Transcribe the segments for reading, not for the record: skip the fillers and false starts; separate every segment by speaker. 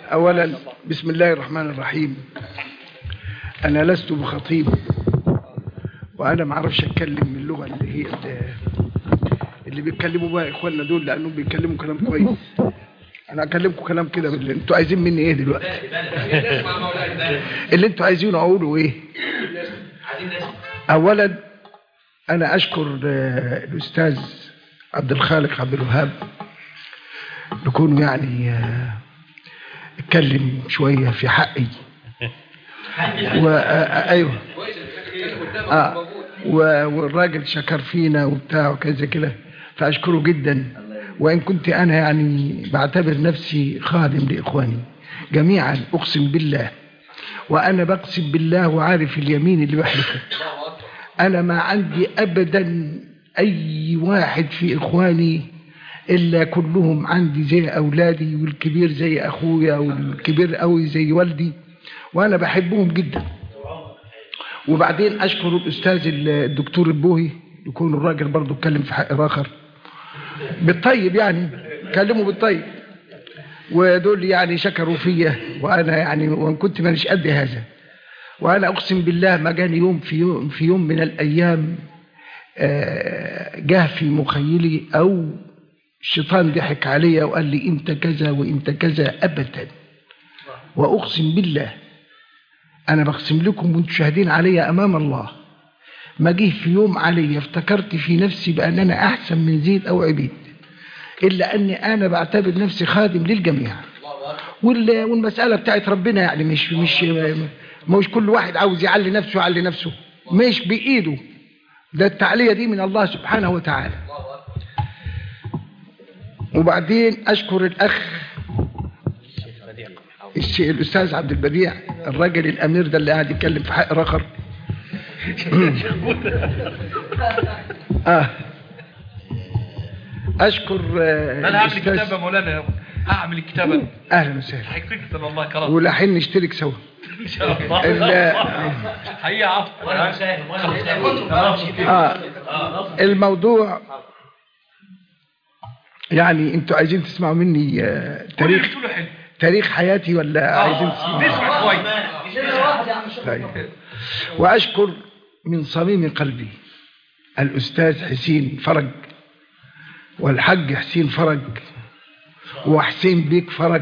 Speaker 1: أولا بسم الله الرحمن الرحيم. أنا لست بخطيب، وأنا ما اعرفش أتكلم من اللغة اللي بيتكلموا بها إخواننا دول، لأنهم بيتكلموا كلام كويس. أنا أكلمكم كلام كده باللي أنتوا عايزين مني إيه دلوقتي؟ اللي أنتوا عايزينه أقوله إيه؟ أولا أنا أشكر الأستاذ عبد الخالق عبد الوهاب لكونه يعني اتكلم شوية في حقي أيوه والراجل شكر فينا وبتاع وكذا كده، فأشكره جدا. وإن كنت أنا يعني بعتبر نفسي خادم لإخواني جميعا، أقسم بالله، وأنا بقسم بالله وعارف اليمين اللي بحلفه. أنا ما عندي أبدا أي واحد في إخواني إلا كلهم عندي زي أولادي، والكبير زي أخويا، والكبير قوي زي والدي، وأنا بحبهم جدا. وبعدين أشكر الأستاذ الدكتور البوهي، يكون الراجل برضو اتكلم في حق آخر بالطيب، يعني كلموا بالطيب، ودول يعني شكروا فيا، وأنا يعني وإن كنت مانيش قد هذا. وأنا أقسم بالله ما جاني يوم في يوم من الأيام جه في مخيلي أو الشيطان ضحك عليا وقال لي أنت كذا وأنت كذا، أبدا. وأقسم بالله أنا بقسم لكم وأنتم شاهدين عليا أمام الله، ما جه في يوم عليا افتكرت في نفسي بأن أنا أحسن من زيد أو عبيد، إلا أني أنا بعتبر نفسي خادم للجميع. والمسألة بتاعت ربنا، يعني مش كل واحد عاوز يعلي نفسه، مش بإيده، ده التعلية دي من الله سبحانه وتعالى. وبعدين أشكر الأخ الأستاذ عبد البديع، الراجل الأمير ده اللي قاعد يتكلم في حق آخر. أشكر
Speaker 2: أنا هعمل الكتابة يا مولانا، هعمل الكتابة.
Speaker 1: أهلا وسهلا،
Speaker 2: حقيقة والله كرم،
Speaker 1: ولحين نشترك سوا
Speaker 2: إن شاء الله. حقيقة عفوا.
Speaker 1: الموضوع يعني أنتوا عايزين تسمعوا مني تاريخ حياتي ولا عايزين
Speaker 2: نسمع كويس؟
Speaker 1: طيب. وأشكر من صميم قلبي الأستاذ حسين فرج، والحج حسين فرج، وحسين بيك فرج،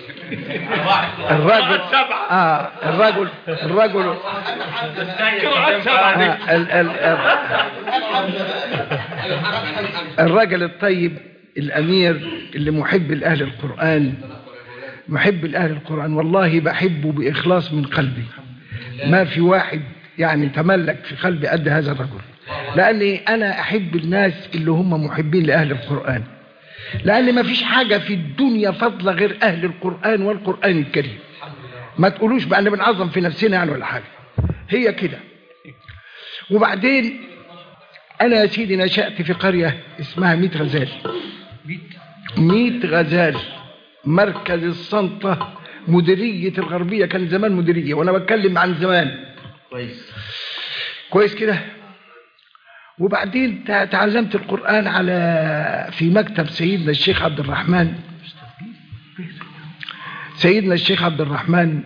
Speaker 1: الراجل الطيب الأمير اللي محب الأهل القرآن، محب الأهل القرآن، والله بحبه بإخلاص من قلبي. ما في واحد يعني تملك في قلبي قد هذا الرجل، لأني أنا أحب الناس اللي هم محبين لأهل القرآن، لأن ما فيش حاجة في الدنيا فضل غير أهل القرآن والقرآن الكريم. ما تقولوش بأن بنعظم في نفسنا يعني ولا حاجة، هي كده. وبعدين أنا يا سيدي نشأت في قرية اسمها ميت غزال. ميت غزال مركز السلطة، مديرية الغربية، كان زمان مديرية، وأنا بتكلم عن زمان. كويس كده. وبعدين تعلمت القرآن في مكتب سيدنا الشيخ عبد الرحمن. سيدنا الشيخ عبد الرحمن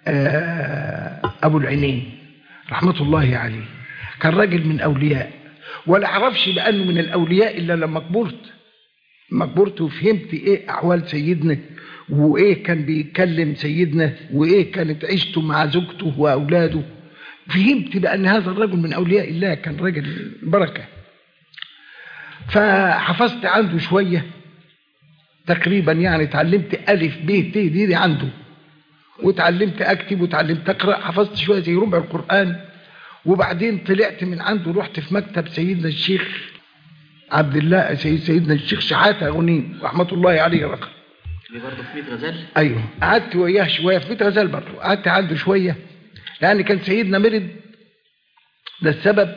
Speaker 1: أبو العينين رحمة الله عليه، كان راجل من أولياء، ولا أعرفش بأنه من الأولياء إلا لما كبرت وفهمت إيه أحوال سيدنا، وإيه كان بيتكلم سيدنا، وإيه كانت عيشته مع زوجته وأولاده. فهمت بأن هذا الرجل من أولياء الله، كان رجل بركة. فحفظت عنده شوية تقريبا، يعني تعلمت ألف ب ت دي عنده، وتعلمت أكتب وتعلمت أقرأ، حفظت شوية زي ربع القرآن. وبعدين طلعت من عنده، رحت في مكتب سيدنا الشيخ عبد الله، سيدنا الشيخ شحاتة غنيم رحمة الله عليه رقم.
Speaker 3: اللي برضه في ميت غزال؟
Speaker 1: أيوه، قعدت وياه شوية في ميت غزال برضه، قعدت عنده شوية، لأن كان سيدنا مرض، ده السبب.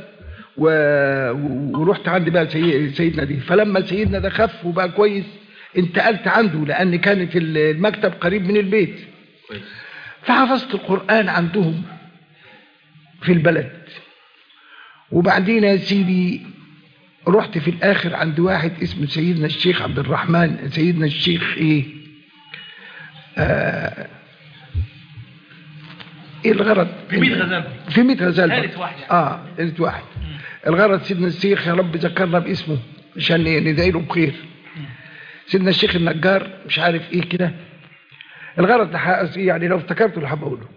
Speaker 1: ورحت عند بقى سيدنا دي، فلما سيدنا ده خف وبقى كويس انتقلت عنده، لأن كان في المكتب قريب من البيت. فحفظت القرآن عندهم في البلد. وبعدين يا سيدي رحت في الآخر عند واحد اسمه سيدنا الشيخ عبد الرحمن، سيدنا الشيخ ايه الغرض؟
Speaker 2: في 100 غزال.
Speaker 1: في 100 غزال
Speaker 2: ثالث واحد يعني.
Speaker 1: ثالث واحد. الغرض سيدنا الشيخ يا رب ذكرنا باسمه عشان ندعي له بخير. سيدنا الشيخ النجار مش عارف ايه كده. الغرض يعني لو افتكرته اللي حابب اقوله.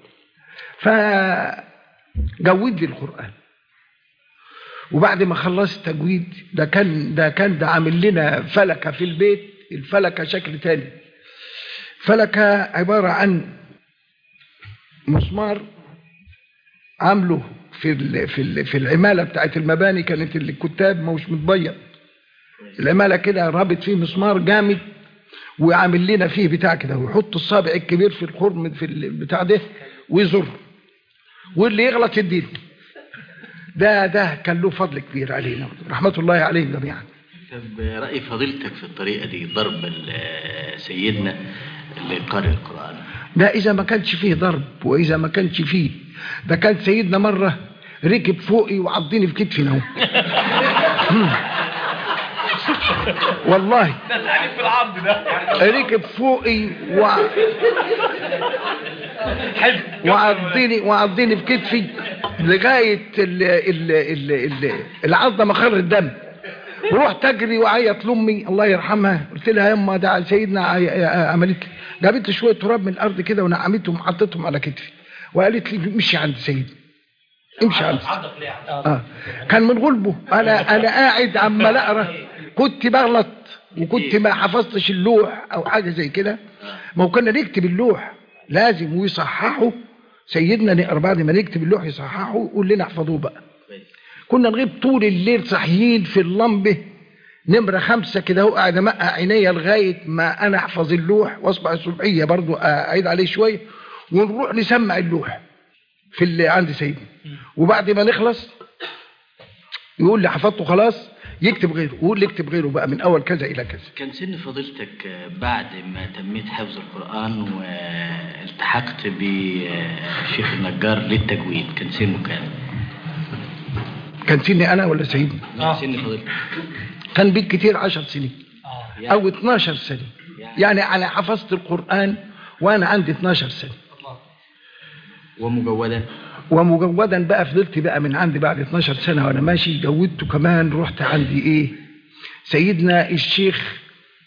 Speaker 1: فجود لي القرآن. وبعد ما خلصت تجويد ده كان عامل لنا فلكة في البيت. الفلكة شكل تاني. فلكة عبارة عن مسمار عامله في العمالة بتاعت المباني. كانت الكتاب مش متبيض. العمالة كده رابط فيه مسمار جامد وعامل لنا فيه بتاع كده ويحط الصابع الكبير في الخرم في البتاع ده ويزر واللي يغلط يديله. ده كان له فضل كبير علينا رحمة الله عليهم جميعا.
Speaker 3: طب رأي فضيلتك في الطريقة دي ضرب سيدنا لقارئ القرآن؟
Speaker 1: ده إذا ما كانش فيه ضرب وإذا ما كانش فيه ده كان سيدنا مرة ركب فوقي وعضيني في كتفي اهو. والله
Speaker 2: ده تعليم في العرض ده.
Speaker 1: ركب فوقي وعضيني في كتفي لغاية العضة مخر الدم. ورحت اجري وعيط لامي الله يرحمها. قلت لها يما ده سيدنا عملت جابت لي شويه تراب من الارض كده ونعمتهم وحطيتهم على كتفي وقالت لي امشي عند سيدنا امشي عند كان من غلبه. انا قاعد عمال اقرا كنت بغلط وكنت ما حفظتش اللوح او حاجه زي كده. ما هو كنا نكتب اللوح لازم ويصححه سيدنا نقرا بعد ما نكتب اللوح يصححه ويقول لنا احفظوه بقى. كنا نغيب طول الليل صاحيين في اللمبه نمره 5 كده اهو قاعد امقع عينيا لغايه ما انا احفظ اللوح واصبح الصبحيه برضو اعيد عليه شويه ونروح نسمع اللوح في اللي عند سيدنا. وبعد ما نخلص يقول لي حفظته خلاص يكتب غيره ويقول لي اكتب غيره بقى من اول كذا الى كذا.
Speaker 3: كان سن فضيلتك بعد ما تميت حفظ القرآن والتحقت بشيخ النجار للتجويد كان سنه كام؟
Speaker 1: كان سني انا ولا سيدنا؟
Speaker 3: سن فضيلتك
Speaker 1: كان بالكتير 10 سنين او 12 سنه. يعني انا حفظت القرآن وانا عندي 12 سنه. ومجودا بقى فضلت بقى من عندي بعد 12 سنه وانا ماشي جودته كمان. رحت عندي سيدنا الشيخ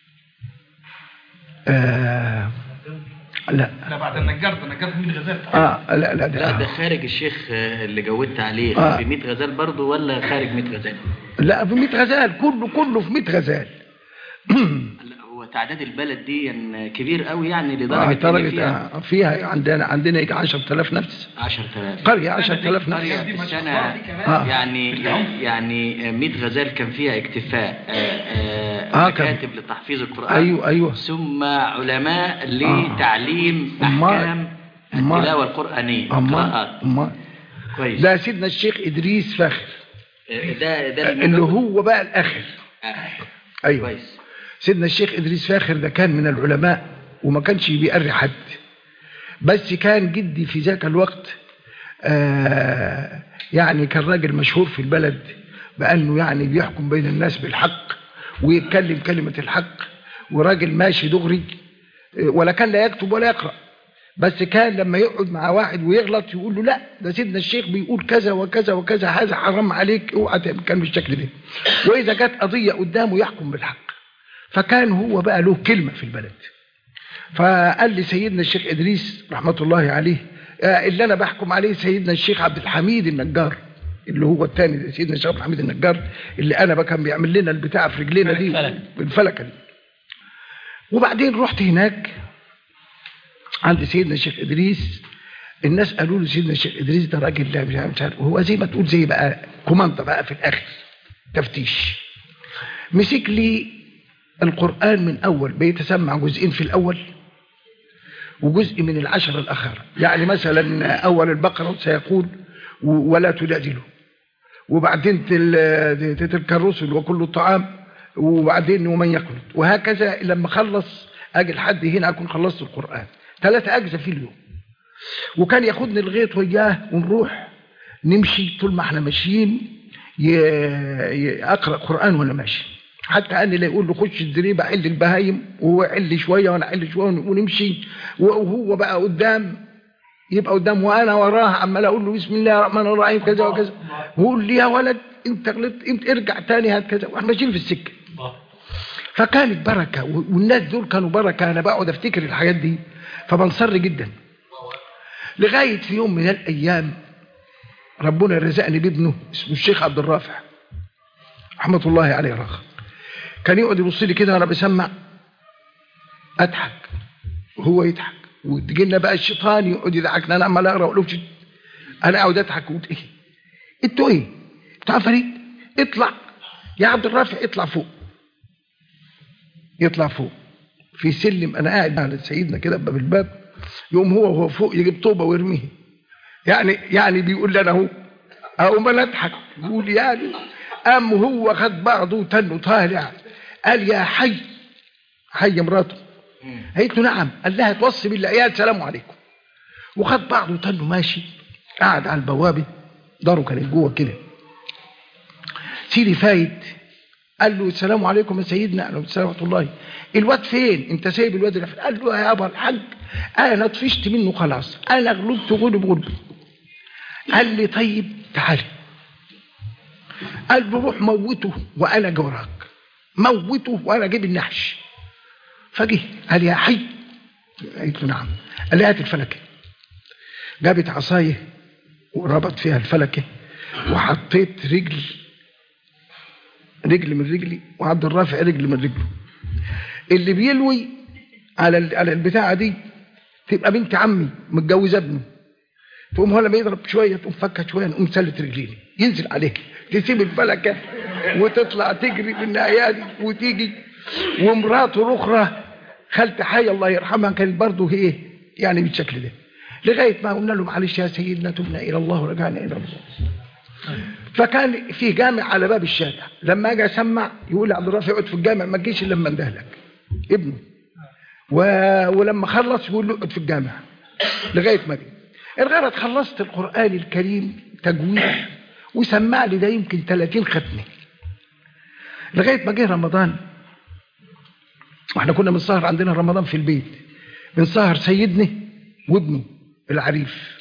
Speaker 1: لا
Speaker 2: بعد النجار 100 غزال.
Speaker 3: ده خارج الشيخ اللي جودت عليه في 100 غزال برضه ولا خارج 100 غزال؟
Speaker 1: لا في 100 غزال كله في 100 غزال.
Speaker 3: هو تعداد البلد دي يعني كبير قوي يعني لدرجه
Speaker 1: فيها عندنا 10000 نفس.
Speaker 3: 10000
Speaker 1: قريه 10000 نفس
Speaker 3: في السنه. يعني 100 غزال كان فيها اكتفاء كاتب لتحفيظ القرآن.
Speaker 1: ايوه
Speaker 3: ثم علماء لتعليم احكام التلاوه القرآنيه قراءات. كويس.
Speaker 1: ده سيدنا الشيخ ادريس فاخر
Speaker 3: ده
Speaker 1: اللي هو بقى الاخر. ايوه
Speaker 3: كويس.
Speaker 1: سيدنا الشيخ ادريس فاخر ده كان من العلماء وما كانش بيقري حد. بس كان جدي في ذاك الوقت يعني كان راجل مشهور في البلد بانه يعني بيحكم بين الناس بالحق ويتكلم كلمه الحق وراجل ماشي دغري ولا كان لا يكتب ولا يقرا. بس كان لما يقعد مع واحد ويغلط يقول له لا ده سيدنا الشيخ بيقول كذا وكذا وكذا هذا حرام عليك اوعى. كان بالشكل ده. واذا جت قضيه قدامه يحكم بالحق. فكان هو بقى له كلمه في البلد. فقال لي سيدنا الشيخ ادريس رحمه الله عليه اللي انا بحكم عليه سيدنا الشيخ عبد الحميد النجار اللي هو الثاني سيدنا الشيخ عبد الحميد النجار اللي انا بقى كان بيعمل لنا البتاع في رجلينا دي بالفلكه دي. وبعدين رحت هناك عند سيدنا الشيخ ادريس. الناس قالوا له سيدنا الشيخ ادريس ده راجل لا مش عارف وهو زي ما تقول زي بقى كوماندا بقى في الاخر تفتيش. مسك لي القرآن من اول بيتسمع جزئين في الاول وجزء من العشر الاخر. يعني مثلا اول البقره سيقول ولا تجادلوا وبعدين تلك الرسل وكل الطعام وبعدين ومن يقنط وهكذا. لما خلص اجي لحد هنا اكون خلصت القرآن 3 أجزاء في اليوم. وكان ياخدني الغيط وياه ونروح نمشي طول ما احنا ماشيين اقرا قرآن وانا ماشي حتى أنا لا يقول له خش الزريبة حل البهايم وهو حل شوية وأنا حل شوية ونمشي، وهو بقى قدام يبقى قدام وأنا وراه عمال أقول له بسم الله الرحمن الرحيم كذا وكذا، ويقول لي يا ولد أنت غلطت، أنت ارجع تاني هات كذا، وإحنا ماشيين في السكة. فكانت بركة، والناس دول كانوا بركة. أنا بقعد أفتكر الحاجات دي فبنصر جدا، لغاية في يوم من الأيام ربنا رزقني بابنه اسمه الشيخ عبد الرافع رحمة الله عليه راخ. كان يقعد يبص لي كده وأنا بسمع أضحك وهو يضحك، وتجي لنا بقى الشيطان يقعد يضحكنا، أنا عمال أقرأ أقول له أنا أقعد أضحك وأقول إيه أنتوا إيه؟ أنتوا عفاريت؟ اطلع يا عبد الرافع اطلع فوق. يطلع فوق في سلم، أنا قاعد على سيدنا كده باب الباب، يقوم هو فوق يجيب طوبة ويرميه، يعني بيقول لي أنا أقوم أنا أضحك، يقول يعني قام هو خد بعضه وتنه طالع قال يا حي مراته. قالت له نعم. قال لها توصي بالعيال سلام عليكم، وخد بعضه وتنه ماشي. قعد على البوابة، داره كانت جوه كده. سيدي فايت قال له السلام عليكم يا سيدنا. قال له السلام ورحمة الله. الواد فين؟ انت سايب الواد اللي فين؟ قال له يا ابا الحاج انا طفشت منه خلاص، انا غلبت غلب. قال لي طيب تعالى. قال له روح موته وانا جوراك، موته وانا اجيب النحش. فجه قال يا حي. قلت له نعم. قال لي هات الفلكه. جابت عصايه وربط فيها الفلكه، وحطيت رجل من رجلي، وعبد الرافع رجل من رجله. اللي بيلوي على البتاعه دي تبقى بنت عمي متجوزه ابنه، تقوم هو لما يضرب شويه تقوم فكها شويه، نقوم سلت رجليني ينزل عليها، تسيب الفلكه وتطلع تجري من الناحيه دي وتيجي. ومراته الاخرى خالتي حي الله يرحمها كانت برضه هي يعني بالشكل ده، لغايه ما قلنا له معلش يا سيدنا تبنا الى الله ورجعنا الى الله. فكان في جامع على باب الشارع، لما اجي اسمع يقول عبد الرافع اقعد في الجامع ما تجيش الا لما اندهلك ابنه، ولما خلص يقول له اقعد في الجامع لغايه ما جه. الغرض خلصت القران الكريم تجويد وسمع لي ده يمكن 30 ختمه لغايه ما جه رمضان. واحنا كنا بنسهر عندنا رمضان في البيت، بنسهر سيدنا وابنه العريف.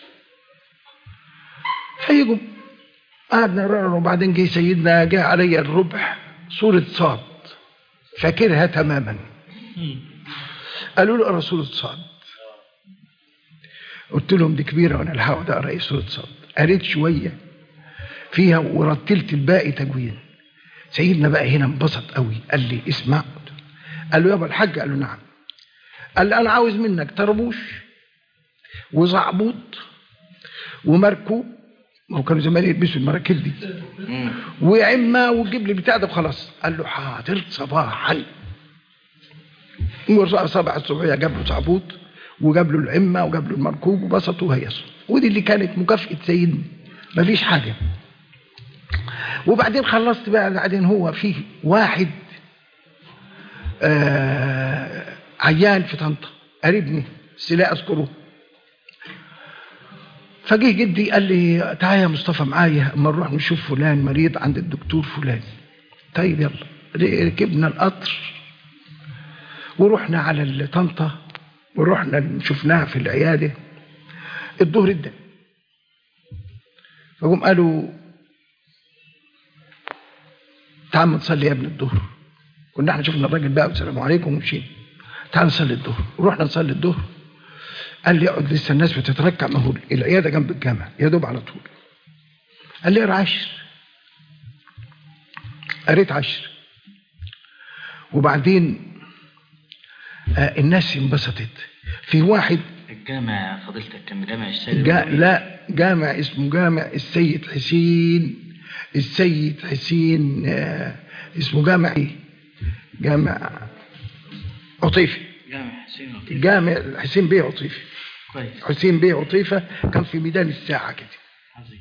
Speaker 1: فيجوا قعدنا نقرا، وبعدين جه سيدنا جه علي الربع سوره صاد، فاكرها تماما. قالوا له اقرا سوره صاد. قلت لهم دي كبيره وانا لا هقعد اقرا سوره صاد. قريت شويه فيها ورتلت الباقي تجويد. سيدنا بقى هنا انبسط قوي، قال لي اسمع. قال له يابا الحاج. قال له نعم. قال لي انا عاوز منك طربوش وزعبوط ومركوب، ما هو كانوا زمان يلبسوا المراكل دي، وعمه وتجيب لي بتاع ده وخلاص. قال له حاضر صباحا. صباح الصبحيه جاب له زعبوط وجاب له العمه وجاب له المركوب وبسطوا وهيصوا. ودي اللي كانت مكافاه سيدنا، مفيش حاجه. وبعدين خلصت بقى. بعدين هو فيه واحد عيان في طنطا قريبني بس لا اذكره. فجه جدي قال لي تعالى يا مصطفى معايا اما نروح نشوف فلان مريض عند الدكتور فلان. طيب يلا. ركبنا القطر ورحنا على طنطا ورحنا شفناها في العياده. الظهر ادى، فقوم قالوا تعال نصلي يا ابن الظهر. كنا احنا شفنا الراجل بقى والسلام عليكم ومشينا. تعال نصلي الظهر. ورحنا نصلي الظهر. قال لي اقعد لسه الناس بتتركع، ما هو العياده جنب الجامع يا دوب على طول. قال لي اقرا 10. قريت 10 وبعدين الناس انبسطت. في واحد
Speaker 3: الجامع فضيلتك كان جامع السيد
Speaker 1: لا جامع اسمه جامع السيد حسين اسمه جامع ايه؟ جامع عطيفي. جامع حسين بيه عطيفي. كويس. حسين بيه عطيفة كان في ميدان الساعة كده. عظيم.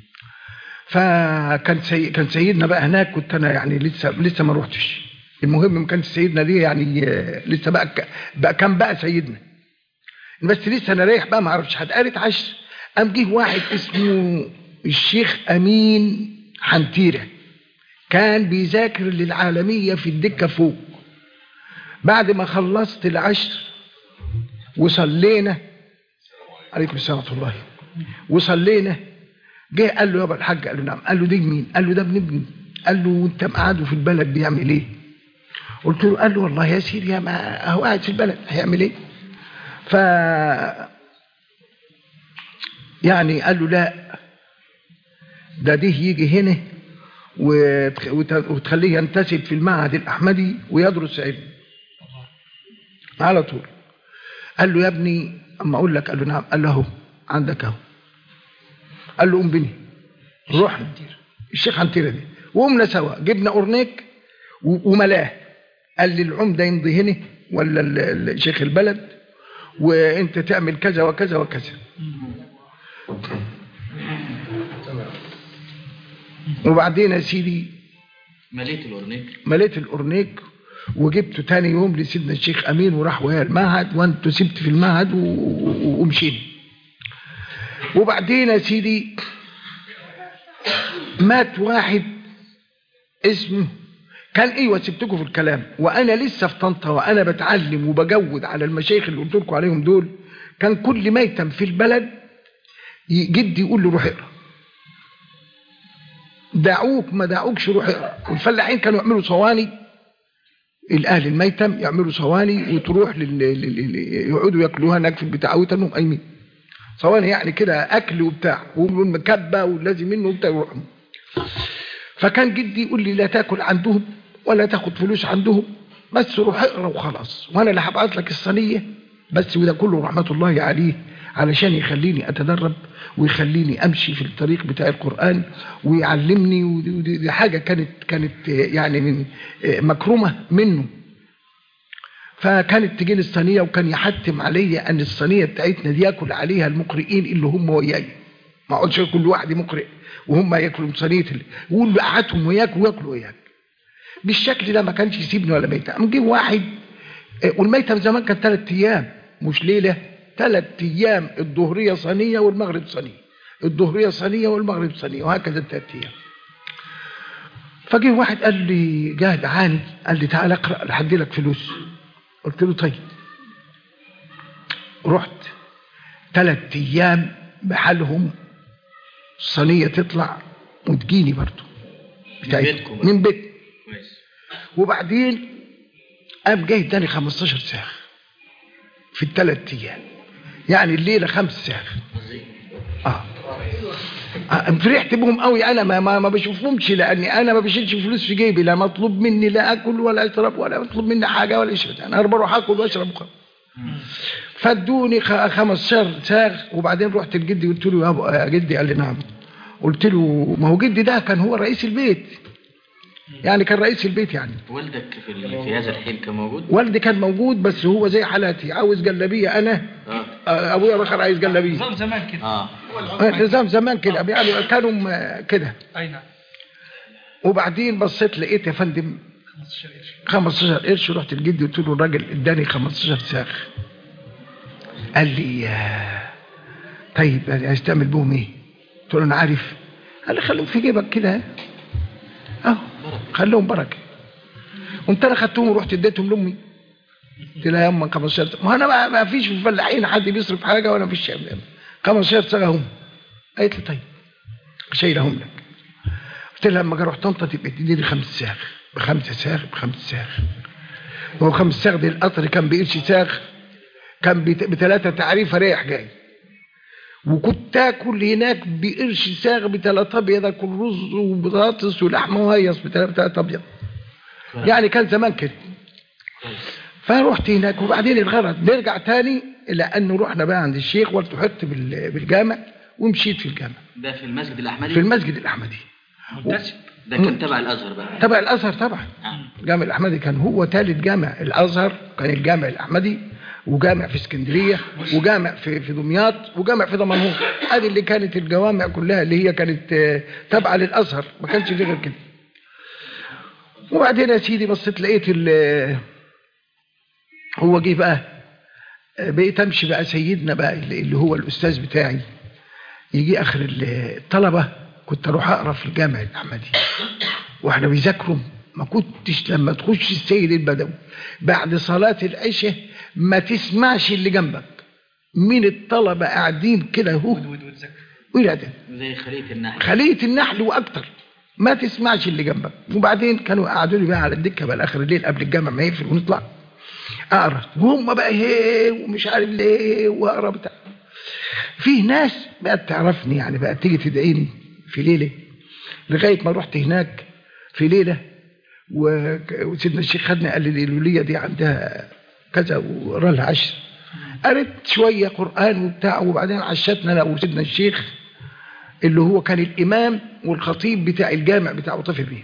Speaker 1: فكان سيدنا بقى هناك، كنت انا يعني لسه ما روحتش. المهم ما كانش سيدنا ليه يعني لسه بقى كان بقى سيدنا، بس لسه انا رايح بقى ما اعرفش حد. قالت 10. قام جه واحد اسمه الشيخ امين حنتيره كان بيذاكر للعالمية في الدكة فوق. بعد ما خلصت العشر وصلينا، عليكم السلام ورحمة الله، وصلينا، جه قال له يابا الحاج، قال له نعم. قال له دي مين؟ قال له ده ابن ابني. قال له وانت مقعده في البلد بيعمل ايه؟ قلت له، قال له والله يا سيدي يا ما هو قاعد في البلد هيعمل ايه؟ ف يعني قال له لا، ده يجي هنا وتخليه ينتسب في المعهد الأحمدي ويدرس علم على طول. قال له يا ابني اما اقول لك. قال له نعم. قال له اهو عندك اهو. قال له قوم بني. رحنا الشيخ عنتيرة دي وقمنا سوا، جبنا أورنيك وملاه. قال لي العمده يمضي هنا ولا شيخ البلد، وانت تعمل كذا وكذا وكذا. وبعدين يا سيدي مليت الأورنيك وجبته تاني يوم لسيدنا الشيخ أمين، وراح ويا المعهد، وانتوا سبت في المعهد ومشينا. وبعدين يا سيدي مات واحد اسمه، كان ايوه سبتكم في الكلام، وانا لسه في طنطا وانا بتعلم وبجود على المشايخ اللي قلت لكم عليهم دول. كان كل ميتم في البلد جدي يقول له روح اقرا، دعوك ما دعوكش روح اقرا. والفلاحين كانوا يعملوا صواني، الاهل الميتم يعملوا صواني وتروح يقعدوا ياكلوها هناك في البتاع ويتنهم قايمين صواني، يعني كده اكل وبتاع والمكبه واللازم منه وبتاع يروحوا. فكان جدي يقول لي لا تاكل عندهم ولا تاخد فلوس عندهم، بس روح اقرا وخلاص، وانا اللي هبعت لك الصينيه بس. وده كله رحمه الله عليه علشان يخليني اتدرب ويخليني امشي في الطريق بتاع القران ويعلمني. ودي حاجه كانت يعني من مكرمه منه. فكانت تجي لي الصينيه وكان يحتم عليا ان الصينيه بتاعتنا دي ياكل عليها المقرئين اللي هم وياي، ما اقعدش كل واحد مقرئ وهم ياكلوا صينيه، ويقول له قعدهم وياك وياكلوا وياك. بالشكل ده ما كانش يسيبني ولا ميتم. جه واحد، والميتم زمان كان 3 ايام مش ليله، 3 ايام، الظهريه صينيه والمغرب صينيه، الظهريه صينيه والمغرب صينيه، وهكذا 3 ايام. فجه واحد قال لي جه دعاني قال لي تعال اقرا لحد لك فلوس. قلت له طيب. رحت 3 ايام بحالهم، الصينيه تطلع وتجيني برضه من بيتكم. وبعدين قام جاي اداني 15 ساغ في ال3 ايام، يعني الليله 5 ساغ. فرحت بهم قوي. انا ما بشوفهمش، لاني انا ما بشيلش فلوس في جيبي، لا مطلوب مني لا اكل ولا اشرب ولا مطلوب مني حاجه ولا اشرب، انا بروح اكل واشرب وخلاص. فادوني 15 ساغ. وبعدين رحت لجدي قلت له يا جدي. قال لي نعم. قلت له ما هو جدي ده كان هو رئيس البيت، يعني كان رئيس البيت. يعني
Speaker 3: والدك في هذا الحين كان موجود؟
Speaker 1: والدي كان موجود، بس هو زي حالاتي عاوز جلابيه، انا ابويا بكر عايز جلابيه.
Speaker 2: نظام زمان كده.
Speaker 1: نظام زمان كده، يعني كانوا كده.
Speaker 2: اي نعم.
Speaker 1: وبعدين بصيت لقيت يا فندم 15 قرش. رحت لجدي قلت له الراجل اداني 15 ساغ. قال لي طيب عايز تعمل بهم ايه؟ قلت له انا عارف. قال لي خليهم في جيبك كده خليهم بركه. قمت انا خدتهم ورحت اديتهم لامي. قلت لها يا اما 15 ساغ، ما انا ما فيش في الفلاحين حد بيصرف حاجه وانا فيش 15 ساغ هم. قالت لي طيب شايلهم لك. قلت لها لما اجي اروح طنطا تبقى تديني 5 ساغ ب5 ساغ ب5 ساغ. هو 5 ساغ دي القطر كان بقرش ساغ، كان ب3 تعريفه رايح جاي. وكنت تاكل هناك بقرش ساغ ب3 ابيض، اكل رز وبطاطس ولحمه وهيص ب3 ابيض. يعني كان زمان كده. فروحت هناك. وبعدين الغرض نرجع تاني الى انه رحنا بقى عند الشيخ والتحقت بالجامع ومشيت في الجامع.
Speaker 3: ده في المسجد الاحمدي؟
Speaker 1: في المسجد الاحمدي.
Speaker 3: ده كان تبع الازهر بقى؟
Speaker 1: تبع الازهر طبعا. الجامع الاحمدي كان هو ثالث جامع. الازهر كان الجامع الاحمدي، وجامع في اسكندريه، وجامع في دمياط، وجامع في دمنهور. ادي اللي كانت الجوامع كلها اللي هي كانت تابعه للازهر، ما كانش في غير كده. وبعدين يا سيدي بصيت لقيت هو جه بقى، بقيت امشي بقى سيدنا بقى اللي هو الاستاذ بتاعي يجي اخر الطلبه، كنت اروح اقرا في الجامع الاحمدي واحنا بيذاكروا ما كنتش لما تخش السيد البدوي بعد صلاة العشاء ما تسمعش اللي جنبك من الطلبة قاعدين كده هو
Speaker 3: زي
Speaker 1: خلية النحل واكتر، ما تسمعش اللي جنبك. وبعدين كانوا قعدوا لي بقى على الدكه بقى اخر الليل قبل الجامع ما يقفل ونطلع اقرا، وهم بقى هي ومش عارف ليه واقرا بتاع. في ناس بقت تعرفني يعني بقت تيجي تدعيني في ليله، لغايه ما رحت هناك في ليله وسيدنا الشيخ خدني قال لي الوليه دي عندها كذا وقرا لها 10، قريت شويه قران وبتاع، وبعدين عشتنا انا وسيدنا الشيخ اللي هو كان الامام والخطيب بتاع الجامع بتاع طفل بيه.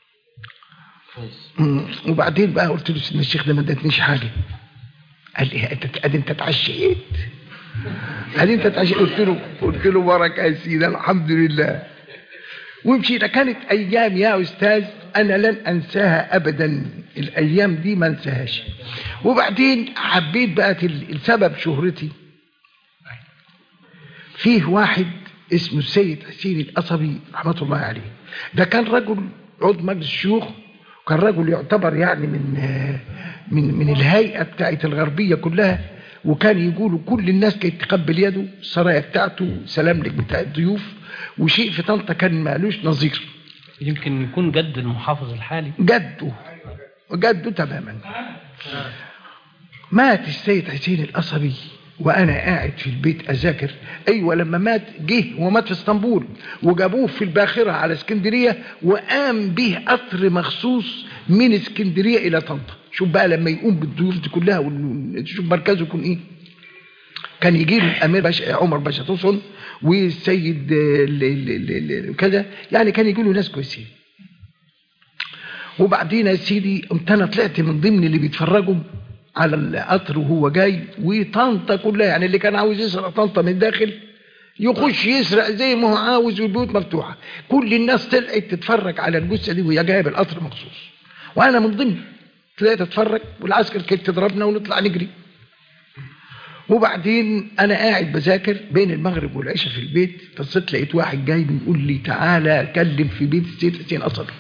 Speaker 1: وبعدين بقى قلت له سيدنا الشيخ ده ما ادتنيش حاجه. قال لي انت اتعشيت؟ قال لي انت اتعشيت؟ قلت له بركه يا سيدي الحمد لله. ومشينا. كانت ايام يا استاذ انا لن انساها ابدا، الايام دي ما انساهاش. وبعدين حبيت بقى السبب شهرتي، فيه واحد اسمه السيد حسين القصبي رحمه الله عليه، ده كان رجل عضو مجلس الشيوخ، وكان رجل يعتبر يعني من الهيئه بتاعت الغربيه كلها، وكان يقولوا كل الناس كانت تقبل يده، السرايا بتاعته سلام لك بتاع الضيوف، وشيء في طنطا كان مالوش نظير.
Speaker 4: يمكن يكون جد المحافظ الحالي.
Speaker 1: جده تماما. مات السيد حسين القصبي وانا قاعد في البيت اذاكر. ايوه لما مات جه ومات في اسطنبول، وجابوه في الباخره على اسكندريه، وقام به قطر مخصوص من اسكندريه الى طنطا. شوف بقى لما يقوم بالضيوف دي كلها، شوف مركزه يكون ايه. كان يجي له الامير باشا عمر باشا توصل والسيد كذا، يعني كان يجي له ناس كويسين. وبعدين يا سيدي قمت انا طلعت من ضمن اللي بيتفرجوا على القطر وهو جاي، وطنطا كلها يعني اللي كان عاوز يسرق طنطا من داخل يخش يسرق زي ما هو عاوز، والبيوت مفتوحه. كل الناس طلعت تتفرج على الجثه دي وهي جايه بالقطر مخصوص، وانا من ضمن طلعت اتفرج، والعسكر كانت تضربنا ونطلع نجري. وبعدين انا قاعد بذاكر بين المغرب والعشاء في البيت، بصيت لقيت واحد جاي بيقول لي تعالى اتكلم في بيت السيد حسين قصبي.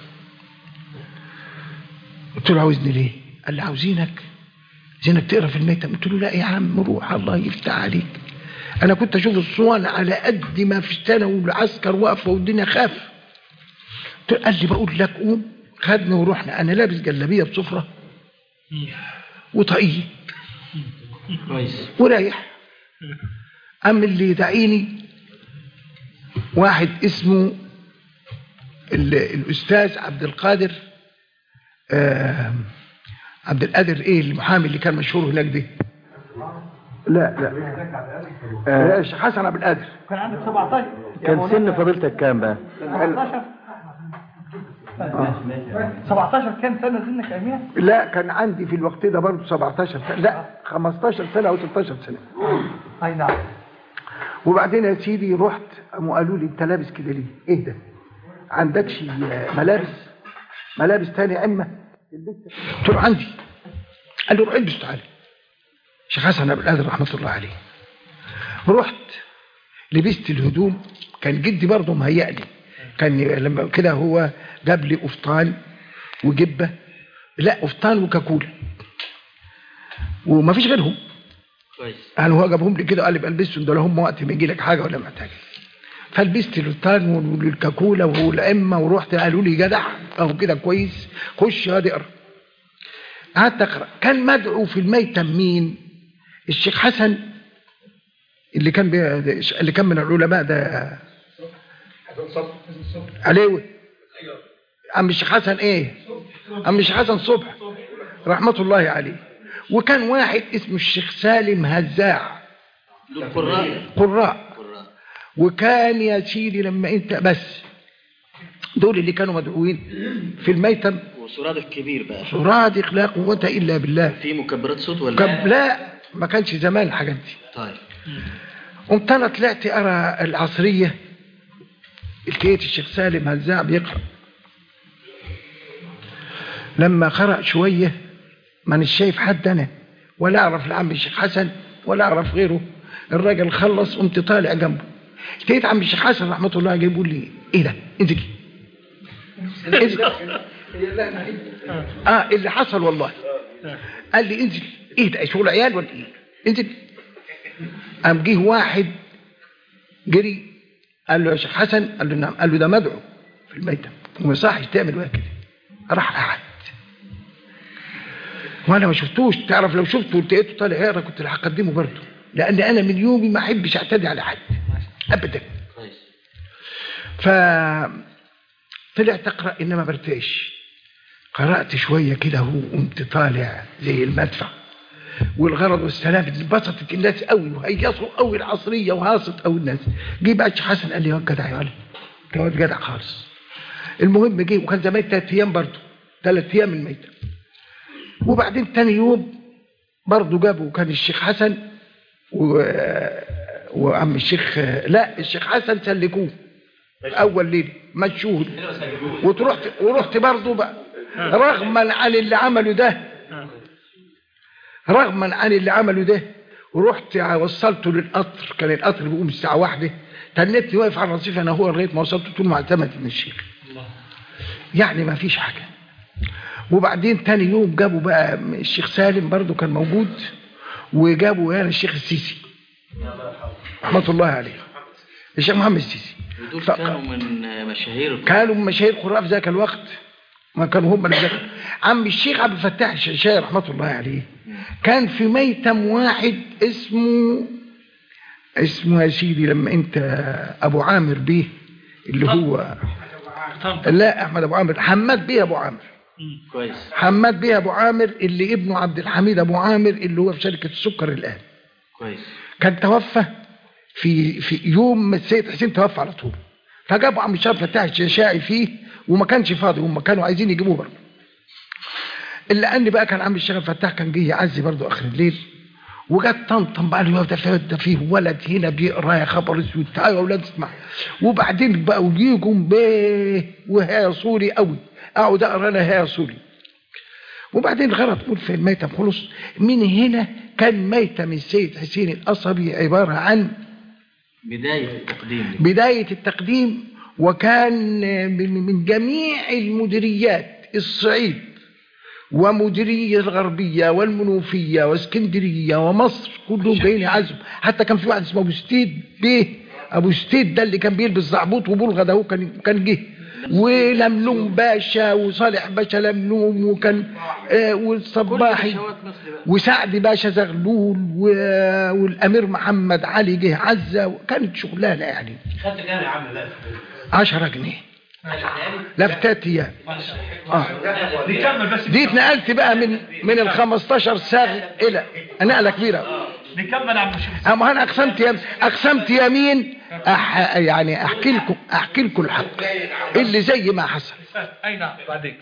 Speaker 1: قلت له عاوزني ليه؟ قال لي عاوزينك تقرا في الميتم. قلت له لا يا عم روح الله يفتح عليك. انا كنت اشوف الصوان على قد ما في السنه والعسكر واقفه والدنيا خاف. قال لي بقول لك قوم. خدني ورحنا، انا لابس جلابيه بصفره وطاقيه
Speaker 3: كويس
Speaker 1: ورايح. أم اللي يدعيني واحد اسمه الأستاذ عبد القادر ايه المحامي اللي كان مشهور هناك دي. لا الشيخ حسن عبد القادر.
Speaker 5: كان عندك 17.
Speaker 6: كان سن فضيلتك كام بقى؟
Speaker 5: 17 كان سنك ايامها؟
Speaker 1: لا كان عندي في الوقت ده برضه 17 سنه، لا 15 سنه او 16 سنه.
Speaker 5: اي نعم.
Speaker 1: وبعدين يا سيدي رحت، قالوا لي انت لابس كده ليه؟ ايه ده؟ عندكش ملابس تاني يا اما؟ قلت له عندي. قال له روح البس تعالى. الشيخ حسن عبد القادر رحمه الله عليه. رحت لبست الهدوم، كان جدي برضه مهيألي، كان لما كده هو جاب لي قفطان وجبه، لا قفطان وكاكوله وما فيش غيرهم.
Speaker 3: كويس.
Speaker 1: يعني هو جابهم لي كده قال لي بلبسهم دول هم وقت ما يجي لك حاجه ولا محتاج. فلبست القفطان والكاكوله والامه ورحت. قالوا لي جدع اهو كده كويس، خش يا اقرا. قعدت اقرا. كان مدعو في الميتم مين؟ الشيخ حسن اللي كان من العلماء ده عليوي. عم الشيخ حسن ايه؟ عم الشيخ حسن صبح رحمه الله عليه. وكان واحد اسمه الشيخ سالم هزاع، قراء. وكان يا سيدي لما انت بس دول اللي كانوا مدعوين في الميتم.
Speaker 3: وصرادق كبير بقى،
Speaker 1: صرادق لا قوه الا بالله.
Speaker 3: في مكبرات صوت ولا
Speaker 1: لا ما كانش زمان الحاجات دي.
Speaker 3: طيب.
Speaker 1: قمت انا طلعت ارى العصريه، لقيت الشيخ سالم هزاع بيقرأ. لما قرأ شوية مانيش شايف حد أنا، ولا أعرف العم الشيخ حسن ولا أعرف غيره. الراجل خلص قمت طالع جنبه، لقيت عم الشيخ حسن رحمة الله عليه بيقول لي إيه ده؟ انزلي. اللي حصل والله. قال لي انزل. ايه ده شغل عيال ولا ايه؟ انزل. قام جه واحد جري قال له يا شيخ حسن. قال له نعم. قال له ده مدعو في الميتم وما يصحش تعمل ولا كده. راح قعد وانا ما شفتوش. تعرف لو شفته ولقيته طالع يقرا كنت هقدمه برضه، لان انا من يومي ما احبش اعتدي على حد ابدا. فطلعت اقرا انما برتعش. قرات شويه كده وقمت طالع زي المدفع. والغرض والسلام انبسطت الناس قوي وهيصوا قوي العصريه وهاصت قوي الناس. جه بقى الشيخ حسن قال لي يا جدع يا ولد انت واد جدع خالص. المهم جه وكان زمان 3 ايام برضه 3 ايام الميتة. وبعدين تاني يوم برضه جابوا كان الشيخ حسن وعم الشيخ الشيخ حسن سلكوه اول ليله مشوه. ورحت برضه بقى رغما عن اللي عمله ده ورحت وصلته للقطر. كان القطر بيقوم الساعه 1. تنتني واقف على الرصيف انا هو لغايه ما وصلت طول معتمد من الشيخ. يعني ما فيش حاجه. وبعدين تاني يوم جابوا بقى الشيخ سالم برضو كان موجود، وجابوا يعني الشيخ السيسي رحمه الله عليه، الشيخ محمد السيسي.
Speaker 3: ودول كانوا من
Speaker 1: مشاهير قراء في ذاك الوقت. ما كانوا هم اللي ذاك. عم الشيخ عبد الفتاح الشيشاني رحمه الله عليه كان في ميتم واحد اسمه يا سيدي لما انت ابو عامر بيه اللي هو لا احمد ابو عامر، حماد بيه ابو عامر.
Speaker 3: كويس.
Speaker 1: حماد بيه ابو عامر اللي ابنه عبد الحميد ابو عامر اللي هو في شركه السكر الان.
Speaker 3: كويس.
Speaker 1: كان توفى في يوم ما السيد حسين توفى على طول. فجابوا عم الشيخ فتاح الشيشاني فيه وما كانش فاضي، هم كانوا عايزين يجيبوه برضه. الا ان بقى كان عم الشيخ فتاح كان جه يعزي برضه اخر الليل، وجت طنطن بقى له ده فيه ولد هنا بيقرا يا خبر اسود تعالوا يا اولاد اسمع. وبعدين بقى وجيكم بيه وهي صوري قوي اقعد اقرا انا هي صوري. وبعدين الغرض تقول في الميتم خلص. من هنا كان ميتم السيد حسين القصبي عباره عن بدايه التقديم. وكان من جميع المديريات الصعيد ومديرية الغربية والمنوفية واسكندرية ومصر كلهم جايين يعزوا. حتى كان في واحد اسمه ابو ستيد ده اللي كان بيلبس زعبوط وبلغة ده هو كان جه. ولملوم باشا وصالح باشا لملوم وكان والصباحي وسعد باشا زغلول والامير محمد علي جه عزة. وكانت شغلانة يعني.
Speaker 4: خدت كام يا عم؟
Speaker 1: 10 جنيه لفتات ايام. دي اتنقلت بقى من ال 15 ساغ الى نقله كبيره.
Speaker 2: نكمل عم الشيخ.
Speaker 1: اما انا اقسمت يمين يعني احكي لكم الحق اللي زي ما حصل.
Speaker 2: اي نعم. بعدين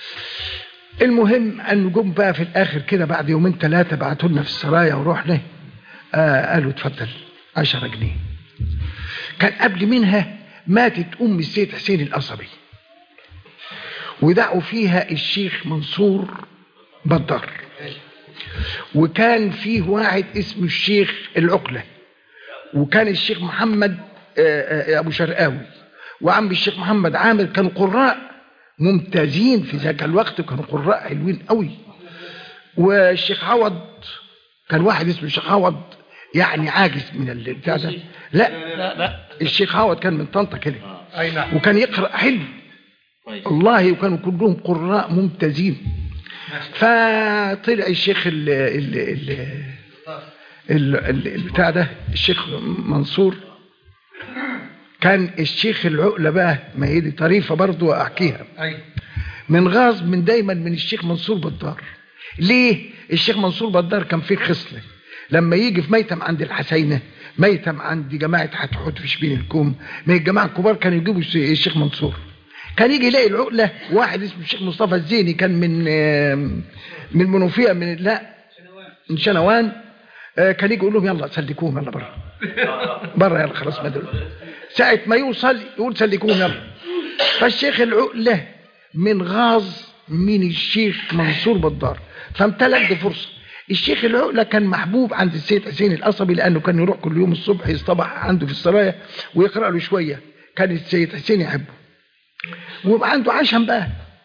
Speaker 1: المهم ان جم بقى في الاخر كده بعد 2 3 بعتوا لنا في السرايا ورحنا. قالوا اتفضل 10 جنيه. كان قبل منها ماتت ام السيد حسين القصبي ودعوا فيها الشيخ منصور بدار، وكان فيه واحد اسمه الشيخ العقلة، وكان الشيخ محمد ابو شرقاوي وعم الشيخ محمد عامر. كانوا قراء ممتازين في ذاك الوقت وكانوا قراء حلوين قوي. والشيخ عوض كان واحد اسمه الشيخ عوض يعني عاجز من البتاع ده. لا الشيخ عوض كان من طنطا كده وكان يقرأ حلو والله، وكانوا كلهم قراء ممتازين. فطلع الشيخ بتاع ده الشيخ منصور. كان الشيخ العقلة بقى ما هي دي طريفة برضو احكيها. من غاز دايما من الشيخ منصور بدار. ليه؟ الشيخ منصور بدار كان فيه خصلة لما يجي في ميتم عند الحسينة، ميتم عند جماعة حتحوت في شبين الكوم، من الجماعة الكبار كانوا يجيبوا الشيخ منصور. كان يجي يلاقي العقلة واحد اسمه الشيخ مصطفى الزيني كان من منوفية من شنوان. كان يجي يقول لهم يلا سلكوهم يلا بره يلا خلاص ما دول. ساعة ما يوصل يقول سلكوهم يلا. فالشيخ العقلة من غاز من الشيخ منصور بدار، فامتلك بفرصة. الشيخ العقلة كان محبوب عند السيد حسين القصبي لأنه كان يروح كل يوم الصبح يصطبح عنده في السرايا ويقرأ له شوية. كان السيد حسين يحبه. وعنده عشم بقى.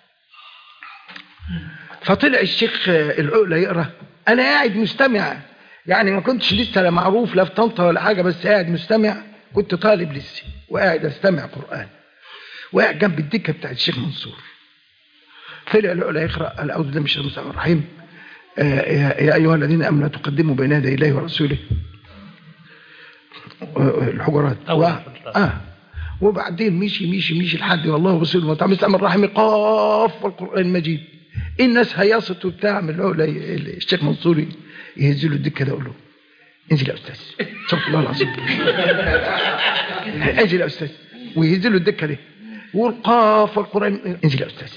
Speaker 1: فطلع الشيخ العقلة يقرأ، أنا قاعد مستمع، يعني ما كنتش لسه لا معروف لا في طنطا ولا حاجة، بس قاعد مستمع، كنت طالب لسه وقاعد استمع قرآن، وقاعد جنب الدكة بتاع الشيخ منصور. طلع العقلة يقرأ الأعوذ بالله من الشيطان الرجيم، يا أيها الذين آمنوا تقدموا بين يدي الله ورسوله، الحجرات. وبعدين مشي لحد والله بصير المتعب السلام الرحيم قاف والقرآن المجيد. الناس هيصت وبتاع من العقلة، الشيخ منصوري يهز له الدكة ده يقول له انزل يا أستاذ، صدق الله العظيم، انزل يا أستاذ، ويهز له الدكة دي والقاف والقرآن، انزل يا أستاذ،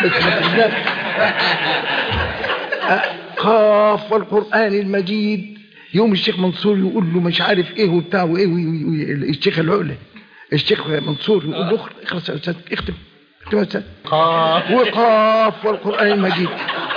Speaker 1: قاف والقرآن المجيد. يوم الشيخ منصور يقول له مش عارف ايه وبتاع وايه، الشيخ العقلة الشيخ منصور يقول له اخلص يا أستاذ، اختم يا أستاذ، وقاف والقرآن المجيد.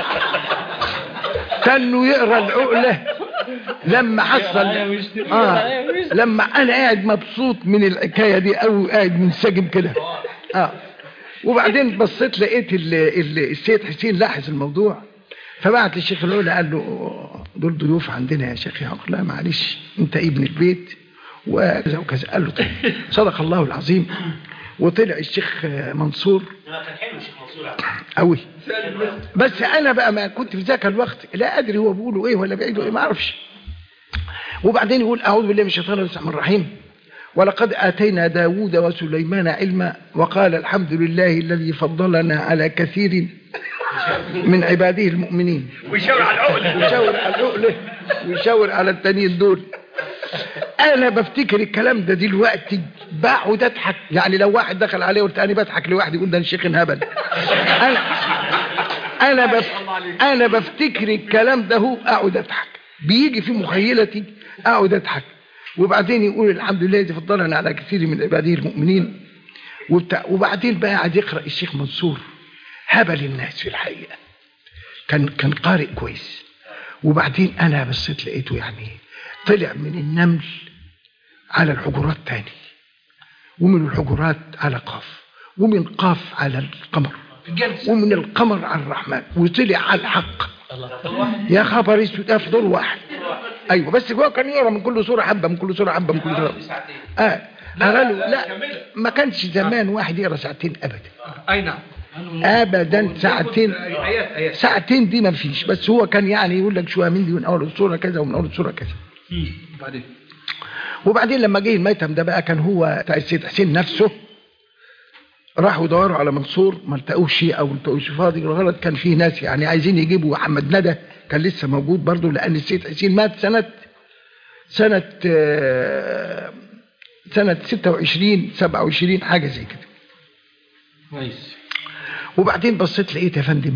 Speaker 1: كانوا يقرأ العقلة لما حصل لما انا قاعد مبسوط من الحكايه دي او قاعد منسجم كده. وبعدين بصيت لقيت السيد حسين لاحظ الموضوع، فبعت للشيخ العقلة قال له دول ضيوف عندنا يا شيخ. يا لا معلش انت ابن البيت وكذا وكذا. قال له طيب صدق الله العظيم. وطلع الشيخ منصور
Speaker 3: كان حلو الشيخ منصور
Speaker 1: قوي، بس انا بقى ما كنت في ذاك الوقت لا ادري هو بيقولوا ايه ولا بيعيدوا ايه، ما اعرفش. وبعدين يقول اعوذ بالله من الشيطان الرجيم، ولقد اتينا داوود وسليمان علما وقال الحمد لله الذي فضلنا على كثير من عباده المؤمنين.
Speaker 2: ويشاور على العقله
Speaker 1: ويشاور على التانيين دول. انا بفتكر الكلام ده دلوقتي بقعد اضحك، يعني لو واحد دخل عليه وقلت انا بضحك لواحد يقول ده الشيخ انهبل. انا بفتكر الكلام ده هو اقعد اضحك، بيجي في مخيلتي اقعد اضحك. وبعدين يقول الحمد لله الذي فضلنا على كثير من عباده المؤمنين وبعدين بقى قاعد يقرا الشيخ منصور هبل الناس في الحقيقه، كان قارئ كويس. وبعدين انا بصيت لقيته يعني طلع من النمل على الحجرات تاني، ومن الحجرات على قاف، ومن قاف على القمر، ومن القمر على الرحمن، وطلع على الحق. يا خبر اسود، ده في دور واحد. ايوه بس هو كان يقرا من كل سوره حبه، من كل سوره حبه، من كل سوره. لا ما كانش زمان واحد يقرا ساعتين ابدا.
Speaker 2: اي نعم
Speaker 1: ابدا، ساعتين دي ما فيش، بس هو كان يعني يقول لك شويه من دي من اول السوره كذا ومن اول السوره كذا. وبعدين لما جه الميتم ده بقى، كان هو بتاع السيد حسين نفسه، راحوا يدوروا على منصور ما لقوش او ما لقوش فاضي. الغلط كان فيه ناس يعني عايزين يجيبوا محمد ندى، كان لسه موجود برضه، لان السيد حسين مات سنه 26 27 حاجه زي كده. كويس. وبعدين بصيت لقيت يا فندم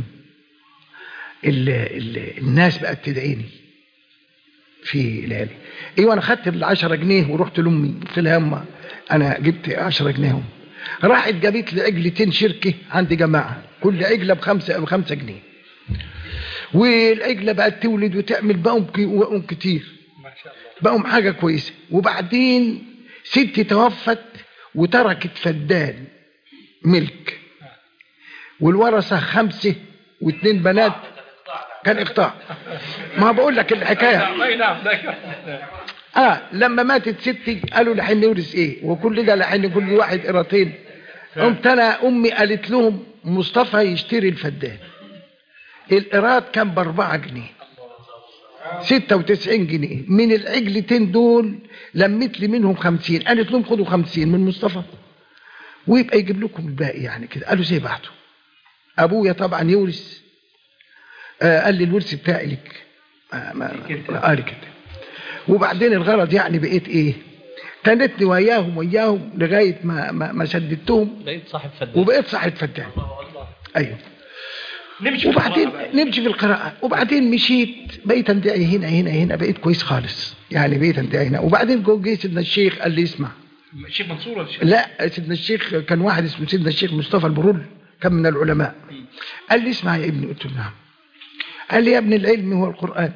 Speaker 1: الناس بقت تدعيني في ليالي. ايوه انا خدت ال10 جنيه ورحت لامي قلت لها يما انا جبت 10 جنيه. راحت جابت لي عجلتين شركه عند جماعه، كل عجله ب5 جنيه، والعجله بقت تولد وتعمل بقوم كتير، بقوم حاجه كويسه. وبعدين ستي توفت وتركت فدان ملك، والورثه 5 و2 بنات. كان اقطاع. ما بقول لك الحكايه. لما ماتت ستي قالوا لحين نورث ايه، وكل ده لحين كل واحد قراطين. قمت انا امي قالت لهم مصطفى يشتري الفدان. القراط كان ب4 جنيه، 96 جنيه. من العجلتين دول لميت لي منهم 50. قالت لهم خدوا 50 من مصطفى ويبقى يجيب لكم الباقي يعني كده. قالوا زي بعضه. ابويا طبعا يورث، قال لي الورث بتاعي لك. قال كده. وبعدين الغرض يعني بقيت ايه، تنتني وياهم لغايه ما سددتهم،
Speaker 4: بقيت صاحب فدان.
Speaker 1: وبقيت صاحب فدان. ايوه. وبعدين نمشي في القراءه. وبعدين مشيت بقيت اندعي هنا بقيت كويس خالص، يعني بقيت اندعي هنا. وبعدين جه سيدنا الشيخ قال لي اسمع.
Speaker 2: الشيخ منصور ولا الشيخ؟
Speaker 1: لا سيدنا الشيخ كان واحد اسمه سيدنا الشيخ مصطفى البرول، كان من العلماء. قال لي اسمع يا ابني. قلت له نعم. قال لي يا ابن العلم هو القرآن،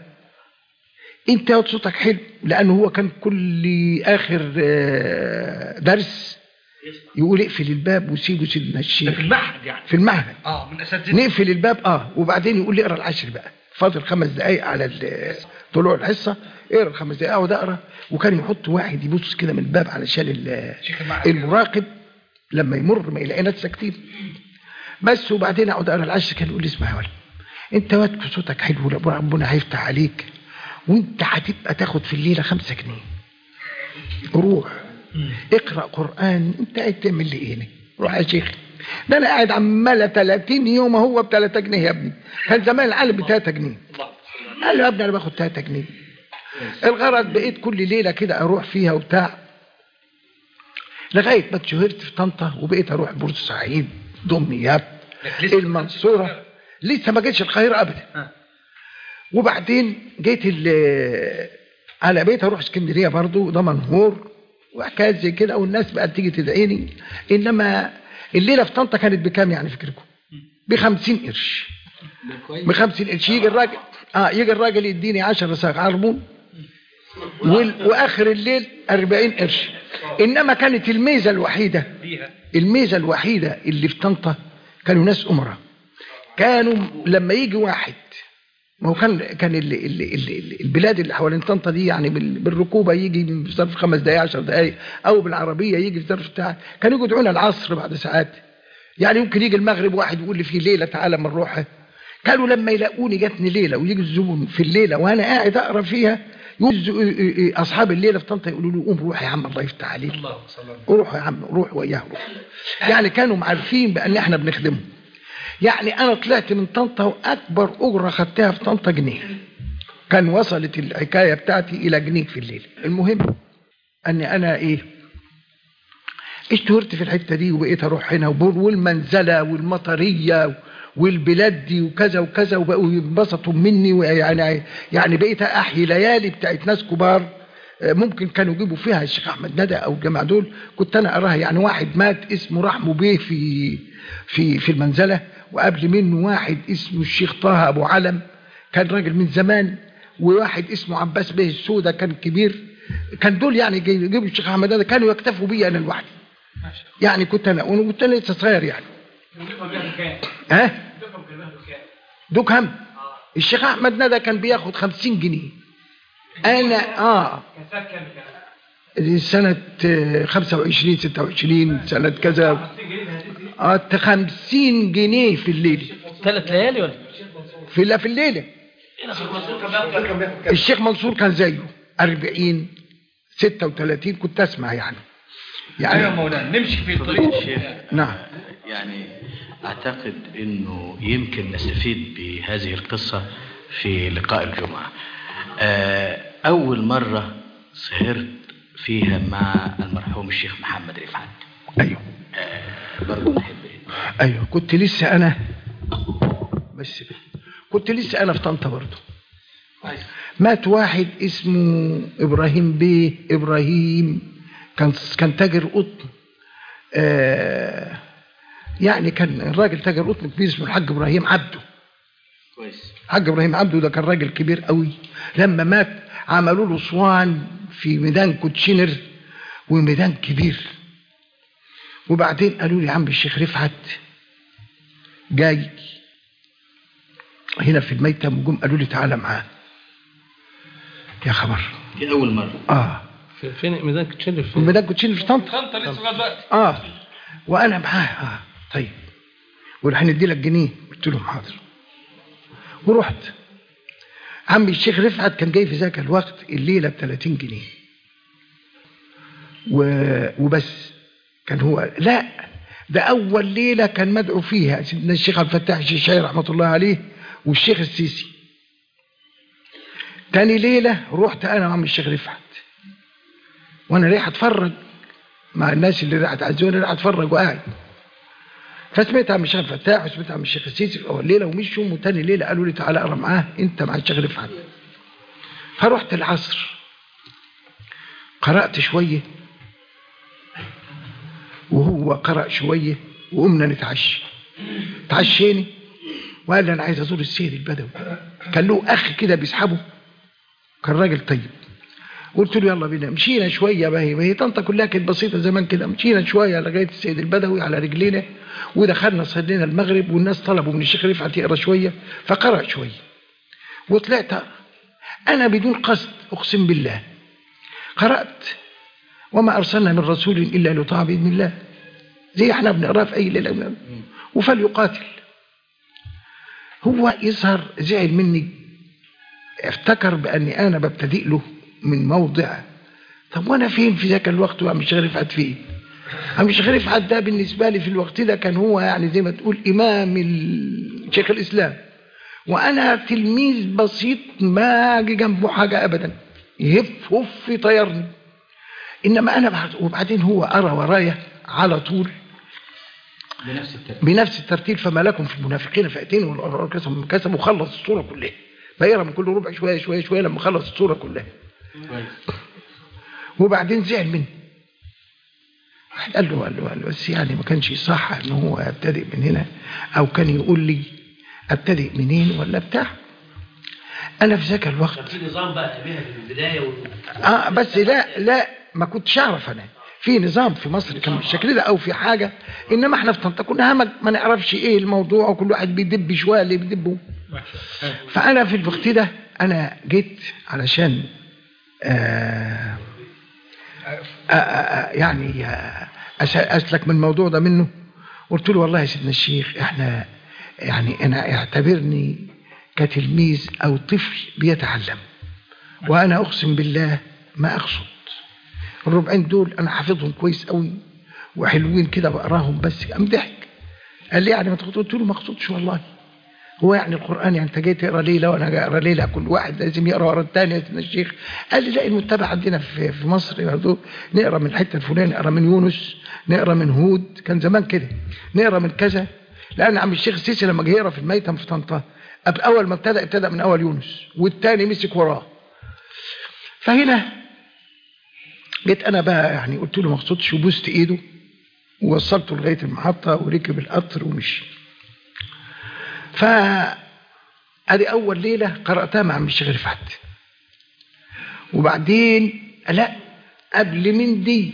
Speaker 1: انت صوتك حلو، لانه هو كان كل اخر درس يقول اقفل الباب وسيبوا سيدنا الشيخ.
Speaker 2: في المعهد يعني.
Speaker 1: في المعهد.
Speaker 2: من اساتذه.
Speaker 1: نقفل الباب وبعدين يقول لي اقرا العشر بقى، فاضل 5 دقايق على طلوع الحصه، اقرا 5 دقايق اقعد اقرا. وكان يحط واحد يبص كده من الباب علشان المراقب لما يمر ما يلاقينا ساكتين بس. وبعدين اقعد اقرا العشر. كان يقول لي اسمع يا ولد، انت واد صوتك حلو ربنا هيفتح عليك، وانت هتبقى تاخد في الليله 5 جنيه، روح اقرا قران. انت قاعد تعمل لي ايه هنا؟ روح يا شيخ، ده انا قاعد عماله 30 يوم هو ب3 جنيه يا ابني. كان زمان العالم ب3 جنيه. قال له يا ابني انا باخد 3 جنيه. الغرض بقيت كل ليله كده اروح فيها وبتاع، لغايه ما اتشهرت في طنطا وبقيت اروح بورسعيد، دمياط، المنصوره. لسه ما جيتش القاهره ابدا. وبعدين جيت على بيت اروح اسكندريه برضو، دمنهور وحكايات زي كده، والناس بقت تيجي تدعيني. انما الليله في طنطا كانت بكام يعني فكركم؟ ب50 قرش. ب50 قرش يجي الراجل يجي الراجل يديني 10 ساغ عربون، واخر الليل 40 قرش. انما كانت الميزه الوحيده اللي في طنطا كانوا ناس امراء. كانوا لما يجي واحد، ما هو كان البلاد اللي حوالين طنطا دي يعني بالركوبه يجي في ظرف 5 دقائق 10 دقائق، او بالعربيه يجي في ظرف بتاع. كانوا يجوا يدعونا العصر بعد ساعات، يعني يمكن يجي المغرب واحد يقول لي في ليله تعالى ما نروحها. كانوا لما يلاقوني جاتني ليله ويجي الزبون في الليله وانا قاعد اقرا فيها، اصحاب الليله في طنطا يقولوا له قوم روح يا عم الله يفتح عليك، روح يا عم، روح وياه روح. يعني كانوا عارفين بان احنا بنخدمهم. يعني انا طلعت من طنطا واكبر اجره خدتها في طنطا جنيه. كان وصلت الحكايه بتاعتي الى جنيه في الليل. المهم اني انا اشتهرت في الحته دي، وبقيت اروح هنا والمنزله والمطريه والبلاد دي وكذا وكذا، وبقوا ينبسطوا مني. يعني بقيت احيي ليالي بتاعت ناس كبار ممكن كانوا يجيبوا فيها الشيخ احمد ندى او الجماعه دول، كنت انا اراها. يعني واحد مات اسمه رحمه بيه في المنزله، وقبل منه واحد اسمه الشيخ طه ابو علم، كان راجل من زمان، وواحد اسمه عباس بيه السوده كان كبير. كان دول يعني يجيبوا الشيخ احمد ندى، كانوا يكتفوا بي انا لوحدي. يعني كنت انا لسه صغير يعني. دكهم الشيخ احمد ندى كان بياخد 50 جنيه. انا سنه 25 26 سنه كذا 50 جنيه في الليل.
Speaker 4: 3 ليالي ولا
Speaker 1: في الليله. الشيخ منصور كان زيه 40 36 كنت اسمع يعني.
Speaker 2: ايوه مولانا نمشي في طريق
Speaker 3: الشيخ.
Speaker 1: نعم.
Speaker 3: يعني اعتقد انه يمكن نستفيد بهذه القصه في لقاء الجمعه. اول مره سهرت فيها مع المرحوم الشيخ محمد رفعت.
Speaker 1: ايوه.
Speaker 3: برضه بحب.
Speaker 1: ايوه كنت لسه انا في طنطا برضه. مات واحد اسمه ابراهيم بيه. ابراهيم كان تاجر قطن. يعني كان الراجل تاجر قطن كبير اسمه الحاج ابراهيم عبده.
Speaker 3: كويس.
Speaker 1: الحاج ابراهيم عبده ده كان راجل كبير قوي. لما مات عملوا له اسوان في ميدان كوتشينر وميدان كبير. وبعدين قالوا لي يا عم الشيخ رفعت جاي هنا في الميتم، وجم قالوا لي تعالى معاه. يا خبر.
Speaker 3: دي اول مره.
Speaker 4: فين ميدان كوتشينر؟
Speaker 1: في ميدان كوتشينر في طنطا.
Speaker 2: طنطا لسه لغايه دلوقتي.
Speaker 1: وانا معاه. طيب وراح ندي لك جنيه. قلت لهم حاضر. ورحت. عمي الشيخ رفعت كان جاي في ذاك الوقت الليله ب30 جنيه وبس. كان هو لا ده اول ليله كان مدعو فيها سيدنا الشيخ عبد الفتاح الشيشاني رحمه الله عليه والشيخ السيسي. تاني ليله رحت انا وعم الشيخ رفعت، وانا رايح اتفرج مع الناس اللي راح تعزوني، راح اتفرج وقاعد. فسمعت عم الشيخ الفتاح وسمعت عم الشيخ السيسي في اول ليله ومشوا، وتاني ليله قالوا لي تعالى اقرا معاه انت مع الشيخ رفعت. فرحت العصر قرات شويه وهو قرأ شويه وقمنا نتعشى. تعشيني وقال لي انا عايز ازور السيد البدوي. كان له اخ كده بيسحبه، كان راجل طيب. قلت له يلا بينا. مشينا شويه بقى، طنطا كلها كانت بسيطه زمان كده. مشينا شويه لغايه السيد البدوي على رجلينا، ودخلنا صلينا المغرب، والناس طلبوا من الشيخ رفعت يقرا شويه، فقرأ شويه وطلعت انا بدون قصد اقسم بالله. قرأت وما ارسلنا من رسول الا ليطاع باذن الله، زي احنا بنقراه في اي ليله، وفليقاتل. هو يظهر زعل مني، افتكر باني انا ببتدئ له من موضع. طب وانا فين في ذاك الوقت وعم الشيخ رفعت فين؟ عم الشيخ رفعت ده بالنسبه لي في الوقت ده كان هو يعني زي ما تقول امام شيخ الاسلام، وانا تلميذ بسيط ما اجي جنبه حاجه ابدا، يهف هف يطيرني. انما انا وبعدين هو قرا ورايا على طول بنفس الترتيب. فما لكم في المنافقين فئتين والقرآن كسب وخلص الصوره كلها، بيقرا من كل ربع شويه شويه شويه لما خلص الصوره كلها. وبعدين زعل مني، قال له بس يعني ما كانش صح ان هو ابتدئ من هنا، او كان يقول لي ابتدئ منين ولا بتاع. انا في ذاك الوقت
Speaker 4: في نظام بقى تبيها في البدايه
Speaker 1: بس لا ما كنتش اعرف انا في نظام في مصر كان بالشكل ده او في حاجه. انما احنا في طنطا كنا ما نعرفش ايه الموضوع، وكل واحد بيدب شويه اللي بيدبه. فانا في الوقت ده انا جيت علشان يعني اسلك من الموضوع ده منه. قلت له والله يا سيدنا الشيخ احنا يعني انا اعتبرني كتلميذ او طفل بيتعلم، وانا اقسم بالله ما اقصد. الربعين دول انا حافظهم كويس قوي وحلوين كده بقراهم، بس قام ضحك قال لي يعني ما تقصد؟ قلت له ما اقصدش والله. هو يعني القرآن يعني انت جاي تقرا ليله وانا جاي اقرا ليله، كل واحد لازم يقرا ورا الثاني يا سيدنا الشيخ؟ قال لي لا، المتبع عندنا في مصر برضه نقرا من الحته الفلانيه، نقرا من يونس، نقرا من هود، كان زمان كده نقرا من كذا. لان عم الشيخ السيسي لما جه يقرا في الميتم في طنطا اول ما ابتدأ من اول يونس، والثاني مسك وراه. فهنا جيت انا بقى يعني قلت له ما اقصدش، وبوست ايده ووصلته لغايه المحطه وركب القطر ومشي. ادي اول ليله قراتها مع عم الشيخ رفعت. وبعدين لا قبل من دي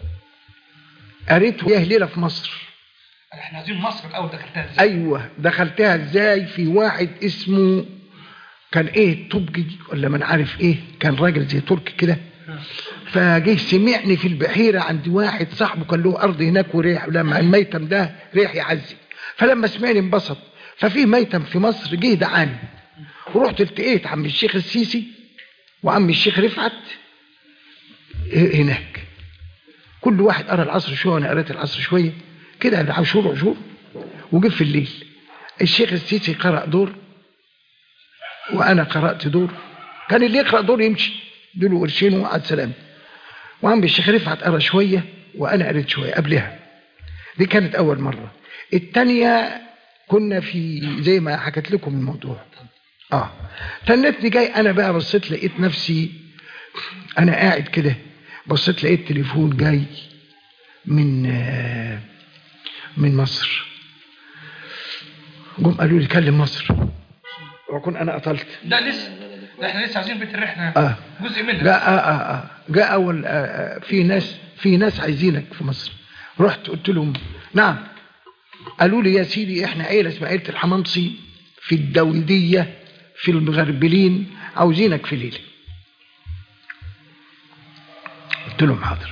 Speaker 1: قريت وياه ليله في مصر.
Speaker 2: احنا عايزين مصر الاول، دخلتها ازاي؟
Speaker 1: ايوه دخلتها ازاي؟ في واحد اسمه كان ايه تبجي ولا من عارف ايه، كان راجل زي تركي كده. فجه سمعني في البحيره عند واحد صاحبه كان له ارض هناك وريح، لما الميتم ده ريح يعزي. فلما سمعني انبسط. ففي ميتم في مصر جه دعاني، ورحت التقيت عم الشيخ السيسي وعم الشيخ رفعت هناك. كل واحد قرا العصر شويه وانا قريت العصر شويه كده، عشور. وجه في الليل الشيخ السيسي قرأ دور وانا قرأت دور. كان اللي يقرأ دور يمشي له قرشين وقعد سلام. وعم الشيخ رفعت قرأ شويه وانا قريت شويه قبلها. دي كانت اول مره. الثانيه كنا في زي ما حكيت لكم الموضوع. تنتني جاي انا بقى، بصيت لقيت نفسي انا قاعد كده، بصيت لقيت تليفون جاي من مصر. جم قالوا لي كلم مصر، وكون انا قتلت.
Speaker 2: لا لسه، احنا لسه عايزين بيت الرحله جزء منها.
Speaker 1: لا جاء اول في ناس عايزينك في مصر. رحت قلت لهم نعم. قالوا لي يا سيدي احنا عيله اسمها عيله الحمامصي في الداوديه في المغربلين، عاوزينك في ليله. قلت لهم حاضر.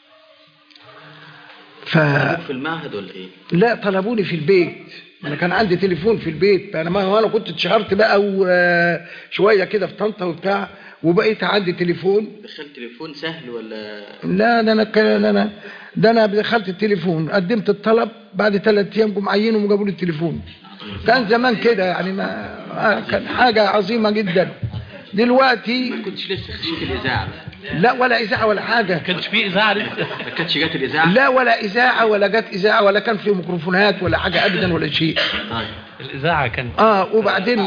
Speaker 3: في المعهد ولا ايه؟
Speaker 1: لا طلبوني في البيت. انا كان عندي تليفون في البيت، انا كنت اتشهرت بقى وشويه كده في طنطا وبتاع، وبقيت عندي تليفون.
Speaker 3: دخلت تليفون سهل ولا؟
Speaker 1: لا ده انا دخلت التليفون، قدمت الطلب، بعد 3 ايام جم عينوا وجابوا لي التليفون. كان زمان كده يعني، ما كان حاجه عظيمه جدا. دلوقتي
Speaker 3: ما كنتش لسه خشيت الاذاعه؟
Speaker 1: لا ولا اذاعه ولا حاجه.
Speaker 4: ما كانش في اذاعه لسه،
Speaker 3: ما كانتش جت الاذاعه؟
Speaker 1: لا ولا اذاعه ولا جت اذاعه ولا كان في ميكروفونات ولا حاجه ابدا ولا شيء.
Speaker 4: الاذاعه كانت
Speaker 1: وبعدين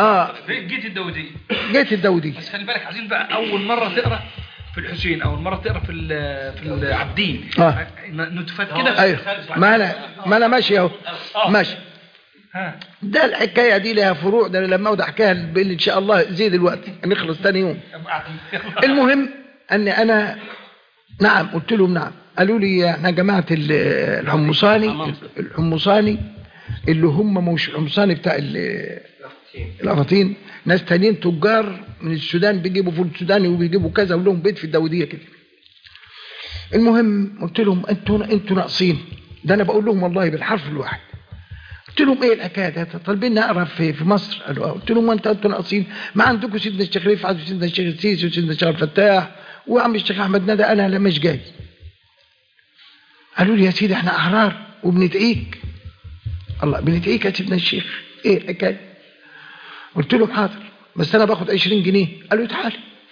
Speaker 1: جيت الداوديه.
Speaker 2: بس خلي بالك، عايزين بقى اول مره تقرا في الحسين، اول مره تقرا في العابدين، نتفات كده.
Speaker 1: ايوه ما انا ماشي اهو ماشي. ده الحكايه دي لها فروع، ده لما اقعد احكيها ان شاء الله زي دلوقتي نخلص ثاني يوم. المهم أني أنا نعم. قلت لهم نعم. قالوا لي احنا جماعة الحمصاني اللي هم مش الحمصاني بتاع الأفاطين، ناس تانيين تجار من السودان بيجيبوا فول سوداني وبيجيبوا كذا ولهم بيت في الداودية كده. المهم قلت لهم انتوا ناقصين. ده انا بقول لهم والله بالحرف الواحد. قلت لهم ايه الحكايه ده؟ طالبين اقرا في مصر. قالوا قلت لهم انتوا ناقصين، ما عندكم سيدنا الشيخ رفعت وسيدنا الشيخ السيسي وسيدنا الشيخ الفتاح وعم الشيخ احمد ندى، انا مش جاي. قالوا لي يا سيدي احنا احرار وبندعيك. الله بندعيك يا سيدنا الشيخ، ايه الحكايه؟ قلت لهم حاضر بس انا باخد 20 جنيه. قالوا تعالى.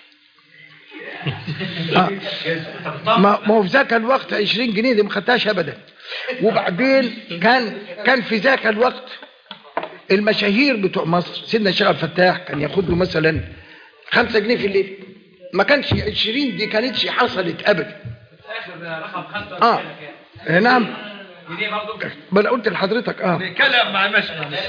Speaker 1: ما هو في ذاك الوقت 20 جنيه دي ما خدتهاش ابدا. وبعدين كان في ذاك الوقت المشاهير بتوع مصر سيدنا الشيخ الفتاح كان ياخد له مثلا 5 جنيه في الليل. ما كانش 20 دي كانتش حصلت ابدا. نعم ما انا قلت لحضرتك
Speaker 2: كلام مع المشي.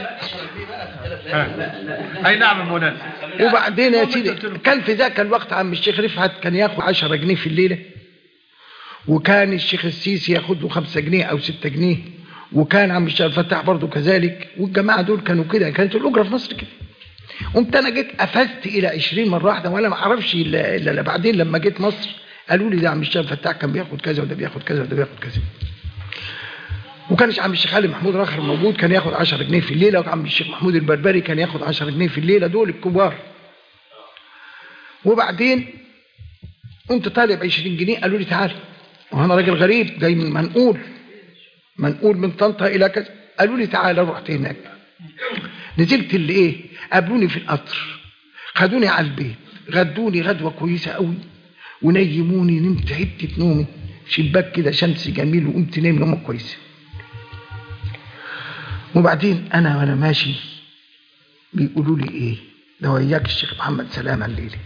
Speaker 2: اي نعم المناسب.
Speaker 1: وبعدين يا سيدي كان في ذاك الوقت عم الشيخ رفعت كان ياخد 10 جنيه في الليله، وكان الشيخ السيسي ياخد له 5 جنيه او 6 جنيه، وكان عم الشيخ الفتاح برضه كذلك، والجماعه دول كانوا كده. كانت الاجره في مصر كده. قمت انا جيت قفزت الى 20 مره واحده، وانا ما اعرفش الا بعدين لما جيت مصر قالوا لي ده عم الشيخ الفتاح كان بياخد كذا وده بياخد كذا وده بياخد كذا. وكانش عم الشيخ علي محمود راخر موجود كان ياخد 10 جنيه في الليله، وعم الشيخ محمود البربري كان ياخد 10 جنيه في الليله، دول الكبار. وبعدين قمت طالب 20 جنيه. قالوا لي تعالى، وانا راجل غريب جاي من منقول من طنطا الى كذا. قالوا لي تعالى. رحت هناك نزلت اللي ايه، قابلوني في القطر، خدوني على البيت، غدوني غدوه كويسه قوي، ونيموني. نمت حته نومي شباك كده شمس جميل، وقمت نايم نومه كويسه. وبعدين انا وانا ماشي بيقولوا لي ايه ده وياك الشيخ محمد سلامه الليله.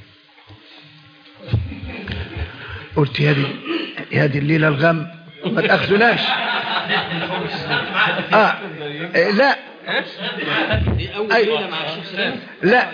Speaker 1: قلت يا دي الليله الغم ما تاخذوناش. لا
Speaker 3: دي اول ليله مع الشيخ سلامه.
Speaker 1: لا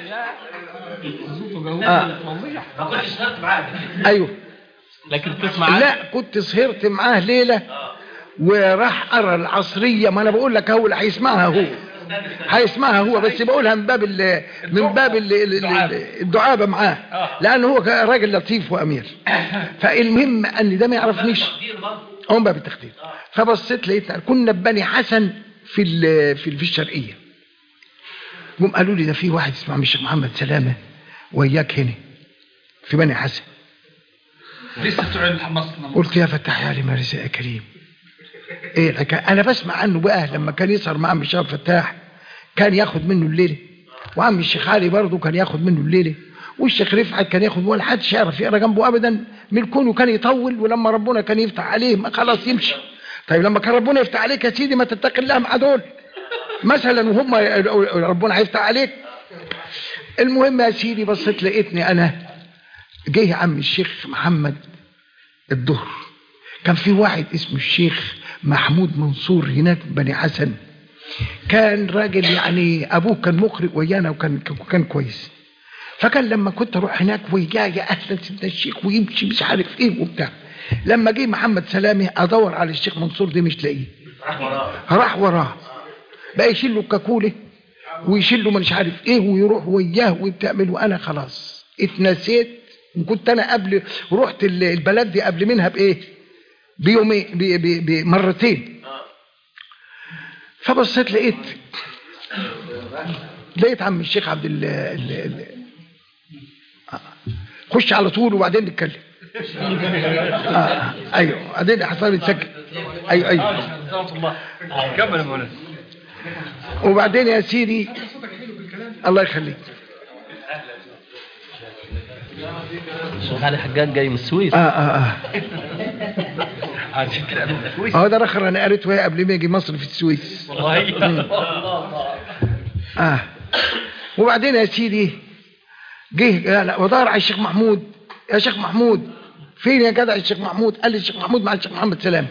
Speaker 3: ما كنتش سهرت معاه.
Speaker 1: ايوه
Speaker 4: لكن تسمع.
Speaker 1: لا كنت سهرت معاه ليله وراح قرا العصريه. ما انا بقول لك هو اللي هيسمعها هو بس بقولها من باب الدعابه معاه، لان هو راجل لطيف وامير. فالمهم ان ده ما يعرفنيش هم باب التخدير. فبصيت لقيتنا كنا ببني حسن في الشرقيه. قوم قالوا لي ده في واحد اسمه الشيخ محمد سلامه وياك هنا في بني حسن.
Speaker 2: لسه تعين مصر.
Speaker 1: قلت يا فتاح يا علي ما رزق يا كريم. ايه الحكايه؟ انا بسمع عنه بقى لما كان يسهر مع عم الشيخ فتاح كان ياخد منه الليله، وعم الشيخ علي برضه كان ياخد منه الليله، والشيخ رفعت كان ياخد، ولا حدش يعرف يقرا جنبه ابدا من الكون. وكان يطول، ولما ربنا كان يفتح عليه ما خلاص يمشي. طيب لما كان ربنا يفتح عليك يا سيدي ما تتقي الله مع دول مثلا، وهم ربنا هيفتح عليك. المهم يا سيدي بصيت لقيتني انا جه عم الشيخ محمد الظهر. كان في واحد اسمه الشيخ محمود منصور هناك بني حسن، كان راجل يعني ابوه كان مقرئ ويانا وكان كويس. فكان لما كنت اروح هناك ويجي اهلا سيدنا الشيخ ويمشي مش عارف ايه وبتاع. لما جه محمد سلامه ادور على الشيخ منصور ده مش لاقيه، راح وراه بقى يشيل له الكاكوله ويشيل له مش عارف ايه ويروح وياه وبتعمل. وانا خلاص اتنسيت. وكنت انا قبل رحت البلد دي قبل منها بايه بيومين بمرتين. فبصيت لقيت عم الشيخ عبد خش على طول وبعدين نتكلم. ايوه بعدين حصل يتسكت. ايوه
Speaker 2: كمل يا مولانا.
Speaker 1: وبعدين يا سيدي الله يخليك
Speaker 4: الشيخ علي حجاج جاي من السويس.
Speaker 1: هو ده رخر انا قريت وهي قبل ما يجي مصر في السويس والله. وبعدين يا سيدي جه ودار على الشيخ محمود. يا شيخ محمود فين يا جدع الشيخ محمود؟ قال لي الشيخ محمود مع الشيخ محمد سلامه.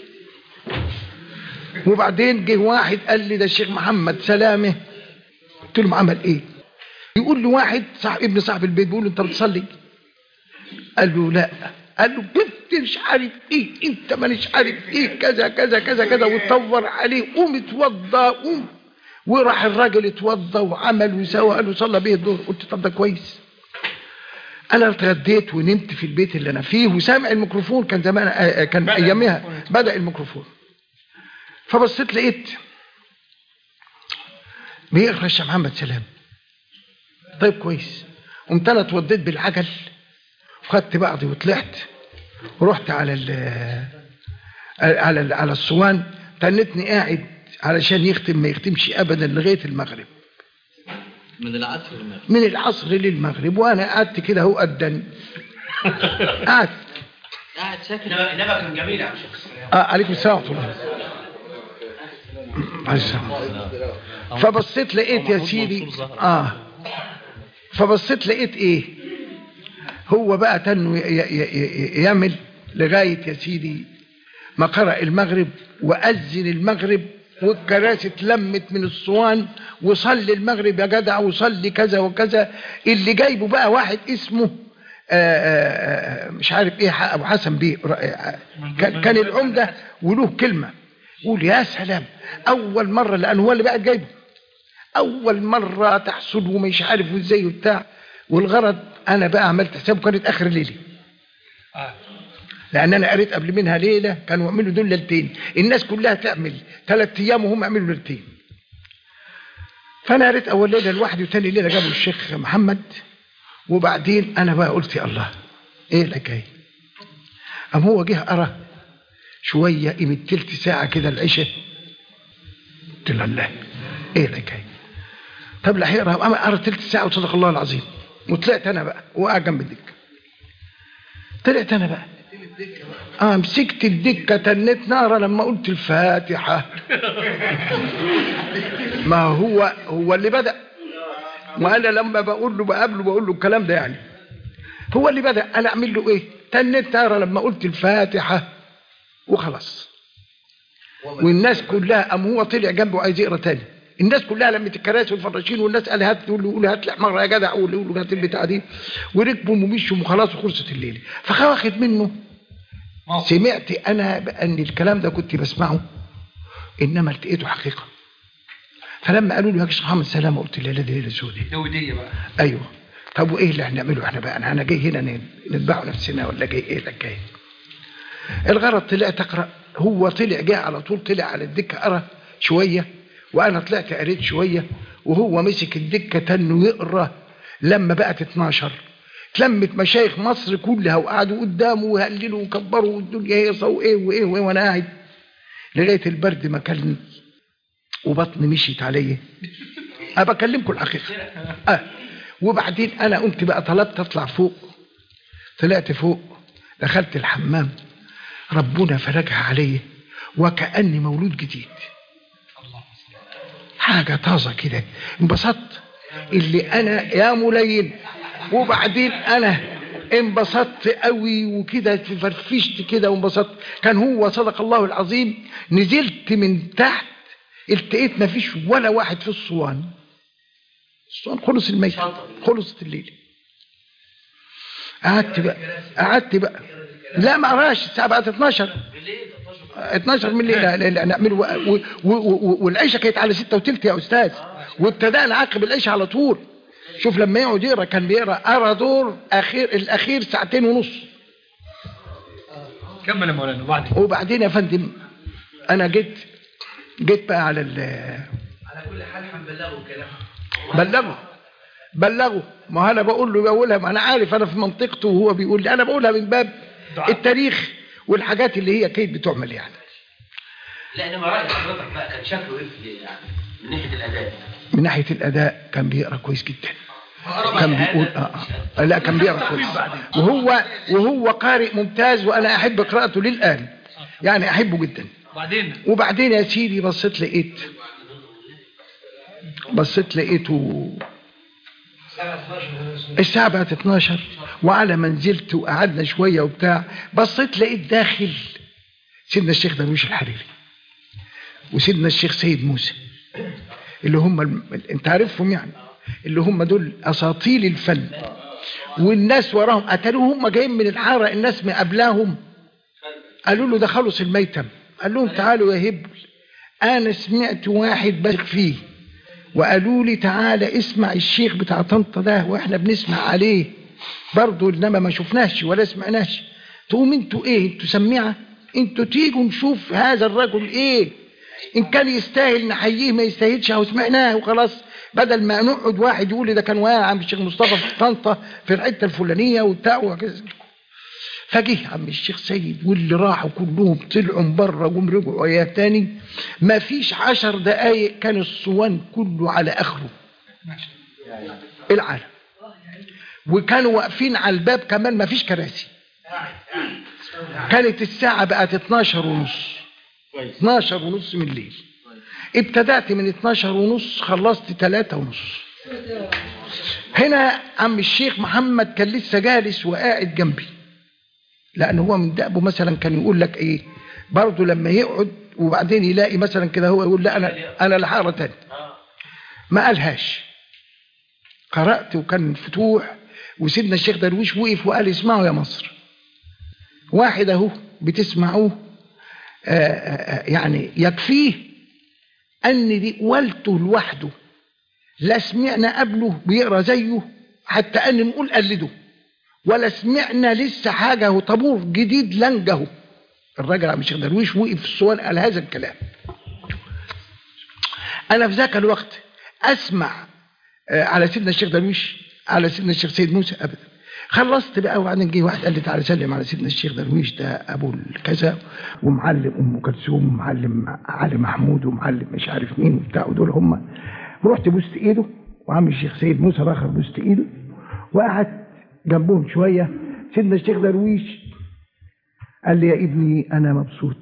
Speaker 1: وبعدين جه واحد قال لي ده الشيخ محمد سلامه. قلت له عمل ايه؟ يقول لي واحد ابن صاحب البيت بيقول له انت بتصلي؟ قال له لا. قال له جبت مش عارف ايه، انت ما مش عارف ايه، كذا كذا كذا كذا، وتطور عليه. قوم اتوضى، قوم. وراح الراجل اتوضى وعمل وسوى. قال له صلى بيه الظهر. قلت طب ده كويس. انا اتغديت ونمت في البيت اللي انا فيه وسامع الميكروفون. كان زمان كان ايامها بدأ الميكروفون. فبصيت لقيت بيقرا الشيخ محمد سلام. طيب كويس. قمت انا اتوضيت بالعجل وخدت بعضي وطلعت ورحت على الصوان. تنتني قاعد علشان يختم، ما يختمش ابدا لغايه المغرب.
Speaker 3: من العصر للمغرب.
Speaker 1: من العصر للمغرب. وانا قعدت كده اهو قدن قعدت
Speaker 3: ساكت. انما كان جميل يا شيخ.
Speaker 1: عليكم السلام ورحمه الله. فبصيت لقيت يا سيدي فبصيت لقيت ايه، هو بقى تنو يعمل لغايه يا سيدي ما قرأ المغرب وأذن المغرب والكراسي اتلمت من الصوان وصلي المغرب يا جدع وصلي كذا وكذا. اللي جايبه بقى واحد اسمه مش عارف ايه، ابو حسن بيه، كان العمده وله كلمه يقول يا سلام اول مره، لان هو اللي بقى جايبه اول مره تحصل ومش عارف ازاي وبتاع. والغرض انا بقى عملت حسابه كانت اخر ليله، لان انا قريت قبل منها ليله كانوا يعملوا دول ليلتين. الناس كلها تعمل 3 ايام وهم يعملوا ليلتين. فانا قريت اول ليله لوحدي وثاني ليله جابوا الشيخ محمد. وبعدين انا بقى قلت يا الله ايه الحكايه. قام هو جه قرا شويه قيمه تلت ساعه كده العشاء. قلت له الله ايه الحكايه. طب لا هيقرا. قام قرا تلت ساعه وصدق الله العظيم. وطلعت انا بقى وقاعد جنب الدكه. طلعت انا بقى مسكت الدكه تنيت ناره لما قلت الفاتحه. ما هو اللي بدأ. وانا لما بقول له بقول له الكلام ده يعني هو اللي بدأ. انا اعمل له ايه؟ تنيت ناره لما قلت الفاتحه وخلاص. والناس كلها قام هو طلع جنبه عايز يقرا تاني. الناس كلها لمت الكراسي والفراشين والناس قال هات، يقول هات لي حمار يا جدع، يقول هات البتاع دي. وركبوا ومشوا وخلاص وخلصت الليله. فواخد منه سمعت انا بان الكلام ده كنت بسمعه انما لقيته حقيقه. فلما قالوا لي يا شيخ محمد سلام قلت لا دي ليله سوداء
Speaker 2: يهوديه بقى.
Speaker 1: ايوه. طب وايه اللي هنعمله احنا بقى؟ انا جاي هنا نذبحوا نفسنا ولا جاي ايه اللي جاي؟ الغرض طلعت اقرا. هو طلع جاء على طول، طلع على الدكه قرا شويه وانا طلعت قريت شويه. وهو مسك الدكه تنه يقرا. لما بقت 12 اتلمت مشايخ مصر كلها وقعدوا قدامه وهللوا وكبروا والدنيا هيصه وايه وايه وانا قاعد لغايه البرد ما كلني وبطني مشيت عليا. بكلمكم الحقيقه. وبعدين انا قمت بقى طلبت اطلع فوق. طلعت فوق دخلت الحمام. ربنا فرجها عليا وكأني مولود جديد. حاجه طازه كده. انبسطت اللي انا يا ملين. وبعدين انا انبسطت قوي وكده فرفشت كده وانبسطت. كان هو صدق الله العظيم. نزلت من تحت التقيت ما فيش ولا واحد في الصوان. الصوان خلص الميت، خلصت الليل. قعدت بقى لا ما قراش. الساعه بقت 12 من الليل نعمل. والعيشه كانت على 6:15 يا استاذ. وابتدأنا عقب العيشه على طول. شوف لما يقعد يقرا كان قرا دور الاخير 2.5 ساعة.
Speaker 2: كمل يا مولانا.
Speaker 1: وبعدين يا فندم انا جيت بقى على
Speaker 3: كل حال هنبلغه كلام.
Speaker 1: بلغه. ما انا بقولها. ما انا عارف انا في منطقته وهو بيقول لي. انا بقولها من باب التاريخ والحاجات اللي هي كيف بتعمل يعني.
Speaker 3: لا انما راي حضرتك بقى كان شكله ايه يعني من ناحيه الاداء؟
Speaker 1: من ناحيه الاداء كان بيقرا كويس جدا. كان بيقول لا كان بيقرا كويس. وهو قارئ ممتاز وانا احب قراءته للان يعني احبه جدا. وبعدين يا سيدي بصيت لقيته الساعه بقت 12. وعلى ما نزلت وقعدنا شويه وبتاع بصيت لقيت داخل سيدنا الشيخ درويش الحريري وسيدنا الشيخ سيد موسى اللي هم انت عارفهم يعني، اللي هم دول اساطيل الفن. والناس وراهم قتلوهم، هم جايين من الحاره، الناس مقابلاهم قالوا له ده خلص الميتم. قال لهم تعالوا يا هبل، انا سمعت واحد بثق فيه وقالوا لي تعالى اسمع الشيخ بتاع طنطا ده، واحنا بنسمع عليه برضه انما ما شفناش ولا سمعناش. تقوم انتوا ايه؟ انتوا سميعه؟ انتوا تيجوا نشوف هذا الرجل ايه، ان كان يستاهل نحييه ما يستاهلش او سمعناه وخلاص، بدل ما نقعد واحد يقول لي ده كان واقع عم الشيخ مصطفى في طنطا في الحته الفلانيه وبتاع وكذا. فجه عم الشيخ سيد واللي راحوا كلهم طلعوا بره وجم رجعوا اياه تاني، ما فيش 10 دقايق كان الصوان كله على اخره العالم، وكانوا واقفين على الباب كمان ما فيش كراسي. كانت الساعه بقت 12:30 12:30 من الليل. ابتدأت من 12:30 خلصت 3:30. هنا عم الشيخ محمد كان لسه جالس وقاعد جنبي، لأن هو من دأبه مثلا كان يقول لك إيه برضه لما يقعد وبعدين يلاقي مثلا كده هو يقول لا أنا لحارة تاني، ما قالهاش. قرأت وكان فتوح، وسيدنا الشيخ درويش وقف وقال اسمعوا يا مصر، واحد اهو بتسمعوه يعني يكفيه ان دي والته لوحده لا سمعنا قبله بيقرا زيه حتى ان نقول قلده، ولا سمعنا لسه حاجه وطابور جديد لنجه. الراجل عم الشيخ درويش وقف في الصوان قال هذا الكلام. انا في ذاك الوقت اسمع على سيدنا الشيخ درويش على سيدنا الشيخ سيد موسى ابدا. خلصت بقى وبعدين جه واحد قال لي تعالى سلم على سيدنا الشيخ درويش، ده ابو الكذا ومعلم ام كلثوم ومعلم علي محمود ومعلم مش عارف مين وبتاع، ودول هم. رحت بوست ايده، وعم الشيخ سيد موسى الاخر بوست ايده، وقعدت جنبهم شويه. سيدنا الشيخ درويش قال لي يا ابني انا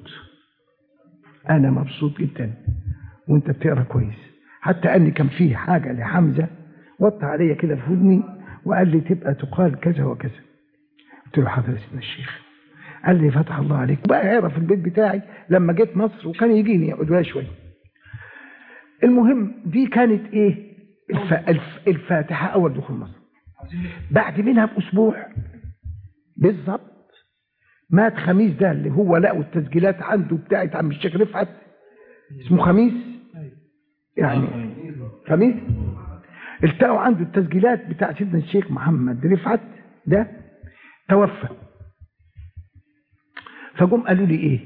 Speaker 1: مبسوط جدا وانت بتقرا كويس، حتى اني كان فيه حاجه لحمزه وطى عليا كده في ودني وقال لي تبقى تقال كذا وكذا. قلت له حاضر يا سيدنا الشيخ. قال لي فتح الله عليك. بقى يعرف البيت بتاعي لما جيت مصر وكان يجيني يقعد ويا شويه. المهم دي كانت ايه الفاتحه اول دخول مصر. بعد منها باسبوع بالظبط مات خميس، ده اللي هو لقوا التسجيلات عنده بتاعت عم الشيخ رفعت، اسمه خميس يعني خميس، التقوا عنده التسجيلات بتاع سيدنا الشيخ محمد رفعت ده توفى. فجم قالوا لي ايه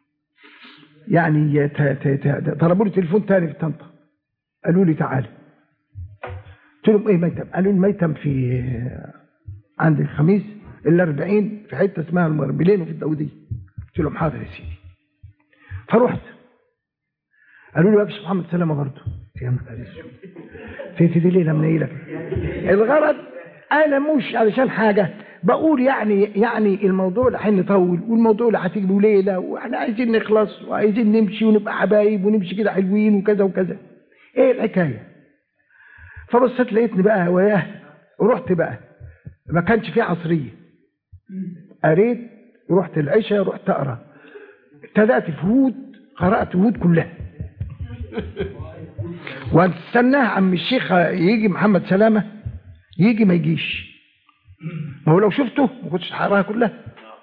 Speaker 1: يعني طلبوا لي تليفون تاني في طنطا، قالوا لي تعالى. قلت لهم ايه ميتم؟ قالوا لي الميتم في عند الخميس ال40 في حته اسمها المربلين وفي الداوديه. قلت لهم حاضر يا سيدي. فرحت قالوا لي يا باشا محمد سلامه برضه. يا نهار اسود في دي ليله منيلك. الغرض انا مش علشان حاجه بقول يعني الموضوع اللي هنطول والموضوع اللي هتيجي له ليله واحنا عايزين نخلص وعايزين نمشي ونبقى حبايب ونمشي كده حلوين وكذا وكذا. ايه الحكايه؟ فبصيت لقيتني بقى وياه، ورحت بقى ما كانش فيه عصريه، قريت ورحت العشاء رحت اقرا، ابتدات في هود، قرات هود كلها واستناه عم الشيخ يجي محمد سلامه يجي ما يجيش، ما هو لو شفته ما كنتش هقراها كلها.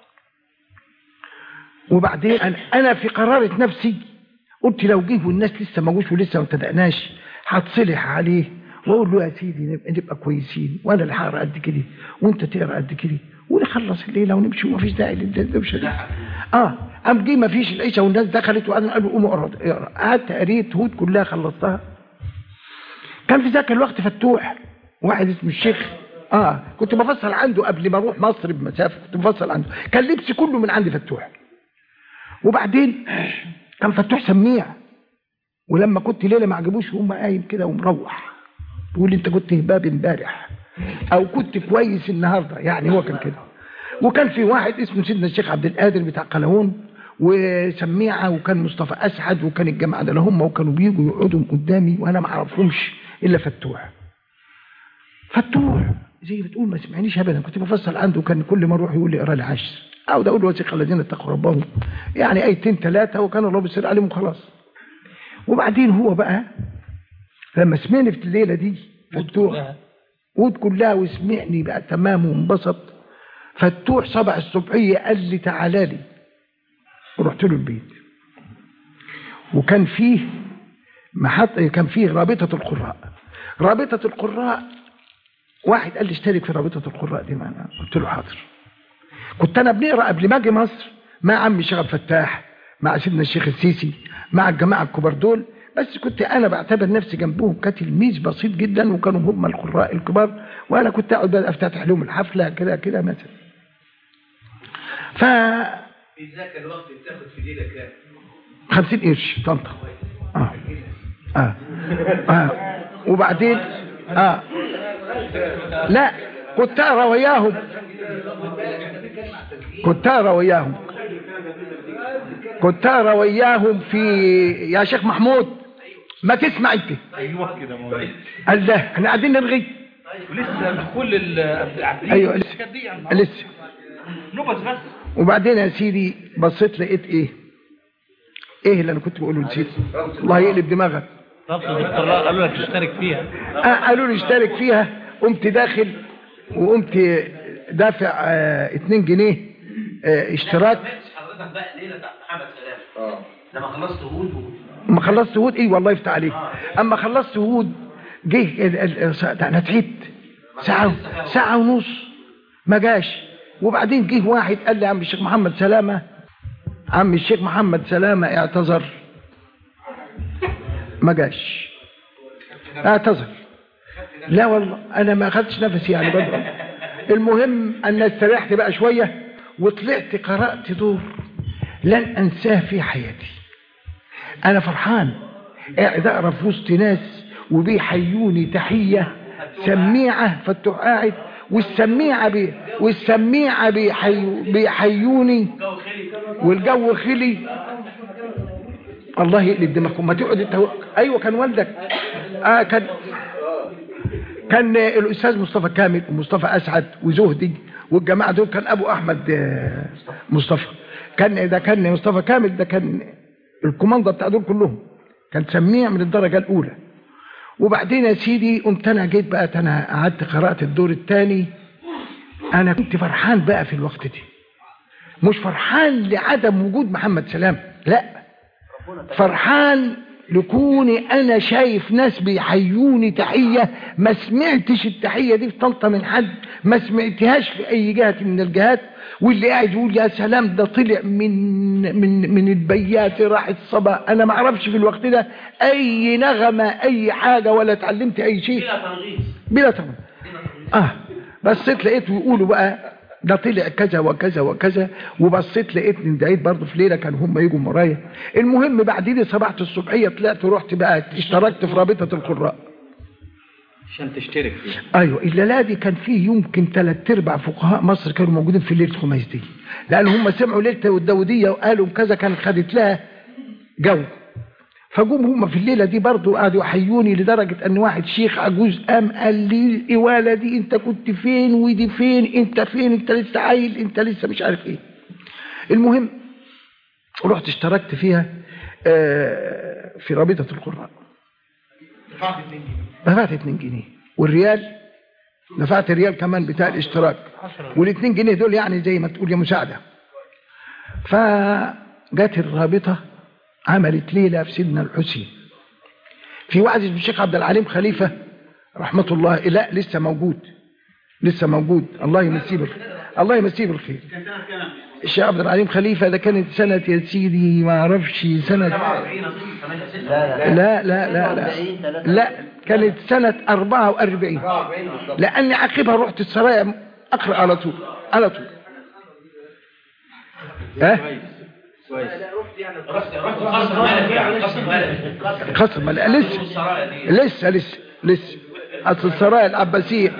Speaker 1: وبعدين انا في قرارة نفسي قلت لو جه والناس لسه ما جوش ولسه ما ابتدأناش هتصلح عليه واقول له يا سيدي نبقى كويسين، وانا اللي هقرا قد كده وانت تقرا قد كده ونخلص الليله ونمشي وما فيش داعي للدوشه دي. قام جه ما فيش العشاء والناس دخلت وقعدوا قالوا قوموا اقرا. قعدت قريت هود كلها خلصتها. كان في ذاك الوقت فتوح واحد اسمه الشيخ كنت بفصل عنده قبل ما اروح مصر بمسافه، كنت بفصل عنده، كان لبسي كله من عند فتوح. وبعدين كان فتوح سميع، ولما كنت ليله ما عجبوش وهم قايم كده ومروح بيقول لي انت كنت هباب امبارح او كنت كويس النهارده، يعني هو كان كده. وكان في واحد اسمه سيدنا الشيخ عبد القادر بتاع قلاوون وسميعه، وكان مصطفى اسعد، وكان الجماعه ده هم، وكانوا بيجوا يقعدوا قدامي وانا ما اعرفهمش الا فتوح زي ما تقول ما سمعنيش ابدا. كنت بفصل عنده، كان كل ما اروح يقول لي اقرا لي 10 او ده اقول له وثق الذين اتقوا ربهم، يعني ايتين 3 وكان الله بيسر عليهم وخلاص. وبعدين هو بقى لما سمعني في الليله دي فتوح ود كلها وسمعني بقى تمام وانبسط. فتوح صبح الصبحية قال لي تعالى لي، ورحت له البيت. وكان فيه كان فيه رابطة القراء. رابطة القراء واحد قال لي اشترك في رابطة القراء دي معنا. قلت له حاضر. كنت انا بنقرا قبل ما اجي مصر مع عمي الشيخ عبد الفتاح، مع سيدنا الشيخ السيسي، مع الجماعه الكبار دول، بس كنت انا بعتبر نفسي جنبهم كتلميذ بسيط جدا، وكانوا هم القراء الكبار، وانا كنت اقعد بقى افتتح لهم الحفله كده كده مثلا. ف
Speaker 7: في ذاك الوقت بتاخد في ليله كام؟
Speaker 1: 50 قرش طنطا. وبعدين لا كنت اقرا وياهم، كنت اقرا وياهم في يا شيخ محمود ما تسمع انت.
Speaker 2: ايوه كده مولانا.
Speaker 1: قال لا احنا قاعدين نرغي
Speaker 2: ولسه دخول العبدين.
Speaker 1: ايوه لسه
Speaker 2: نبذ بس.
Speaker 1: وبعدين يا سيدي بصيت لقيت ايه اللي انا كنت بقوله نسيت، الله يقلب دماغك.
Speaker 4: قالوا لك اشترك فيها.
Speaker 1: قالوا لي اشترك فيها. قمت داخل وقمت دافع 2 جنيه اشتراك.
Speaker 7: حضرتك بقى ليله بتاعت محمد سلام لما خلصت هود
Speaker 1: اما خلصت هود ايه والله يفتح عليك. اما خلصت هود جه انا تعبت ساعه ونص ما جاش. وبعدين جه واحد قال لي عم الشيخ محمد سلامه اعتذر، ما جاش، اعتذر. لا والله انا ما اخذتش نفسي يعني بضرب. المهم ان استريحت بقى شويه وطلعت قرأت دور لن انساه في حياتي. انا فرحان قاعد اقرا في وسط ناس وبيحيوني تحيه سميعه، فتوح قاعد والسميعه بيحيوني والجو خلي. الله يقلب دماغكم ما تقعد انت. ايوه كان والدك كان الاستاذ مصطفى كامل ومصطفى اسعد وزهدي والجماعه دول. كان ابو احمد مصطفى كان مصطفى كامل ده كان الكوماندا بتاع دول كلهم، كان سميع من الدرجه الاولى. وبعدين يا سيدي قمت انا جيت بقى انا قعدت قرات الدور الثاني. انا كنت فرحان بقى في الوقت دي، مش فرحان لعدم وجود محمد سلام، لا فرحان لكوني انا شايف ناس بيحيوني تحيه ما سمعتش التحيه دي في طنطا من حد، ما سمعتهاش في اي جهه من الجهات. واللي قاعد يقول يا سلام ده طلع من البيات راح الصبا. انا ما اعرفش في الوقت ده اي نغمه اي حاجه ولا اتعلمت اي شيء بلا تنغيص. بصيت لقيت ويقولوا بقى ده طلع كذا وكذا وكذا. وبصيت لقيتني اندعيت برضه في ليله كانوا هم يجوا ورايا. المهم بعد دي صبحت الصبحيه طلعت ورحت بقى اشتركت في رابطه القراء
Speaker 3: عشان تشترك فيها.
Speaker 1: ايوه الليله دي كان فيه يمكن 3/4 فقهاء مصر كانوا موجودين في ليله الخميس دي، لان هم سمعوا ليله الداوديه وقالوا كذا كانت خدت لها جو. فجم هم في الليله دي برضه قعدوا يحيوني لدرجه ان واحد شيخ عجوز قام قال لي الإوالة دي انت كنت فين ودي فين، انت فين، انت لسه عيل، انت لسه مش عارف ايه. المهم رحت اشتركت فيها في رابطه القراء. دفعت 2 جنيه والريال دفعت الريال كمان بتاع الاشتراك، وال2 جنيه دول يعني زي ما تقول يا مساعده. فجت الرابطه عملت ليله في سيدنا الحسين في وعظ الشيخ عبد العليم خليفه رحمه الله. لا لسه موجود الله يمسيه بالخير. الشيخ عبد العليم خليفه ده كانت سنه يا سيدي ما اعرفش سنه لا كانت سنه 44 لاني عقبها رحت السرايا اقرا على طول
Speaker 7: كويس.
Speaker 1: خصم مالك لسه اصل السرايا العباسيه.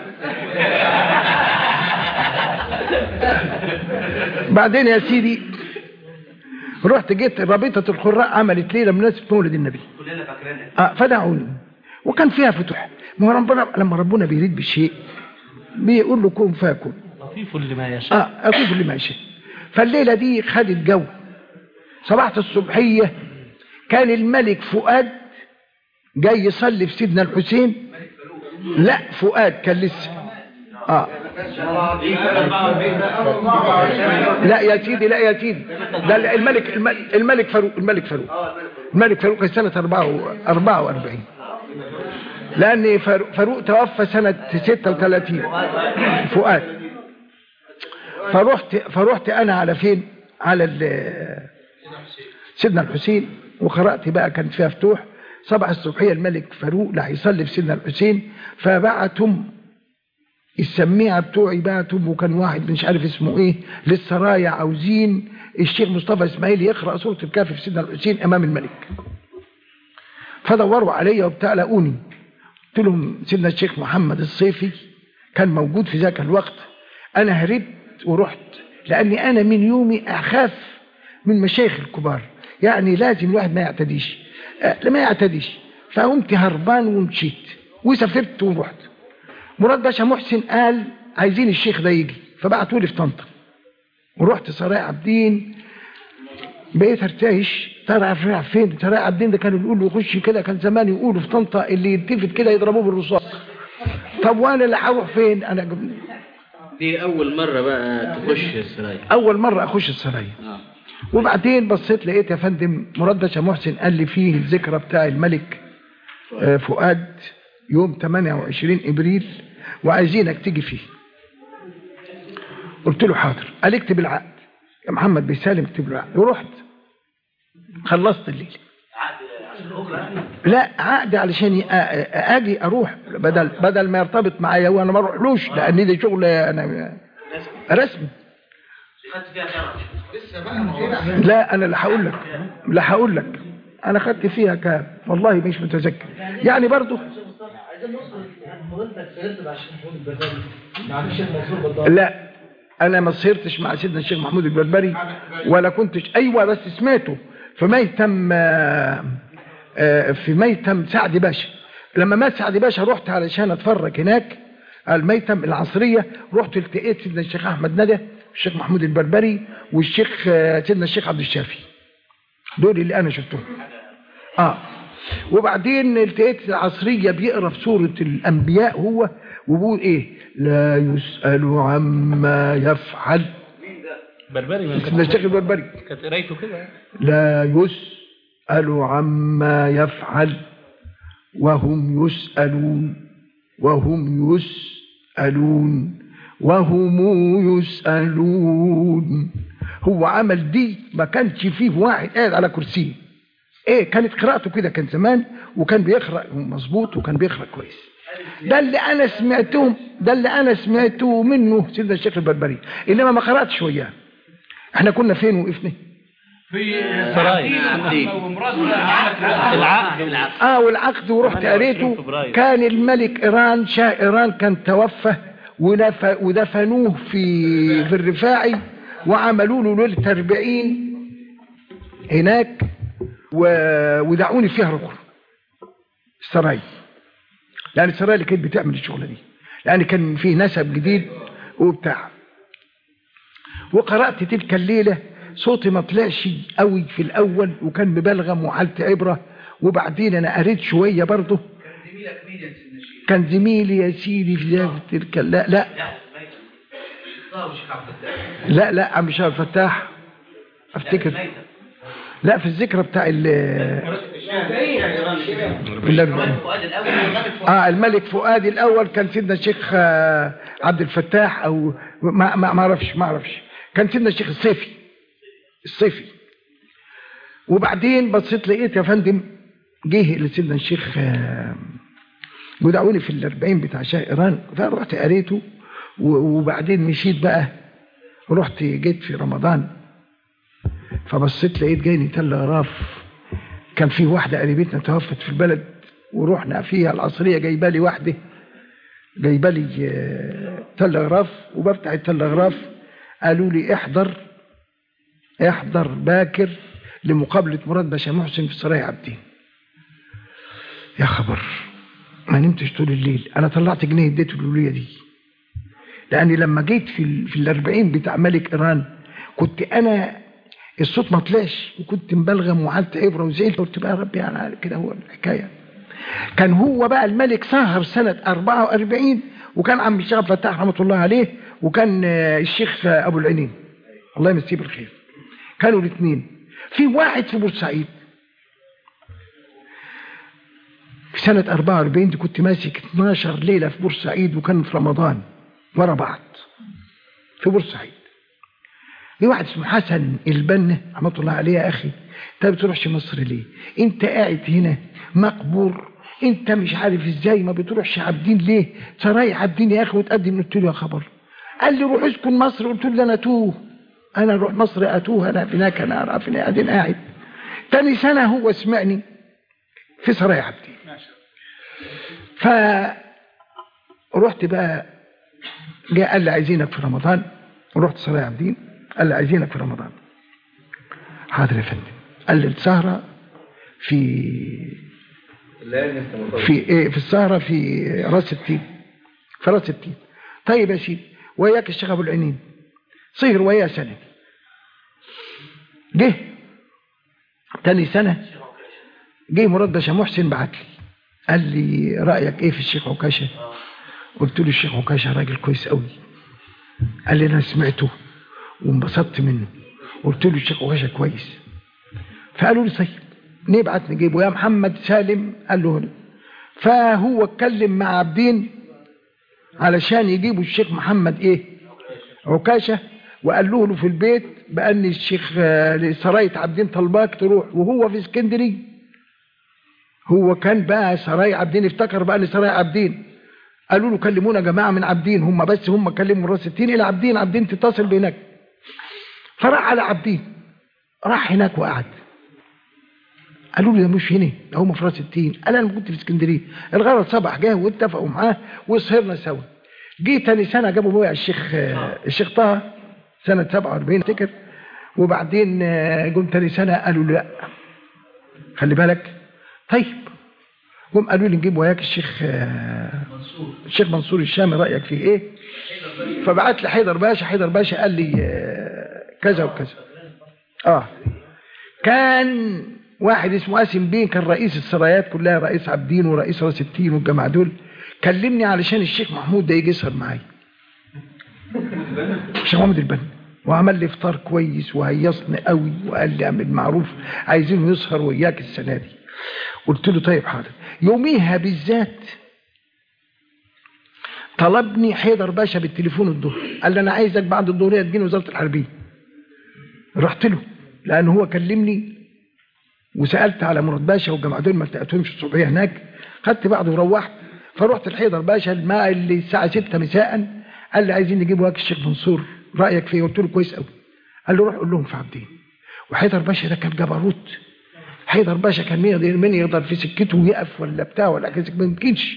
Speaker 1: بعدين يا سيدي رحت جيت رابطه القراء عملت ليله مناسبه مولد النبي
Speaker 7: كلنا فاكرينها.
Speaker 1: فدعوني وكان فيها فتوح. ما ربنا لما ربنا بيريد بالشيء بيقول له كن فاكن،
Speaker 4: لطيف لما يشاء.
Speaker 1: لطيف لما يشاء. فالليله دي خدت جو. صباحة الصبحيه كان الملك فؤاد جاي يصلي في سيدنا الحسين لا فؤاد كان لسه لا يا سيدي لا يا سيدي، ده الملك فاروق كان سنة 44 لأن فاروق توفى سنة 36 فؤاد. فرحت أنا على فين؟ على سيدنا الحسين، وقرأت بقى كانت فيها فتوح 7 الصبحية الملك فاروق لا يصلي في سيدنا الحسين، فبعتهم السميعة بتوعي بعتهم، وكان واحد مش عارف اسمه ايه للسرايا عاوزين الشيخ مصطفى اسماعيل يقرأ سورة الكهف في سيدنا الحسين امام الملك. فدوروا عليا وبتاع لقوني، قلت لهم سيدنا الشيخ محمد الصيفي كان موجود في ذاك الوقت. انا هربت ورحت، لاني انا من يومي اخاف من مشايخ الكبار، يعني لازم الواحد ما يعتديش لما يعتديش. فقمت هربان ومشيت وسافرت ورحت. مراد باشا محسن قال عايزين الشيخ ده يجي، فبعتوا لي في طنطا، ورحت سرايا عابدين. بقيت ارتعش، ترى رايح فين؟ سرايا عابدين ده كانوا بيقولوا يخش كده، كان زمان يقولوا في طنطا اللي يلتفت كده يضربوه بالرصاص. طب وانا اللي هروح فين؟ انا
Speaker 3: دي اول مره بقى تخش السرايا؟
Speaker 1: اول مره اخش السرايا. وبعدين بصيت لقيت يا فندم مراد باشا محسن قال لي فيه الذكرى بتاع الملك فؤاد يوم 28 ابريل وعايزينك تيجي فيه. قلت له حاضر. قال اكتب العقد يا محمد بيسالم، اكتب العقد. ورحت خلصت الليل. لا عقد علشان اجي اروح، بدل ما يرتبط معايا وانا ما اروحلوش، لان دي شغل انا رسمي. لا انا لا هقول لك انا خدت فيها كام والله مش متذكر يعني برضو. لا انا ما صهرتش مع سيدنا الشيخ محمود البربري ولا كنتش، ايوه بس سمعته في ميتم سعد باشا. لما مات سعد باشا رحت علشان اتفرج هناك الميتم العصريه، رحت التقيت سيدنا الشيخ احمد ندى والشيخ محمود البربري والشيخ سيدنا الشيخ عبد الشافي، دول اللي انا شفتهم. وبعدين التقيت العصريه بيقرا في سوره الانبياء هو، وبيقول ايه؟ لا يسأل عما يفعل.
Speaker 4: بربري
Speaker 1: سيدنا الشيخ البربري
Speaker 4: كانت قرايته كده.
Speaker 1: لا يسأل عما يفعل وهم يسألون وهم يسألون وهم يسألون. هو عمل دي ما كانش فيه واحد قاعد على كرسيه. ايه كانت قراءته كده كان زمان، وكان بيقرأ مظبوط وكان بيقرأ كويس. ده اللي انا سمعته منه سيدنا الشيخ البربري، انما ما قرأتش وياه. احنا كنا فين وقفنا؟
Speaker 4: في سرايا
Speaker 3: العقد.
Speaker 1: والعقد ورحت قريته. كان الملك ايران شاه ايران كان توفى ودفنوه في الرفاعي، وعملوا له ليله 40 هناك ودعوني فيها ركن السرايا، لان السرايا اللي كانت بتعمل الشغله دي، لان كان فيه نسب جديد وبتاع. وقرأت تلك الليله، صوتي ما طلعش قوي في الاول وكان مبلغم وحالتي عبره، وبعدين انا قريت شويه برضه. كان زميلي يا سيدي في تلك لا عم شاء الفتاح افتكر. لا في الذكرى بتاع الملك فؤاد الاول كان سيدنا الشيخ عبد الفتاح، او ما اعرفش كان سيدنا الشيخ الصيفي. وبعدين بصيت لقيت يا فندم جه لسيدنا الشيخ ودعوني في 40 بتاع شاه ايران، فرحت قريته. وبعدين مشيت بقى، ورحت جيت في رمضان، فبصيت لقيت جايني تل غراف. كان في واحده قريبتنا توفت في البلد، ورحنا فيها العصريه جايبالي واحده، جايبالي تل غراف. وبفتح التل غراف قالوا لي احضر باكر لمقابله مراد باشا محسن في سرايا عابدين. يا خبر، ما نمتش طول الليل. انا طلعت جنيه اديته الوليه دي، لاني لما جيت في 40 بتاع ملك ايران كنت انا الصوت ما طلعش، وكنت مبلغم وحالتي عبره وزعلت. قلت بقى يا ربي انا كده هو الحكايه. كان هو بقى الملك سهر سنة 44، وكان عم الشيخ عبد الفتاح رحمة الله عليه، وكان الشيخ أبو العينين الله يمسيه بالخير. كانوا الاثنين. في واحد في بورسعيد في سنة 44 دي كنت ماسك 12 ليلة في بورسعيد، وكان في رمضان ورا بعض في بورسعيد. في واحد اسمه حسن البنا رحمة الله عليه، يا أخي انت بتروحش مصر ليه؟ انت قاعد هنا مقبور، انت مش عارف ازاي ما بتروحش عابدين ليه؟ سراي عابدين يا أخي وتقدم. قلت له يا خبر. قال لي روح اسكن مصر. قلت له انا توه، انا اروح مصر اتوه؟ انا هناك انا اعرف اني قاعدين قاعد. تاني سنة هو سمعني في سراي عابدين. فرحت بقى، جاء قال لي عايزينك في رمضان. ورحت سراي عابدين، قال لي عايزينك في رمضان. حاضر يا فندم. قال لي السهرة في ايه؟ في السهرة في راس التين، في راس التين. طيب يا سيدي، وياك الشيخ ابو العينين صهر وياه سنة. جه تاني سنة جه مراد باشا محسن بعت لي، قال لي رأيك ايه في الشيخ عكاشة؟ قلت له الشيخ عكاشة راجل كويس قوي. قال لي انا سمعته وانبسطت منه. قلت له الشيخ عكاشة كويس. فقالوا لي طيب نبعت نجيبه يا محمد سالم. قال له هنا. فهو اتكلم مع عابدين علشان يجيبوا الشيخ محمد ايه عكاشة، وقال له في البيت بأن الشيخ سراية عابدين طلباك تروح، وهو في اسكندرية. هو كان بقى سراية عابدين، افتكر بقى ان سراية عابدين. قالوا له كلمونا جماعة من عابدين، هم بس هم كلموا راس التين الى عابدين، عابدين تتصل بهناك. فراح على عابدين، راح هناك وقعد. قالوا له ده مش هنا، ده هم في راس التين. قال انا كنت في اسكندريه. الغرض صبح جه واتفقوا معاه وسهرنا سوا. جه تاني سنه جابوا بويا الشيخ طه سنه 47 افتكر. وبعدين جم تاني سنه قالوا له لا خلي بالك. طيب هم قالوا لي نجيب وياك الشيخ منصور الشامي، رايك فيه ايه؟ فبعت لي حيدر باشا قال لي كذا وكذا. كان واحد اسمه قاسم بيه، كان رئيس السرايات كلها، رئيس عابدين ورئيس راس التين والجماعه دول. كلمني علشان الشيخ محمود ده يجي يسهر معايا، الشيخ محمود البنا، وعمل لي افطار كويس وهيصني قوي، وقال لي اعمل معروف عايزينه يسهر وياك السنه دي. قلت له طيب حاضر. يوميها بالذات طلبني حيدر باشا بالتليفون الظهر، قال لي انا عايزك بعد الظهريه تجيني وزاره الحربيه. رحت له لان هو كلمني، وسالت على مراد باشا والجماعه دول ما لقيتهمش الصبحيه هناك. خدت بعض وروحت. فرحت لحيدر باشا اللي الساعه 6 مساء، قال لي عايزين نجيب وياك الشيخ منصور، رايك فيه؟ قلت له كويس قوي. قال له روح قول لهم في عابدين. وحيدر باشا ده كان جبروت. حيدر باشا كان مين يقدر في سكته ويقف ولا بتاع ولا كذا، ما يمكنش.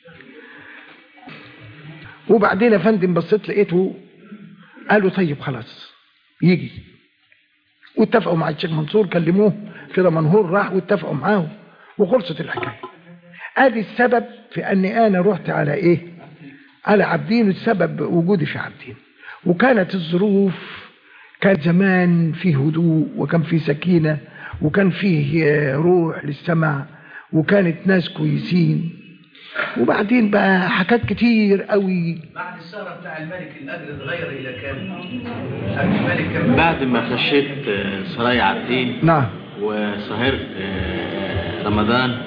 Speaker 1: وبعدين يا فندم بصيت لقيته، قالوا طيب خلاص يجي. واتفقوا مع الشيخ منصور، كلموه في دمنهور، راح واتفقوا معاه وخلصت الحكايه. ادي السبب في اني انا رحت على ايه؟ على عابدين، السبب وجودي في عابدين. وكانت الظروف، كان زمان فيه هدوء وكان فيه سكينه وكان فيه روح للسمع وكانت ناس كويسين. وبعدين بقى حاجات كتير قوي.
Speaker 7: بعد السهرة بتاع الملك الأجر اتغير إلى كام؟ الملك كان
Speaker 3: بعد ما خشيت سرايا عابدين
Speaker 1: نعم
Speaker 3: وسهرت رمضان،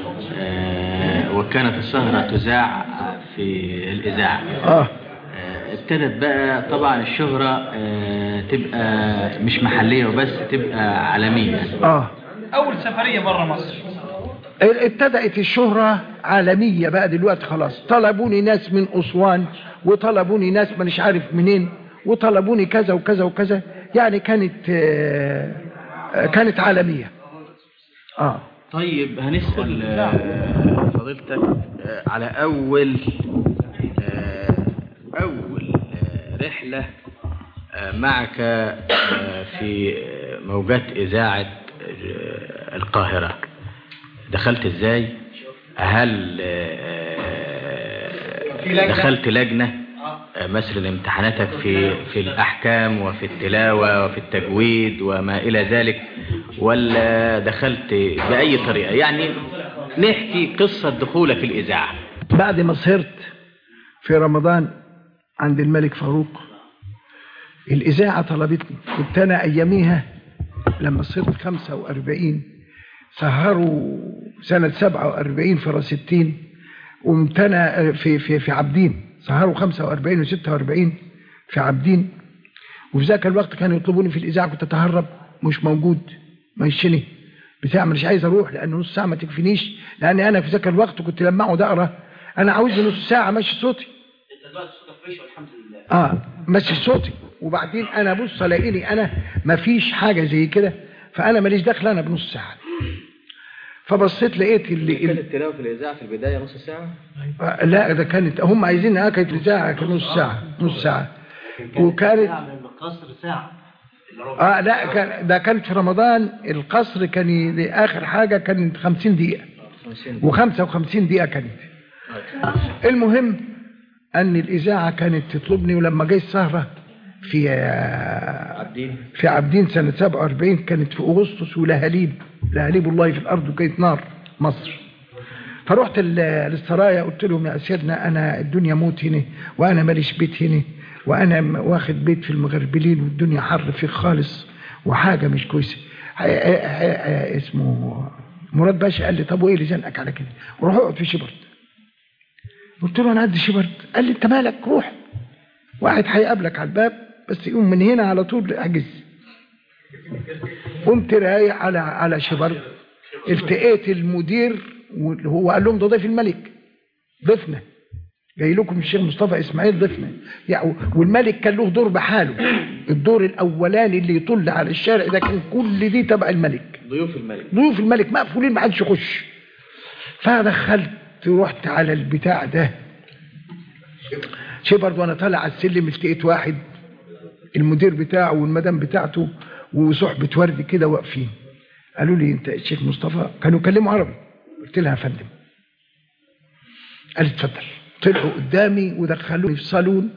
Speaker 3: وكانت السهرة تذاع في الإذاعة. ابتدت بقى طبعا الشهرة تبقى مش محلية وبس، تبقى عالمية.
Speaker 2: أول سفرية برا مصر
Speaker 1: ابتدأت الشهرة عالمية بقى دلوقتي خلاص. طلبوني ناس من أسوان، وطلبوني ناس ما مش عارف منين، وطلبوني كذا وكذا وكذا. يعني كانت عالمية.
Speaker 3: طيب هنسأل فضيلتك على أول رحلة معك في موجات إذاعة القاهرة، دخلت ازاي؟ هل دخلت لجنة مثل امتحاناتك في الأحكام وفي التلاوة وفي التجويد وما إلى ذلك، ولا دخلت بأي طريقة؟ يعني نحكي قصة دخولك الإذاعة.
Speaker 1: بعد ما سهرت في رمضان عند الملك فاروق الإذاعة طلبتني. كنت أنا أياميها لما صرت 45 سهروا سنة 47 في راس التين، قمت أنا في عابدين سهروا 45 و46 في عابدين. وفي ذاك الوقت كانوا يطلبوني في الإذاعة، كنت أتهرب مش موجود ماشيني بتاع مش عايز أروح لأن نص ساعة ما تكفينيش، لأن أنا في ذاك الوقت كنت لما أقعد أقرأ أنا عاوز نص ساعة ماشي صوتي.
Speaker 3: أنت دلوقتي صوتك فريش والحمد لله.
Speaker 1: ماشي صوتي. وبعدين أنا بص ألاقيني أنا ما فيش حاجة زي كده، فأنا ماليش دخل أنا بنص ساعة. فبصيت لقيت اللي
Speaker 6: كانت التلاوة في الإذاعة في البداية نص ساعة؟
Speaker 1: لا ده كانت هم عايزين كانت الإذاعة كانت نص ساعة وكانت
Speaker 3: القصر ساعة.
Speaker 1: لا ده كانت في رمضان القصر كان آخر حاجة كانت 50 دقيقة و55 دقيقة كانت. المهم أن الإذاعة كانت تطلبني، ولما جاي السهرة في عابدين سنة 47 كانت في أغسطس ولهاليب الله في الأرض وكانت نار مصر. فرحت للسرايا قلت لهم يا سيدنا أنا الدنيا موت هنا وأنا ماليش بيت هنا وأنا واخد بيت في المغربلين والدنيا حر فيه خالص وحاجة مش كويسة. اسمه مراد باشا قال لي طب وإيه اللي زنقك على كده؟ وروح اقعد في شبرد. قلت له أنا قد شبرد. قال لي أنت مالك روح، واحد هيقابلك على الباب بس يقوم من هنا على طول احجز. قمت رايح على شبرد، التقيت المدير وهو قال لهم ده ضيف الملك ضيفنا جاي لكم الشيخ مصطفى اسماعيل ضيفنا يعني. والملك كان له دور بحاله، الدور الاولاني اللي يطل على الشارع ده كان كل دي تبع الملك، ضيوف الملك مقفولين ما حدش يخش. فدخلت رحت على البتاع ده شبرد، وانا طالع على السلم التقيت واحد المدير بتاعه والمدام بتاعته وصحبة ورد كده واقفين. قالوا لي انت الشيخ مصطفى؟ كانوا يكلموا عربي. قلت لها يا فندم. قالت اتفضل. طلعوا قدامي ودخلوني في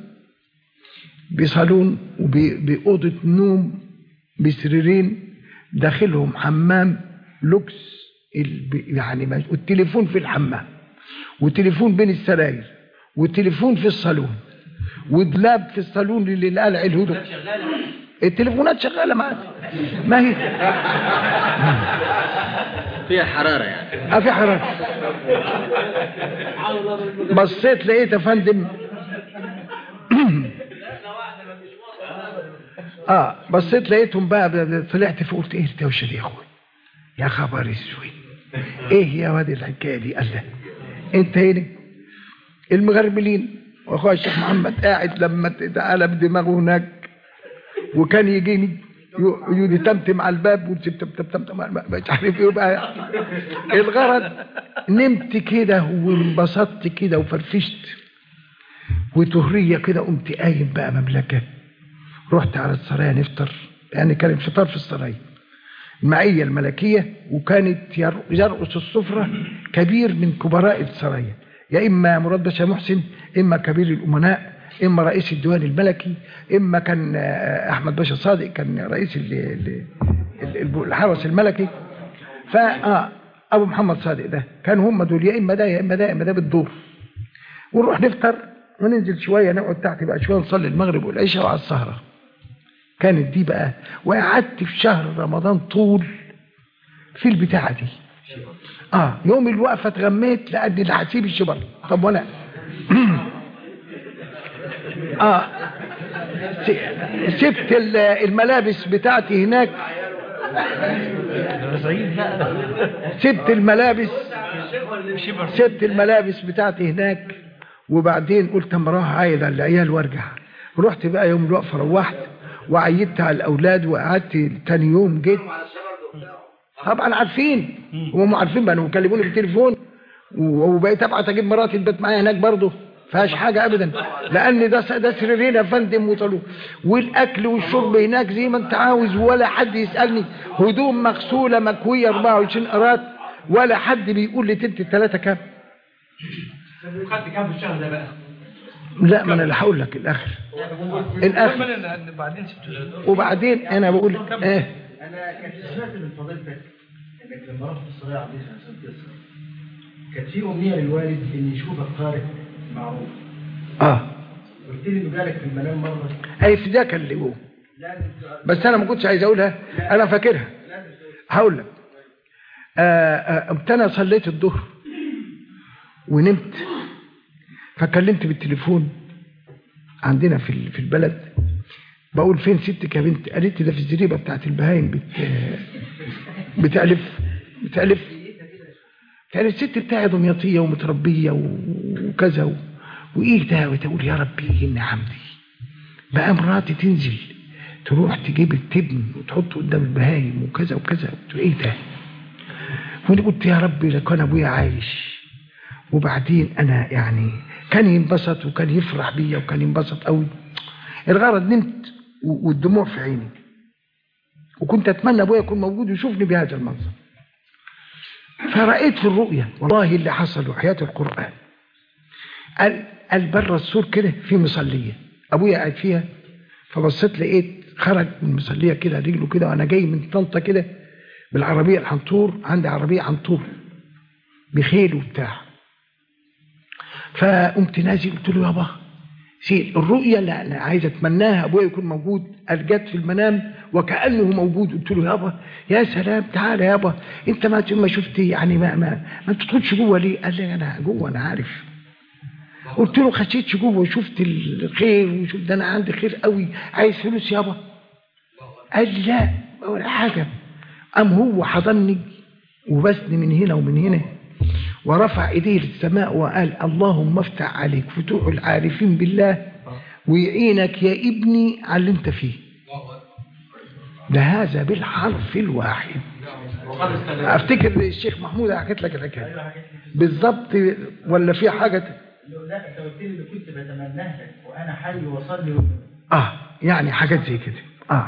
Speaker 1: بصالون وبأوضة نوم بسريرين داخلهم حمام لوكس يعني والتليفون في الحمام وتليفون بين السراير وتليفون في الصالون ودلاب في الصالون اللي قلع الهدوء. التليفونات شغاله معاك ما هي
Speaker 3: فيها حراره يعني.
Speaker 1: في حراره. بصيت لقيت يا فندم بصيت لقيتهم بقى. طلعت فوق قلت ايه الدوشه دي يا اخويا؟ يا خبر اسود ايه يا واد الحكايه دي؟ قال له انت هنا المغربلين واخويا الشيخ محمد قاعد لما اتقلب دماغه هناك وكان يجيني يتمتم على الباب وتمتم مش عارف ايه بقى. الغرض نمت كده وانبسطت كده وفرفشت وتهريه كده. قمت قايم بقى مملكه. رحت على السرايا نفطر، يعني كان الفطار في السرايا المعيه الملكيه، وكانت يرقص السفره كبير من كبراء السرايا، يا اما مراد باشا محسن، اما كبير الامناء، اما رئيس الديوان الملكي، اما كان احمد باشا صادق كان رئيس الحرس الملكي. ابو محمد صادق ده كان هم دول، يا اما ده يا اما ده يا اما ده بالدور. ونروح نفطر وننزل شويه نقعد تحت بقى شويه نصلي المغرب والعشاء وعلى السهره. كانت دي بقى. وقعدت في شهر رمضان طول في البتاعه دي. يوم الوقفه اتغميت لأني اللي هسيب الشبر. طب وانا سبت الملابس بتاعتي هناك. سبت الملابس بتاعتي هناك. وبعدين قلت اما اروح عايد على العيال وارجع. رحت بقى يوم الوقفه روحت وعيدت على الاولاد وقعدت تاني يوم جيت. طبعا عارفين هم عارفين بقى، بيكلموني بالتليفون وبقيت ابعت اجيب مراتي البيت معايا هناك برضه فيهاش حاجه ابدا، لان ده سريرين يا فندم وطلوا والاكل والشرب هناك زي ما انت عاوز، ولا حد يسالني. هدوم مغسوله مكويه 24 قرات، ولا حد بيقول لي تلت الثلاثه كام.
Speaker 2: خدت كام في الشهر ده بقى؟
Speaker 1: لا ما انا اللي هقول لك الاخر. وبعدين انا بقول
Speaker 7: انا كنت سمعت من فضيلتك انك لما رحت الصلاه عبد عشان تسهر
Speaker 8: كانت في أمنية للوالد إن يشوفك قارئ معروف. قلت لي إنه جالك في المنام مرة.
Speaker 1: أي في ذاك اللي هو. بس أنا ما كنتش عايز أقولها، أنا فاكرها. هقول لك. أنا صليت الظهر ونمت، فكلمت بالتليفون عندنا في البلد، بقول فين ستك يا بنت؟ قالت لي ده في الزريبة بتاعت البهايم بتألف. كانت الست بتاعي دمياطية ومتربية وكذا وإيه ده، وتقول يا ربي إيه النعم دي. بقى مراتي تنزل تروح تجيب التبن وتحطه قدام البهايم وكذا وكذا، قلت له إيه ده؟ وانا قلت يا ربي لو كان ابويا عايش. وبعدين انا يعني كان ينبسط وكان يفرح بيا وكان ينبسط قوي. الغرض نمت والدموع في عيني، وكنت اتمنى ابويا يكون موجود ويشوفني بهذا المنظر. فرأيت في الرؤيا والله اللي حصل وحياة القرآن. قال بره السور كده في مصلية ابويا قاعد فيها، فبصيت لقيت خرج من المصلية كده رجله كده، وانا جاي من طنطا كده بالعربية الحنطور، عندي عربية حنطور بخيل وبتاع. فقمت نازل قلت له يابا سيد الرؤية اللي أنا عايز أتمناها أبويا يكون موجود، جت في المنام وكأنه موجود. قلت له يابا يا سلام تعالى يابا أنت ما شفت يعني ما تدخلش جوه ليه؟ قال لي أنا جوه أنا عارف. قلت له خشيتش جوه وشفت الخير وشفت ده أنا عندي خير قوي، عايز فلوس يابا؟ قال لي لا ولا حاجة. قام هو حضني وبسني من هنا ومن هنا ورفع ايديه للسماء وقال اللهم افتح عليك فتوح العارفين بالله ويعينك يا ابني على اللي انت فيه. ده هذا بالحرف الواحد. افتكر الشيخ محمود حكيت لك الحكايه بالظبط ولا في حاجه؟
Speaker 8: لا انت قلت لي اللي كنت بتمناه لك وانا حي وصلي
Speaker 1: يعني حاجات زي كده.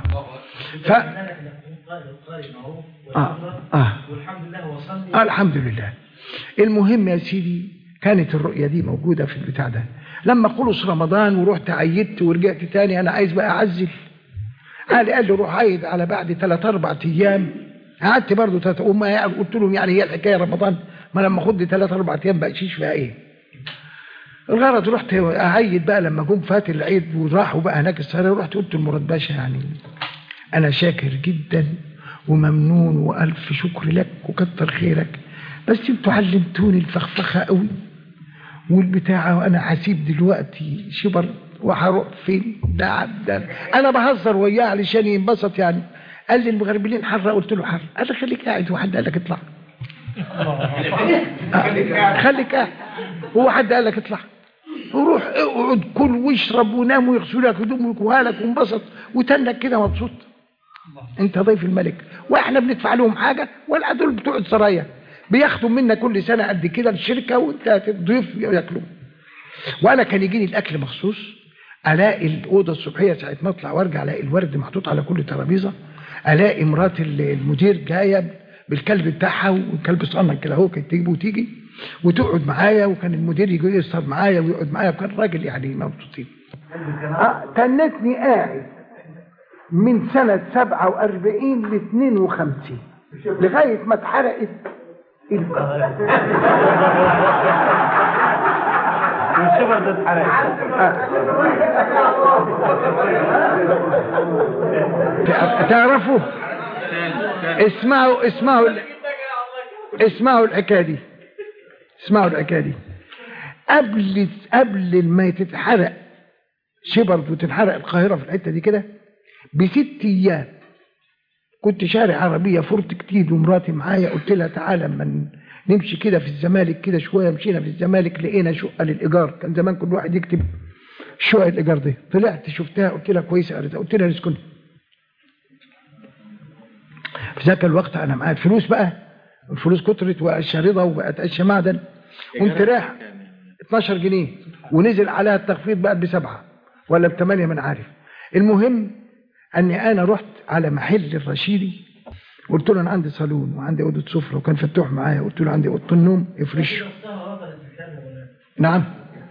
Speaker 8: والحمد لله وصلني.
Speaker 1: الحمد لله. المهم يا سيدي كانت الرؤية دي موجودة في البتاع ده. لما خلص رمضان ورحت عيدت ورجعت تاني انا عايز بقى اعزل. قال لي روح عيد على بعد 3-4 ايام. قعدت برضه 3 قلت لهم يعني هي الحكايه رمضان، ما لما اخد 3-4 ايام بقشيش فيها ايه. الغرض رحت اعيد بقى لما جم فات العيد وراحوا بقى هناك السهره، رحت قلت لمراد باشا يعني انا شاكر جدا وممنون والف شكر لك وكتر خيرك، بس انتوا علمتوني الفخفخه قوي والبتاعه، وانا هسيب دلوقتي شبر وهروح فين؟ ده انا بهزر وياه علشان ينبسط يعني. قال لي المغربلين حره، قلت له حر. قال لي خليك قاعد، وحد قال لك اطلع؟ خليك قاعد، هو حد قال لك اطلع؟ وروح اقعد كل واشرب ونام ويغسلوا لك هدوم ويكوها لك وانبسط وتنك كده مبسوط. انت ضيف الملك واحنا بندفع لهم حاجه ولا دول بتوع السرايا بياخدوا منا كل سنه قد كده الشركه وانت ضيف ياكلوا. وانا كان يجيني الاكل مخصوص، الاقي الاوضه الصبحيه ساعه ما اطلع وارجع الاقي الورد محطوط على كل ترابيزه، الاقي مرات المدير جايه بالكلب بتاعها والكلب صغنن كده اهو كانت تجيبه وتيجي وتقعد معايا، وكان المدير يجي يسهر معايا ويقعد معايا، وكان راجل يعني مبسوطين. تنتني قاعد من سنه 47 ل 52 لغايه ما اتحرقت
Speaker 8: والشبر ده اتحرق.
Speaker 1: تعرفوا اسمعوا الحكايه دي. اسمعوا الحكايه دي. قبل ما تتحرق شبرت وتتحرق القاهره في الحته دي كده ب6 ايام كنت شارع عربيه فورت كتير ومراتي معايا، قلت لها تعالى اما نمشي كده في الزمالك كده شويه. مشينا في الزمالك لقينا شقه للايجار، كان زمان كل واحد يكتب شقه الايجار دي. طلعت شفتها قلت لها كويسه، قلت لها نسكن. في ذاك الوقت انا معايا الفلوس بقى، الفلوس كترت وشارضه وبقت قش معدن. كنت رايح 12 جنيه ونزل عليها التخفيض بقت ب7 ولا ب8 من عارف. المهم اني انا رحت على محل الرشيدي، قلت له انا عندي صالون وعندي اوضه سفره، وكان فتوح معايا، قلت له عندي اوضه النوم افرش. نعم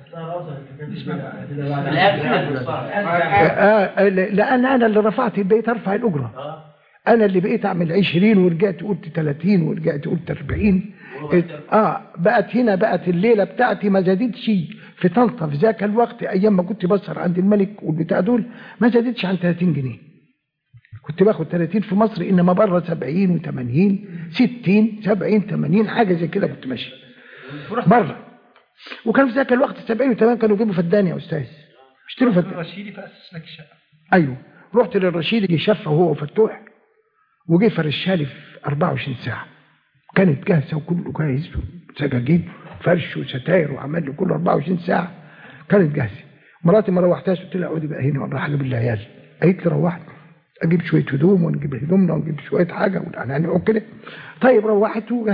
Speaker 1: لان انا اللي رفعت البيت ارفع الاجره. انا اللي بقيت اعمل 20 ورجعت قلت 30 ورجعت قلت 40 بقت هنا، بقت الليلة بتاعتي ما زادتش في طنطا في ذاك الوقت أيام ما كنت بسهر عند الملك والبتاع دول ما زادتش عن 30 جنيه. كنت باخد 30 في مصر، إنما بره 70 و80 60 70 80 حاجة زي كده كنت ماشي بره. وكان في ذاك الوقت 70 و80 كانوا يجيبوا فدان يا أستاذ، اشتروا فدان.
Speaker 2: الرشيدي فأسس لك الشقة.
Speaker 1: أيوه رحت للرشيدي، جه شفه هو وفتوح وجه فرشها لي في 24 ساعة، كانت جاهزة وكله جاهز، سجاجيد فرش وستاير وعمل لي كله 24 ساعة كانت جاهزة. مراتي ما روحتهاش، قلت لها اقعدي بقى هنا وراح اجيب العيال. قالت لي روحت اجيب شوية هدوم ونجيب هدومنا ونجيب شوية حاجة ونقعد كده. طيب روحت وجت.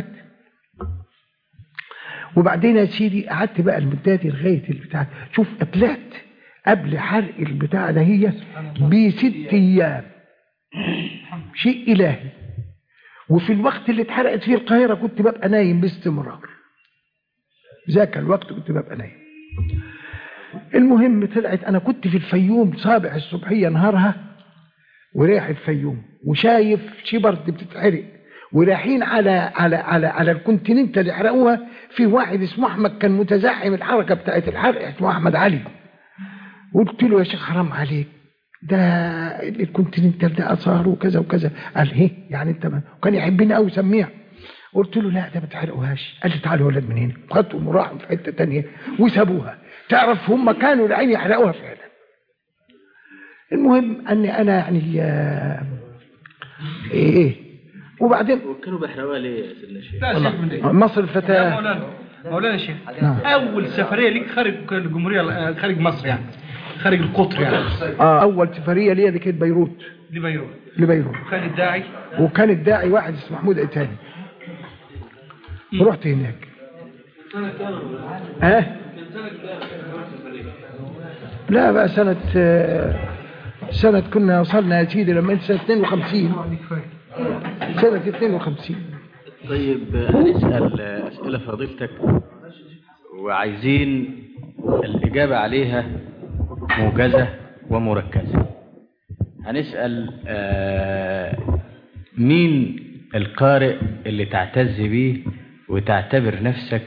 Speaker 1: وبعدين يا سيدي قعدت بقى المدة دي لغاية البتاع. شوف طلعت قبل حرق البتاع ده هي ب6 أيام، شيء إلهي. وفي الوقت اللي اتحرقت فيه القاهرة كنت ببقى نايم باستمرار، ذاك الوقت كنت ببقى نايم. المهم طلعت أنا كنت في الفيوم صابح الصبحية نهارها ورايح الفيوم وشايف شبرد بتتحرق ورايحين على الكونتيننت اللي حرقوها. في واحد اسمه أحمد كان متزعم الحركة بتاعت الحرق اسمه أحمد علي. قلت له يا شيخ حرام عليك، ده الكونتيننتال ده اثار وكذا وكذا. قال ايه يعني انت وكان يحبني قوي سميع. قلت له لا ده ما تحرقوهاش. قال لي تعالوا يا ولاد من هنا. خدتهم وراحوا في حته ثانيه وسابوها. تعرف هم كانوا العين يحرقوها فعلا. المهم اني انا يعني وبعدين
Speaker 3: كانوا بيحرقوها ليه يا سيدنا الشيخ؟
Speaker 1: مصر الفتاه.
Speaker 2: مولانا الشيخ، اول سفريه ليك خارج الجمهوريه، خارج مصر يعني، خارج القطر يعني.
Speaker 1: اول سفريه ليا دي كانت بيروت. لبيروت. وكان الداعي واحد اسمه محمود عتاني. رحت هناك. لا بقى سنة كنا وصلنا يا سيدي لما انت سنة 52. سنة 52.
Speaker 3: طيب هنسأل أسئلة فضيلتك وعايزين الإجابة عليها موجزة ومركزة. هنسأل مين القارئ اللي تعتز بيه وتعتبر نفسك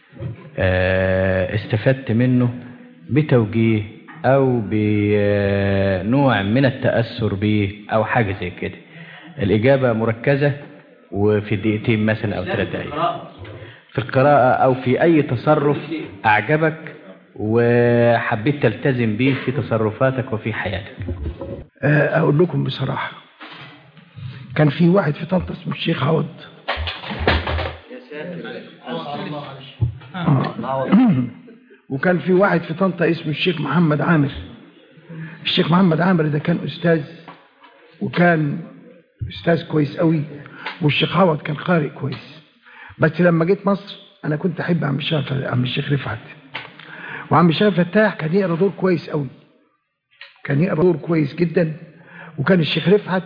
Speaker 3: استفدت منه بتوجيه أو بنوع من التأثر به أو حاجة زي كده؟ الإجابة مركزة وفي دقيقتين مثلا أو 3 دقائق في القراءة أو في أي تصرف أعجبك وحبيت تلتزم به في تصرفاتك وفي حياتك.
Speaker 1: أقول لكم بصراحة، كان في واحد في طنطا اسمه الشيخ عوض. وكان في واحد في طنطا اسمه الشيخ محمد عامر. الشيخ محمد عامر ده كان أستاذ، وكان أستاذ كويس قوي. والشيخ عوض كان قارئ كويس. بس لما جيت مصر أنا كنت أحب عم الشيخ رفعت. وعم الشيخ فتاح كان يقرأ دور كويس قوي، كان يقرأ دور كويس جدا. وكان الشيخ رفعت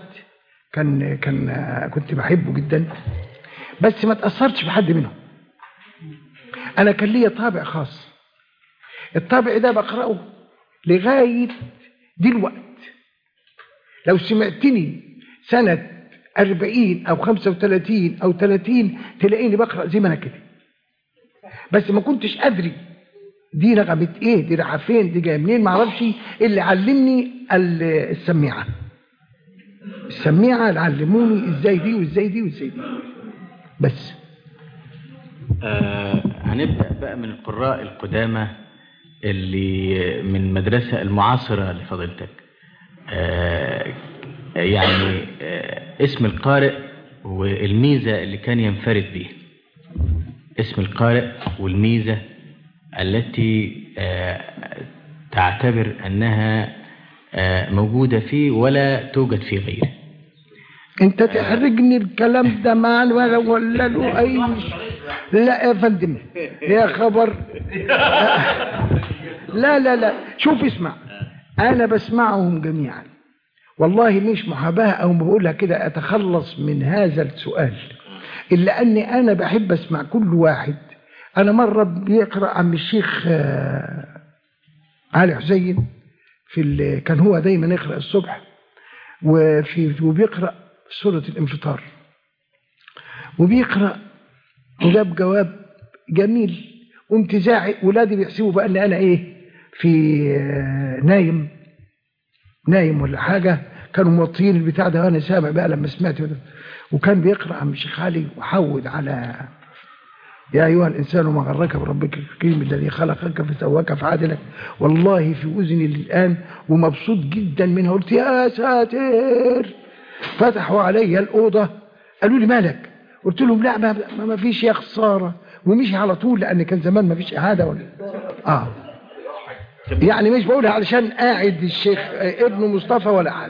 Speaker 1: كنت بحبه جدا، بس ما تأثرتش بحد منهم. أنا كان لي طابع خاص، الطابع ده بقرأه لغاية دلوقت. لو سمعتني سنة 40 أو 35 أو 30 تلاقيني بقرأ زي ما أنا كده، بس ما كنتش أدري دي نغمة إيه، دي رايحة فين، دي جاية منين، ما أعرفش. اللي علمني السميعة اللي علموني إزاي دي وإزاي دي وإزاي دي بس.
Speaker 3: هنبدأ بقى من القراء القدامى اللي من المدرسة المعاصرة لفضيلتك. يعني اسم القارئ والميزة اللي كان ينفرد به، اسم القارئ والميزة التي تعتبر أنها موجودة فيه ولا توجد في غيره.
Speaker 1: انت تحرجني الكلام ده معا ولا له اي لا يا فندم يا خبر. لا شوف اسمع، انا بسمعهم جميعا والله، مش محاباه او بقولها كده اتخلص من هذا السؤال، الا اني انا بحب اسمع كل واحد. انا مره بيقرا عم الشيخ علي حسين كان هو دايما يقرا الصبح وبيقرا سوره الانفطار، وبيقرا وجاب جواب جميل، قمت زاعق، ولادي بيحسبوا بقى ان انا ايه في نايم ولا حاجه، كانوا موطيين البتاع ده وانا سامع بقى لما سمعت ده. وكان بيقرا عم الشيخ علي وحود على يا ايها الانسان ما غرك بربك الكريم الذي خلقك فسواك فعدلك. والله في اذني الان ومبسوط جدا منها، قلت يا ساتر. فتحوا علي الاوضه قالوا لي مالك؟ قلت لهم لا ما فيش يا خساره، ومشي على طول لان كان زمان ما فيش اعاده ولا يعني مش بقولها علشان قاعد الشيخ ابن مصطفى ولا حاجه.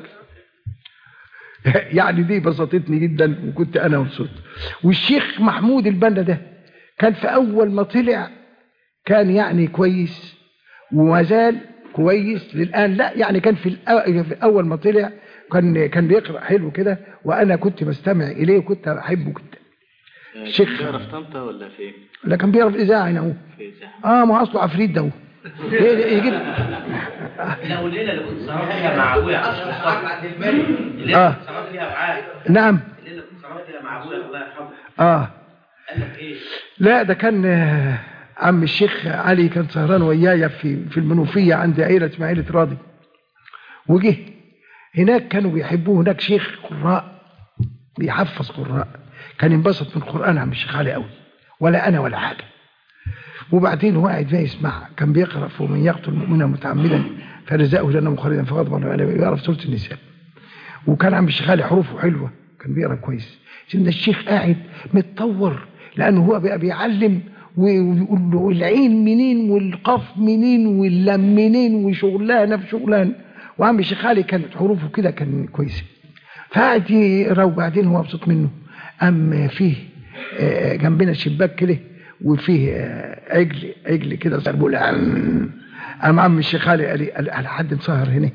Speaker 1: يعني دي بسطتني جدا وكنت انا مبسوط. والشيخ محمود البنا ده كان في اول ما طلع كان يعني كويس وما زال كويس للان. لا يعني كان في اول ما طلع كان بيقرا حلو كده، وانا كنت بستمع اليه وكنت بحبه جدا.
Speaker 6: الشيخ بيقرا في طنطا ولا فين؟
Speaker 1: لا كان بيقرا في اذاعه هنا اهو.
Speaker 6: في اذاعه.
Speaker 1: ما اصله عفريت ده يجيب.
Speaker 7: لا والليله اللي كنت صرفت فيها مع ابويا عشان بعد المالي الليله كنت صرفت فيها معاه.
Speaker 1: نعم
Speaker 7: الليله كنت صرفت فيها مع ابويا الله يرحمه. قال لك ايه؟ لا
Speaker 1: ده كان عم الشيخ علي كان سهران ويايا في المنوفيه عند عيله اسمها عيله راضي، وجه هناك كانوا بيحبوه. هناك شيخ قراء بيحفظ قراء، كان ينبسط من القران عم الشيخ علي قوي، ولا انا ولا حاجه. وبعدين هو قاعد يسمع، كان بيقرا ومن يقتل مؤمنا متعمدا فجزاؤه جهنم خالدا فغضب الله عليه، بيقرا في سوره النساء. وكان عم الشيخ علي حروفه حلوه، كان بيقرا كويس. سيدنا الشيخ قاعد متطور لانه هو بقى بيعلم ويقول له العين منين والقاف منين واللام منين وشغلانه في شغلانه. وعم الشيخ علي كانت حروفه كده كان كويسه، فقعد يقرا. وبعدين هو مبسوط منه. فيه جنبنا شباك كده وفيه عجل كده صار بيقول عم الشيخ علي قال على حد مسهر هنا.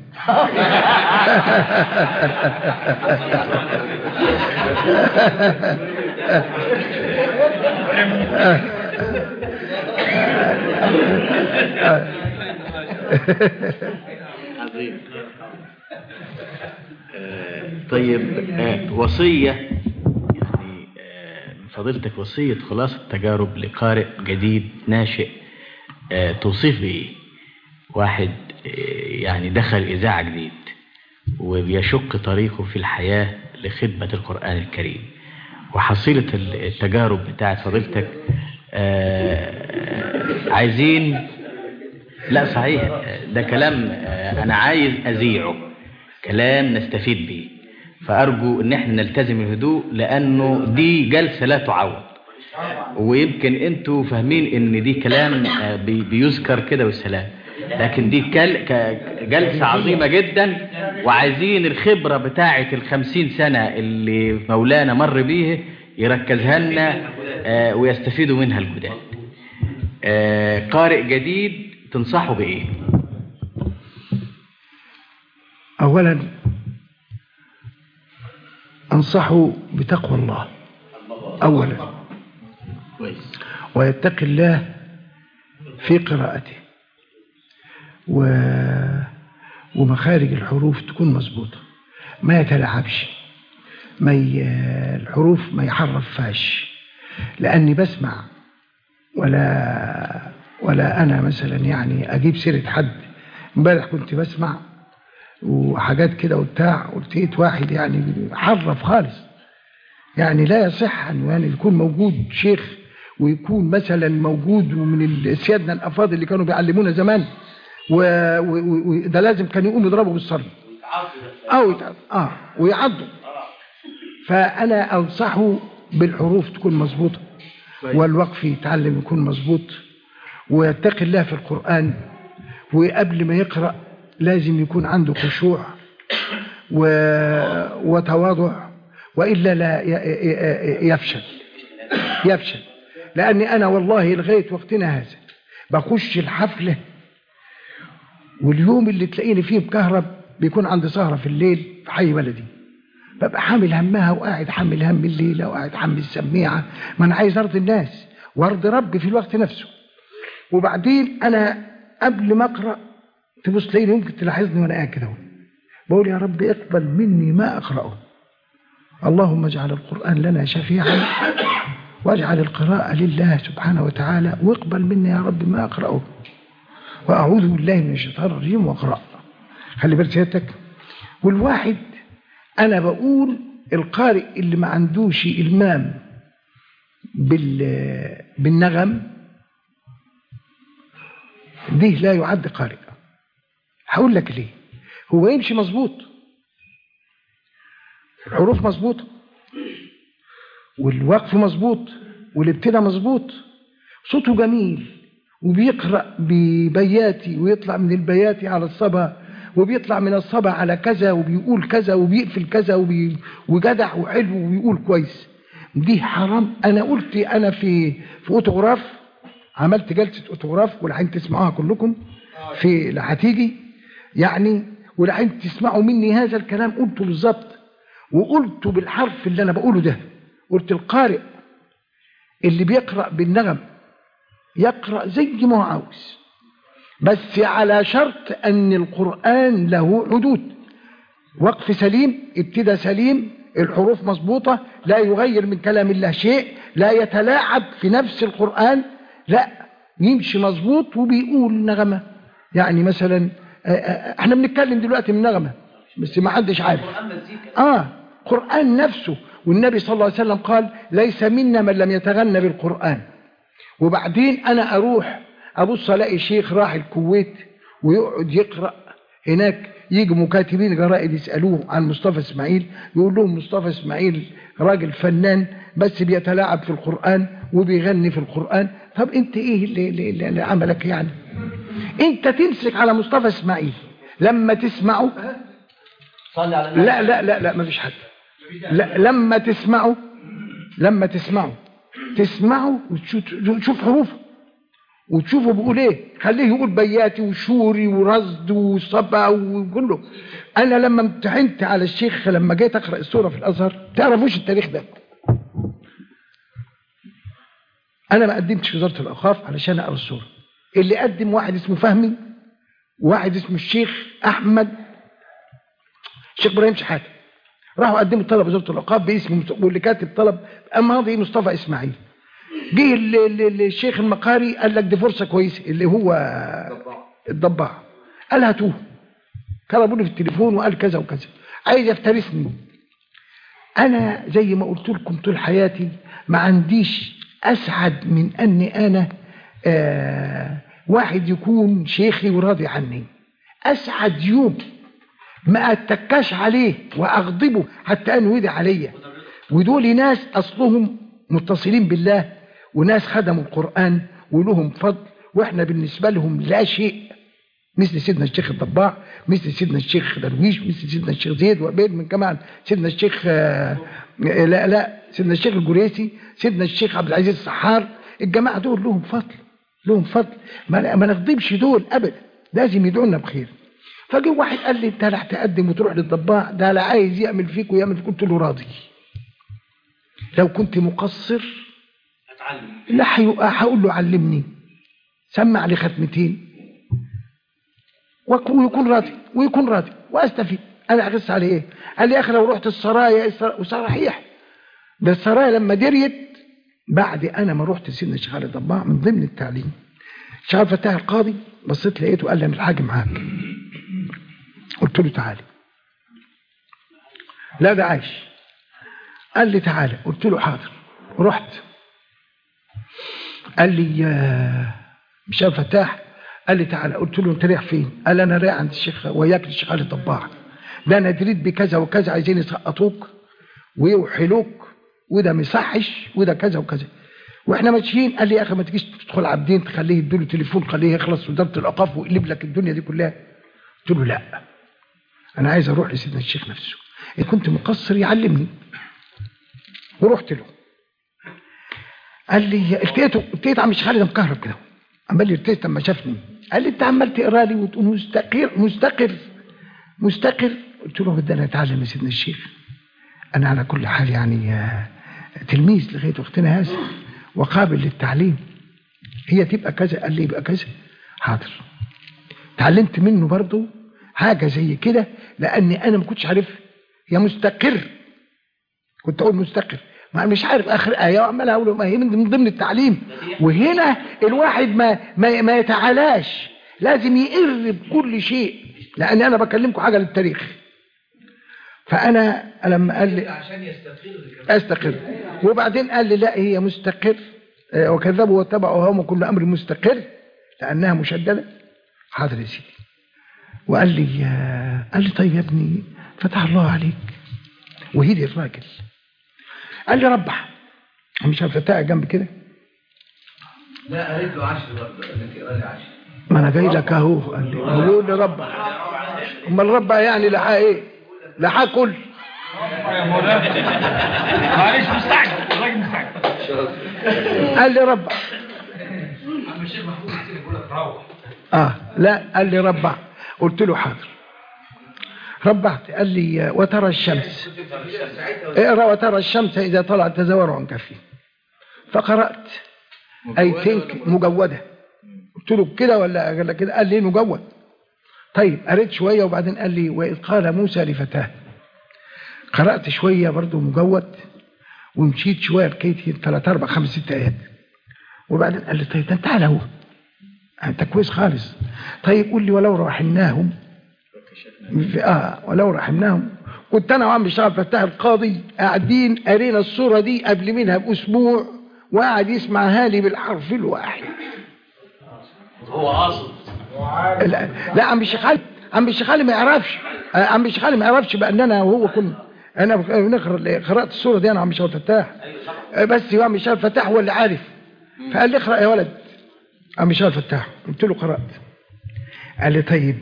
Speaker 6: عظيم. طيب وصية يعني فضيلتك، وصية خلاصة تجارب لقارئ جديد ناشئ توصيف بإيه؟ واحد يعني دخل إذاعة جديد وبيشق طريقه في الحياة لخدمة القرآن الكريم، وحصيلة التجارب بتاعت فضيلتك عايزين. لا صحيح ده كلام أنا عايز أذيعه، كلام نستفيد به، فأرجو إن احنا نلتزم الهدوء لأنه دي جلسة لا تعوض. ويمكن انتوا فاهمين ان دي كلام بيذكر كده والسلام، لكن دي جلسة عظيمة جدا، وعايزين الخبرة بتاعة 50 سنة اللي مولانا مر بيه يركزها لنا ويستفيدوا منها الجداد. قارئ جديد تنصحه بإيه؟
Speaker 1: أولا أنصحه بتقوى الله أولا، ويتقي الله في قراءته، ومخارج الحروف تكون مظبوطة، ما يتلاعبش، الحروف ما يحرفهاش. لأني بسمع ولا أنا مثلا يعني أجيب سيرة حد. امبارح كنت بسمع وحاجات كده وبتاع، ولقيت واحد يعني حرف خالص. يعني لا يصح أن يعني يكون موجود شيخ ويكون مثلا موجود ومن سيادنا الأفاضل اللي كانوا بيعلمونا زمان، وده لازم كان يقوم يضربه بالصرف أو ويعضوا. فأنا أنصحه بالحروف تكون مظبوطة، والوقف يتعلم يكون مظبوط، ويتقي الله في القرآن، وقبل ما يقرأ لازم يكون عنده خشوع وتواضع، وإلا لا يفشل. لأني أنا والله لغاية وقتنا هذا بخش الحفلة، واليوم اللي تلاقيني فيه بكهرب بيكون عندي سهرة في الليل في حي بلدي، ببقى حامل همها وقاعد حامل هم الليلة وقاعد حامل السميعة، ما أنا عايز أرضي الناس وأرضي ربي في الوقت نفسه. وبعدين أنا قبل ما أقرأ تبص تلاقيني ممكن تلاحظني وأنا قاعد كده بقول يا رب اقبل مني ما أقرأه، اللهم اجعل القرآن لنا شفيعا واجعل القراءة لله سبحانه وتعالى، واقبل مني يا رب ما أقرأه، وأعوذ بالله من الشيطان الرجيم وأقرأ. خلي بالك سيادتك. والواحد أنا بقول القارئ اللي ما عندوش إلمام بالنغم ده لا يعد قارئ. هقول لك ليه. هو يمشي مظبوط، الحروف مظبوطة، والوقف مظبوط، والابتداء مظبوط، صوته جميل، وبيقرأ ببياتي ويطلع من البياتي على الصبا، وبيطلع من الصبا على كذا، وبيقول كذا وبيقفل كذا وجدع وحلو وبيقول كويس. دي حرام. أنا قلت أنا في أوتوغراف، عملت جلسة أوتوغراف ولحين تسمعوها كلكم في هتيجي يعني، ولحين تسمعوا مني هذا الكلام قلته بالظبط، وقلته بالحرف اللي أنا بقوله ده. قلت القارئ اللي بيقرأ بالنغم يقرأ زي ما هو عاوز، بس على شرط أن القرآن له حدود، وقف سليم، ابتدى سليم، الحروف مظبوطة، لا يغير من كلام الله شيء، لا يتلاعب في نفس القرآن، لا يمشي مظبوط وبيقول نغمة. يعني مثلا احنا بنتكلم دلوقتي من نغمة بس ما حدش عارف قرآن نفسه. والنبي صلى الله عليه وسلم قال ليس منا من لم يتغنى بالقرآن. وبعدين أنا أروح أبص ألاقي شيخ راح الكويت ويقعد يقرأ هناك، يجي مكاتبين جرائد يسألوه عن مصطفى إسماعيل، يقول لهم مصطفى إسماعيل راجل فنان بس بيتلاعب في القرآن وبيغني في القرآن. طب أنت إيه اللي عملك يعني؟ أنت تمسك على مصطفى إسماعيل لما تسمعه، لا لا لا لا ما فيش حد، لا لما تسمعه وتشوف حروفه وتشوفه بيقول ايه، خليه يقول بياتي وشوري ورصد وصبا وكله. انا لما امتحنت على الشيخ لما جيت اقرا السوره في الازهر، تعرفوش التاريخ ده، انا ما قدمتش في وزاره الاوقاف علشان اقرا السوره. اللي قدم واحد اسمه فهمي وواحد اسمه الشيخ احمد، الشيخ ابراهيم شحاته، راحوا قدموا طلب وزاره الاوقاف باسم، واللي كاتب طلب ماضي مصطفى اسماعيل. جه الشيخ المقاري قال لك دي فرصه كويسه، اللي هو الضباع، قال هاتوه، كلموا لي في التليفون وقال كذا وكذا، عايز يفترسني. انا زي ما قلت لكم طول حياتي ما عنديش اسعد من اني انا واحد يكون شيخي وراضي عني. اسعد يوم ما اتكاش عليه واغضبه حتى انه يدعي عليا. ودول ناس اصلهم متصلين بالله، وناس خدموا القرآن ولهم فضل، واحنا بالنسبة لهم لا شيء، مثل سيدنا الشيخ الضباع، مثل سيدنا الشيخ درويش، مثل سيدنا الشيخ زيد وعبيد، من كمان سيدنا الشيخ سيدنا الشيخ الجريسي، سيدنا الشيخ عبد العزيز السحار. الجماعة دول لهم فضل، ما نغضبش دول ابدا، لازم يدعونا بخير. فجي واحد قال لي انت لا تقدم وتروح للضباع، ده لا عايز يعمل فيك ويعمل فيك. قلت له راضي، لو كنت مقصر لا هقول له علمني، سمع لي ختمتين ويكون راضي واستفيد. انا اغص عليه ايه؟ قال لي يا اخي لو رحت السرايا، وصحيح ده السرايا لما دريت بعد انا ما رحت سيدنا الشيخ علي الضباع من ضمن التعليم. الشيخ عبد الفتاح القاضي بصيت لقيته قال لي انا الحاج معاك. قلت له تعالى، لا ده عايش. قال لي تعالى، قلت له حاضر. رحت، قال لي مش عبد الفتاح، قال لي تعالى. قلت له انت رايح فين؟ قال انا رايح عند الشيخ وياك الشيخ علي الضباع، ده انا دريت بكذا وكذا، عايزين يسقطوك ويوحلوك، وده مصحش وده كذا وكذا، واحنا ماشيين. قال لي يا اخي ما تجيش تدخل عبدين تخليه يديله تليفون، خليه يخلص وزاره الاوقاف ويقلب لك الدنيا دي كلها. قلت له لا، انا عايز اروح لسيدنا الشيخ نفسه، ان كنت مقصر يعلمني. ورحت له، قال لي التقيت عم الشيخ خالد مكهرب كده، عمال لي ارتيت لما شافني. قال لي انت عمال تقرا لي وتقول مستقر. قلت له بدي انا اتعلم يا سيدنا الشيخ، انا على كل حال يعني تلميذ لغايه وقتنا هذا وقابل للتعليم، هي تبقى كذا. قال لي يبقى كذا، حاضر. اتعلمت منه برضه حاجه زي كده، لاني انا ما كنتش عارف. يا مستقر، كنت اقول مستقر، مش عارف اخر ايه وعمال اقول ما هي من ضمن التعليم. وهنا الواحد ما يتعالاش، لازم يقر بكل شيء، لان انا بكلمكم حاجه للتاريخ. فانا لما قال لي
Speaker 2: عشان استقر،
Speaker 1: وبعدين قال لي لا هي مستقر، وكذبوا واتبعوا هم كل امر مستقر لانها مشدده. حاضر يا سيدي. وقال لي طيب يا ابني فتح الله عليك. وهدي الراجل قال لي ربح. مش هفتح جنب كده.
Speaker 2: لا قالت له 10 برضه، قال لك اقرا لي 10.
Speaker 1: ما انا جاي لك اهو. قال لي قولوا لي ربح. امال ربح يعني لحق ايه؟ لحق كل
Speaker 2: يا مولانا معلش مستعجل، الراجل مستعجل.
Speaker 1: قال لي ربح.
Speaker 2: عم الشيخ محمود يقول لك روح.
Speaker 1: لا قال لي ربح. قلت له حاضر. ربحت. قال لي وترى الشمس، اقرا وترى الشمس اذا طلعت تزاور عن كفي. فقرات ايتين مجوده. قلت له كده ولا كده؟ قال لي مجود. طيب قريت شويه وبعدين قال لي واذ قال موسى لفتاه. قرات شويه برضه مجود ومشيت شويه لقيت 3 4 5 6 ايات. وبعدين قال لي طيب انت تعالى اهو انت كويس خالص. طيب قول لي ولو رحمناهم. ولو رحمناهم. كنت انا وعم الشيخ فتاح القاضي قاعدين قرينا الصوره دي قبل منها باسبوع، وقاعد يسمعها لي بالحرف الواحد.
Speaker 7: هو قاصد.
Speaker 1: لا عم الشيخ علي ما يعرفش. عم الشيخ علي ما يعرفش باننا وهو كنا انا قرات الصوره دي انا وعم الشيخ فتاح. بس هو عم الشيخ فتاح هو اللي عارف. فقال لي اقرا يا ولد. عم الشيخ فتاح. قلت له قرات. قال لي طيب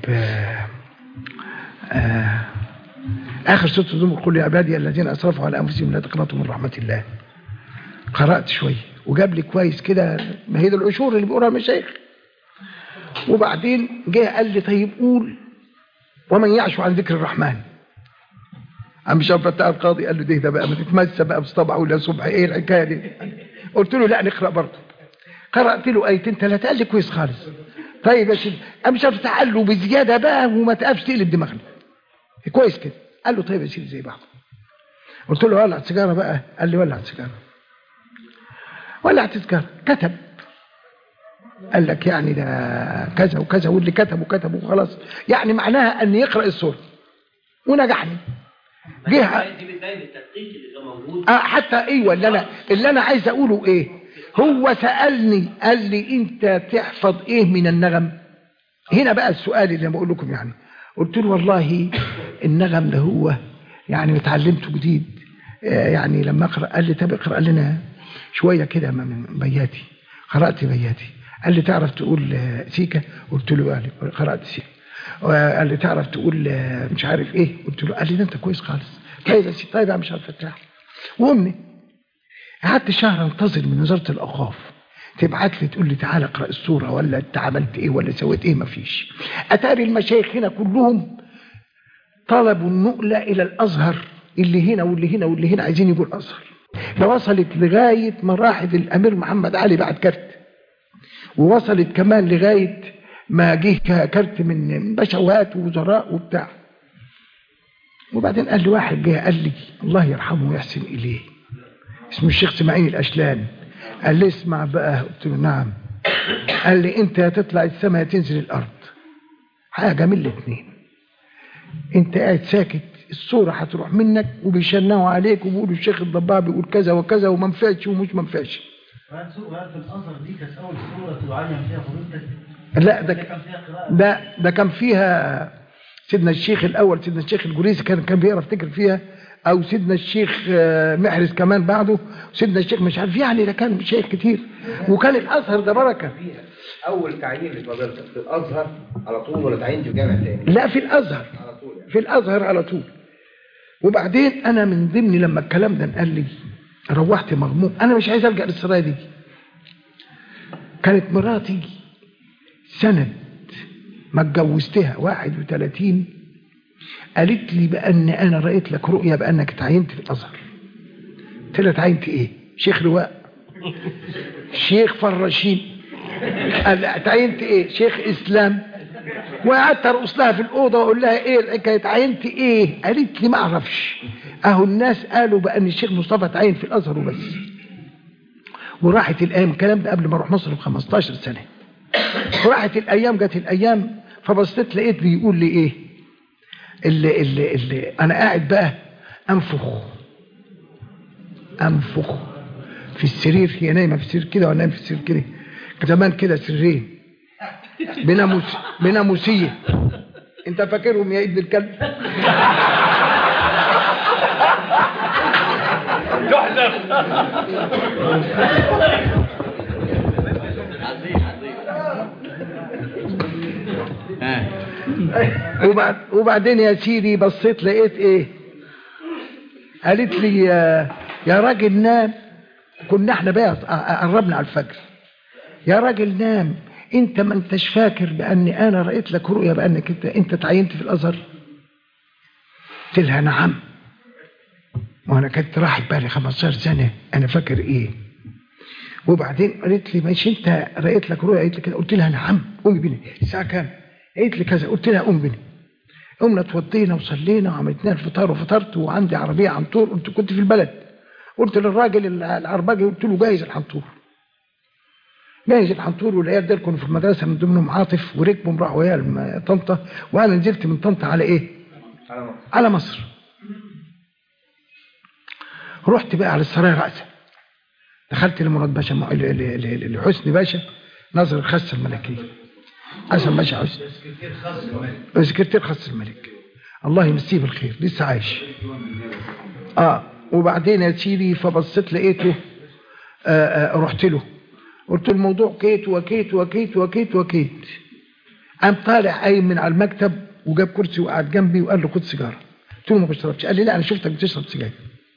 Speaker 1: آخر سورة الزمر قل يا عبادي الذين أسرفوا على أنفسهم لا تقنطوا من رحمة الله. قرأت شوية وجاب لي كويس كده، ما هي دي العشور اللي بيقولها المشايخ. وبعدين جه قال لي طيب قول ومن يعش عن ذكر الرحمن. عم شاف فتاح القاضي قال له ده بقى ما تتمسى بقى بصطبع ولا صبح ايه الحكايه دي. قلت له لا نقرأ برضه. قرأت له آيتين 3 قال لي كويس خالص. طيب يا سيدي قام شاف قال له بزياده بقى وما تقفش تقلب دماغنا كويس كده. قال له طيب يا سيدي زي بعض. قلت له ولع سيجاره بقى. قال لي ولع سيجاره. ولعت سيجاره. كتب قال لك يعني ده كذا وكذا واللي كتب وخلاص، يعني معناها ان يقرأ السورة ونجحني. جه حتى ايوه اللي انا عايز اقوله ايه، هو سألني قال لي انت تحفظ ايه من النغم. هنا بقى السؤال اللي بقول لكم يعني. قلت له والله النغم ده هو يعني اتعلمته جديد يعني لما اقرا. قال لي طب اقرا لنا شويه كده من بياتي. قرات بياتي. قال لي تعرف تقول سيكا؟ قلت له قال لي قرات سيكا. قال لي تعرف تقول مش عارف ايه؟ قلت له. قال لي ده انت كويس خالص. طيب يا سيدي طيب يا مش عارف فتاح. وامي قعدت شهر انتظر من وزاره الاوقاف تبعت لي تقول لي تعالى اقرا السوره ولا انت عملت ايه ولا سويت ايه. مفيش. اتاري المشايخ هنا كلهم طلبوا النقله الى الازهر، اللي هنا واللي هنا واللي هنا عايزين يجوا الازهر. وصلت لغايه مراحل الامير محمد علي بعد كارت، ووصلت كمان لغايه ما جه كارت من بشوات ووزراء وبتاع. وبعدين قال لي واحد جه قال لي الله يرحمه ويحسن اليه اسمه الشيخ اسماعيل الاشلان. قال لي اسمع بقى. قلت له نعم. قال لي انت هتطلع السماء تنزل الارض، حاجه من الاثنين. انت قاعد ساكت الصوره هتروح منك وبيشنقوا عليك وبيقولوا الشيخ الضباع بيقول كذا وكذا وما نفعش ومش ما نفعش.
Speaker 8: وهل في الازهر دي كانت اول صوره تعين فيها فضيلتك؟
Speaker 1: لا ده كان فيها سيدنا الشيخ الاول، سيدنا الشيخ الجريسي كان بيقرا افتكر فيها، او سيدنا الشيخ محرز كمان بعده، سيدنا الشيخ مش عارف يعني. ده كان شيخ كتير وكان الازهر ده بركه فيها.
Speaker 9: اول تعيين لفضيلتك في الازهر على طول ولا تعينت في جامع تاني؟
Speaker 1: لا في الازهر على طول يعني. في الازهر على طول. وبعدين انا من ضمن لما الكلام ده قال لي روحت مغموم. انا مش عايز ارجع للسرايا دي. كانت مراتي سنه ما اتجوزتها 31 قالت لي بان انا رايت لك رؤيه بانك اتعينت في الازهر. قلت لها اتعينت ايه؟ شيخ رواء؟ شيخ فراشين؟ قال اتعينت ايه؟ شيخ اسلام؟ وقعدت ارقص لها في الاوضه واقول لها ايه الحكايه اتعينت ايه؟ قالت لي ما اعرفش. اهو الناس قالوا بان الشيخ مصطفى اتعين في الازهر وبس، وراحت الايام، الكلام ده قبل ما اروح مصر ب15 سنه. وراحت الايام، جت الايام، فبصيت لقيت بيقول لي ايه اللي انا قاعد بقى انفخ في السرير، هي نايمه في السرير كده وانا نايم في السرير كده، زمان كده سريرين بناموسيه، انت فاكرهم يا ابن الكلب؟ وبعدين يا سيدي بصيت لقيت ايه، قالت لي يا راجل نام، كنا احنا بقى قربنا على الفجر، يا راجل نام، انت ما انتش فاكر باني انا رأيت لك رؤيا بانك انت تعينت في الازهر؟ قلت لها نعم، وانا كنت راحت بالي 15 سنه انا فاكر ايه. وبعدين قالت لي ماشي انت رأيت لك رؤيا؟ قالت لي كده. قلت لها نعم. قومي بينا. الساعه كام؟ قالت لي كذا. قلت لها قوم بينا. قمنا اتوضينا وصلينا وعملتنا الفطار وفطرت، وعندي عربيه عنطور، كنت في البلد. قلت للراجل العرباجي، قلت له جايز الحنطور، جايز الحنطور، والعيال دول كانوا في المدرسه من ضمنهم عاطف، وركبوا راحوا ويا طنطا، وانا نزلت من طنطا على ايه؟ على مصر. رحت بقى على السرايا رأسا، دخلت لمراد باشا لحسني باشا ناظر الخاصه الملكيه، حسن باشا حسني سكرتير خاص الملك، الله يمسيه بالخير، لسه عايش. وبعدين يا سيدي فبصيت لقيته، رحت له قلت له الموضوع كيت وكيت وكيت وكيت وكيت. قام طالع قايم من على المكتب وجاب كرسي وقعد جنبي وقال له خد سيجاره. قلت له ما بشربش. قال لي لا انا شفتك بتشرب سيجاره.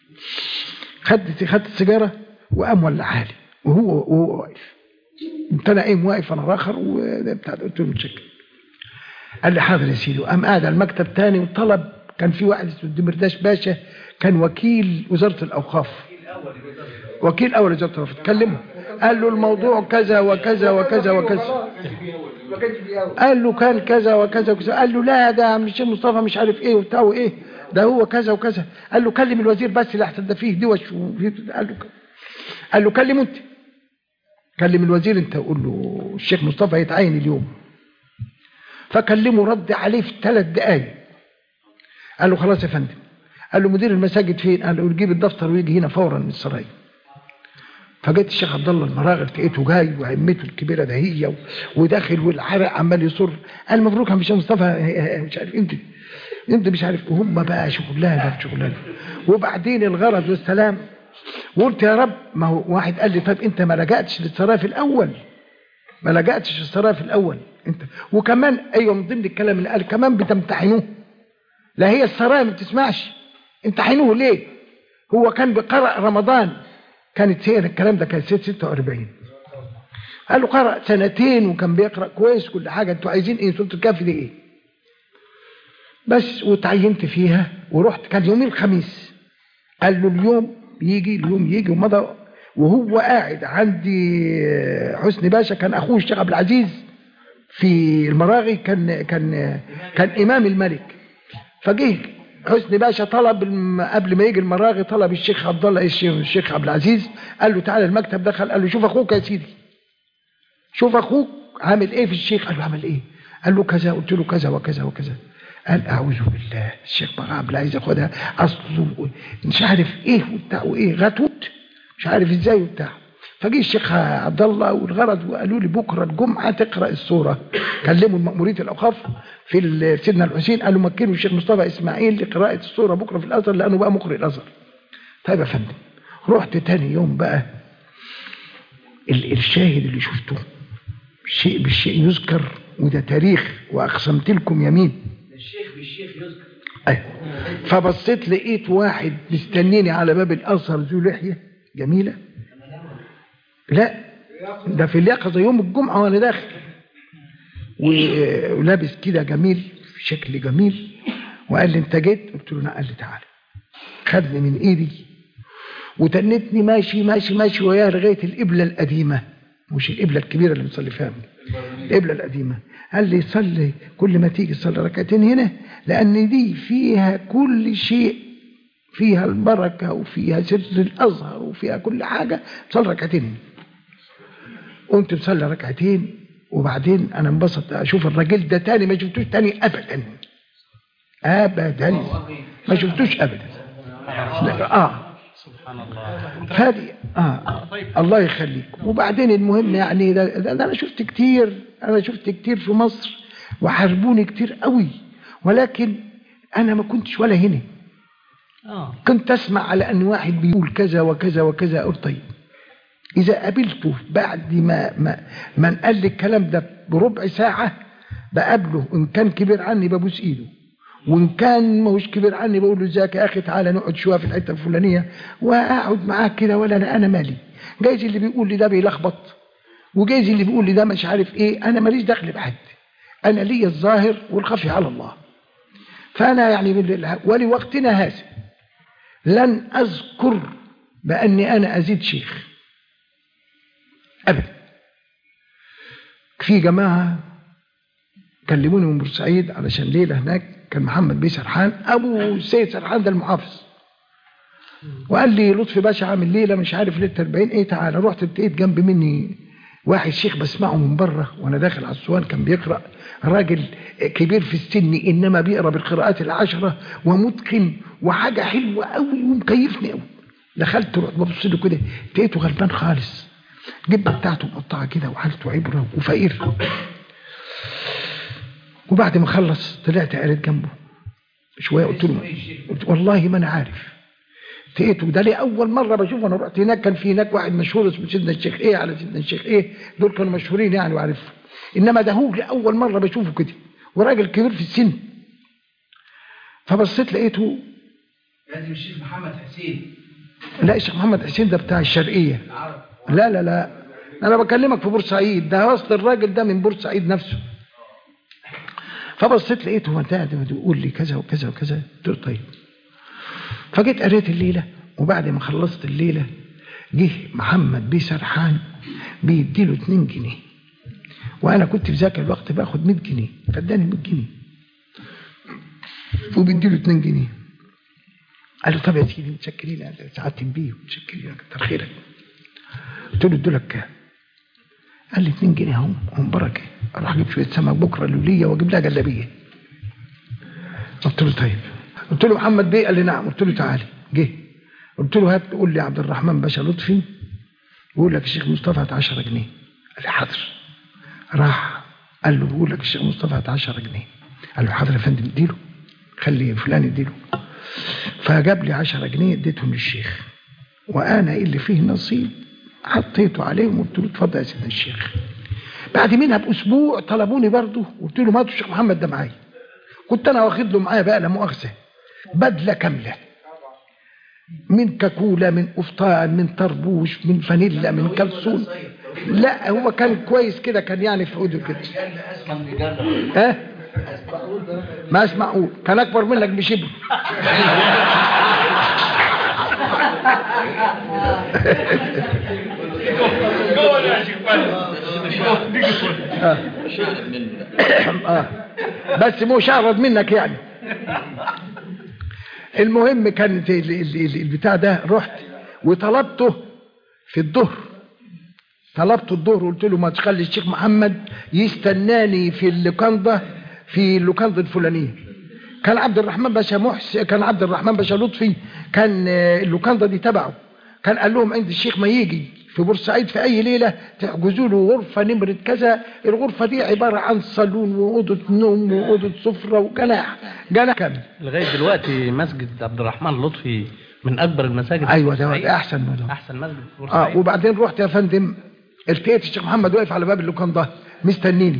Speaker 1: خدت السيجاره وقام ولعها لي وهو واقف. قمت انا قايم واقف انا راخر وبتاع. قلت له متشكر. قال لي حاضر يا سيدي. وقام قاعد على المكتب تاني وطلب، كان في واحد اسمه الدمرداش باشا كان وكيل وزاره الاوقاف، وكيل اول وزاره الاوقاف، كلمه قال له الموضوع كذا وكذا وكذا وكذا. قال له كان كذا وكذا وكذا. قال له لا ده عم الشيخ مصطفى مش عارف ايه وبتاع وايه، ده هو كذا وكذا. قال له كلم الوزير بس اللي احسن ده فيه دوش. قال له كلمه انت، كلم الوزير انت وقول له الشيخ مصطفى هيتعين اليوم. فكلمه رد عليه في 3 دقايق. قال له خلاص يا فندم. قال له مدير المساجد فين؟ قال له يجيب الدفتر ويجي هنا فورا من السرايا. فجيت الشيخ عبد الله المراغل لقيته جاي وعمته الكبيره دهيه وداخل والعرق عمال يصر. قال مبروك يا الشيخ مصطفى مش عارف انت مش عارف. وهم بقى شغلانه. وبعدين الغرض والسلام. وقلت يا رب، ما هو واحد قال لي طيب انت ما لجأتش للسرايا في الاول، ما لجأتش للسرايا في الاول انت. وكمان ايوه من ضمن الكلام اللي قال كمان بتمتحنوه. لا هي السرايا ما بتسمعش، امتحنوه ليه؟ هو كان بقرأ رمضان، كانت هي الكلام ده كان 46. قال له قرأ 2 سنين وكان بيقرأ كويس كل حاجه. انتوا عايزين ايه؟ سورة الكهف دي ايه؟ بس. وتعينت فيها ورحت. كان يوم الخميس. قال له اليوم يجي ومضى. وهو قاعد عندي حسني باشا كان اخوه الشيخ عبد العزيز في المراغي، كان امام الملك. فجه حسني باشا طلب قبل ما يجي المراغي، طلب الشيخ عبد الله الشيخ عبد العزيز، قال له تعالى المكتب. دخل قال له شوف اخوك يا سيدي، شوف اخوك عامل ايه في الشيخ. قال له عمل ايه؟ قال له كذا. قلت له كذا وكذا وكذا. قال اعوذ بالله، الشيخ عبد العزيز ياخدها اصله مش عارف ايه وبتاع وايه، غتوت مش عارف ازاي وبتاع. فجي الشيخ عبد الله والغرض وقالوا لي بكره الجمعه تقرا السوره. كلموا مأمورية الاوقاف في سيدنا الحسين، قالوا مكنوا الشيخ مصطفى اسماعيل لقراءه السوره بكره في الازهر لانه بقى مقرئ الازهر. طيب يا فندم. رحت تاني يوم بقى. الشاهد اللي شفته شيء بالشيء يذكر، وده تاريخ، واقسمت لكم يمين
Speaker 7: الشيخ بالشيخ يذكر.
Speaker 1: ايوه. فبصيت لقيت واحد مستنيني على باب الازهر ذو لحيه جميله. لا ده في اليقظه يوم الجمعه وانا داخل، ولابس كده جميل شكل جميل. وقال لي انت جيت؟ قلت له نعم. قال لي تعالى. خدني من ايدي وتنتني ماشي وياه لغايه القبله القديمه، مش القبله الكبيره اللي بنصلي فيها، القبله القديمه. قال لي صلي كل ما تيجي صلي 2 ركعتين هنا، لان دي فيها كل شيء فيها البركة وفيها سر الأزهر وفيها كل حاجة، صلي ركعتين. قمت بصلي ركعتين، وبعدين أنا انبسطت أشوف الراجل ده تاني، ما شفتوش تاني أبدا أبدا، ما شفتوش أبدا.
Speaker 4: سبحان الله.
Speaker 1: فادي الله يخليك. وبعدين المهم يعني ده أنا شفت كتير في مصر وحاربوني كتير قوي، ولكن أنا ما كنتش ولا هنا. كنت أسمع على أن واحد بيقول كذا وكذا وكذا، أقول طيب إذا قابلته بعد ما قال لي الكلام ده بربع ساعة بقابله، إن كان كبير عني ببوس إيده، وإن كان ماهوش كبير عني بقول له ازيك يا أخي تعالى نقعد شوية في الحتة الفلانية وأقعد معاه كده، ولا أنا مالي. جايز اللي بيقول لي ده بيلخبط، وجايز اللي بيقول لي ده مش عارف إيه، أنا ماليش دخل بحد، أنا لي الظاهر والخفي على الله. فأنا يعني ولوقتنا هذا لن أذكر بأني أنا أزيد شيخ أبدا. في جماعة كلموني من بورسعيد علشان ليلة هناك، كان محمد بيه سرحان أبو السيد سرحان ده المحافظ، وقال لي لطفي باشا عامل ليلة مش عارف ليلة 40 إيه، تعالى. رحت لقيت جنب مني واحد شيخ بسمعه من بره وأنا داخل على السوان، كان بيقرأ، راجل كبير في السن إنما بيقرأ بالقراءات العشرة ومتقن وحاجة حلوة قوي ومكيفني قوي. دخلت رحت ببص له كده، لقيته غلبان خالص، جبه بتاعته مقطعه كده وحالته عبره وفقير. وبعد ما خلص طلعت قريت جنبه شويه، قلت له والله ما انا عارف. لقيته ده لي اول مره بشوفه. انا رحت هناك كان في هناك واحد مشهور اسمه سيدنا الشيخ ايه على سيدنا الشيخ ايه، دول كانوا مشهورين يعني وعارفهم، انما ده هو لاول مره بشوفه كده، وراجل كبير في السن. فبصيت لقيته
Speaker 7: لازم الشيخ محمد حسين.
Speaker 1: لا الشيخ محمد حسين ده بتاع الشرقيه. لا انا بكلمك في بورسعيد، ده اصل الراجل ده من بورسعيد نفسه. فبصيت لقيته هو ده بيقول لي كذا وكذا وكذا، قلت له طيب. فجيت قريت الليله، وبعد ما خلصت الليله جه محمد بيه سرحان بيديله 2 جنيه، وانا كنت في ذاك الوقت باخد 100 جنيه، فاداني 100 جنيه وبيديله 2 جنيه. قال له طب يا سيدي متشكرين يا سعاده بيه، متشكرين كتر خيرك. قلت له ادولك كام؟ قال لي 2 جنيه هم بركه، اروح اجيب شويه سمك بكره لوليه واجيب لها جلابيه. قلت له طيب. قلت له محمد بيه؟ قال لي نعم. قلت له تعالي. جه قلت له هات قول لي عبد الرحمن باشا لطفي بيقول لك الشيخ مصطفى هات 10 جنيه. قال لي حاضر. راح قال له بيقول لك الشيخ مصطفى هات 10 جنيه. قال له حاضر يا فندم اديله، خلي فلان اديله. فجاب لي 10 جنيه اديتهم للشيخ، وانا اللي فيه نصيب حطيته عليهم وقلت له اتفضل يا سيدنا الشيخ. بعد منها باسبوع طلبوني برضه، قلت له هاتوا الشيخ محمد ده معايا. كنت انا واخد له معايا بقى لا مؤاخذه بدله كامله، من كاكولا، من قفطان، من طربوش، من فانيلا، من كلسون. لا هو كان كويس كده، كان يعني في ايده كده. ما اسمعوا، كان اكبر منك بشبر. بس مو شارد منك يعني. المهم كانت البتاع ده، رحت وطلبته في الظهر، طلبته الظهر، قلت له ما تخلي الشيخ محمد يستناني في اللوكاندا، في اللوكاندا الفلانيه. كان عبد الرحمن باشا محسن، كان عبد الرحمن باشا لطفي، كان اللوكاندا دي تبعه. كان قال لهم عند الشيخ ما يجي في بورسعيد في اي ليله تحجزوا له غرفه نمره كذا، الغرفه دي عباره عن صالون واوضه نوم واوضه سفره وجناح كامل.
Speaker 4: لغايه دلوقتي مسجد عبد الرحمن لطفي من اكبر المساجد.
Speaker 1: ايوه ده احسن مسجد
Speaker 4: في بورسعيد.
Speaker 1: وبعدين رحت يا فندم، التقيت الشيخ محمد واقف على باب اللوكاندا مستنيني.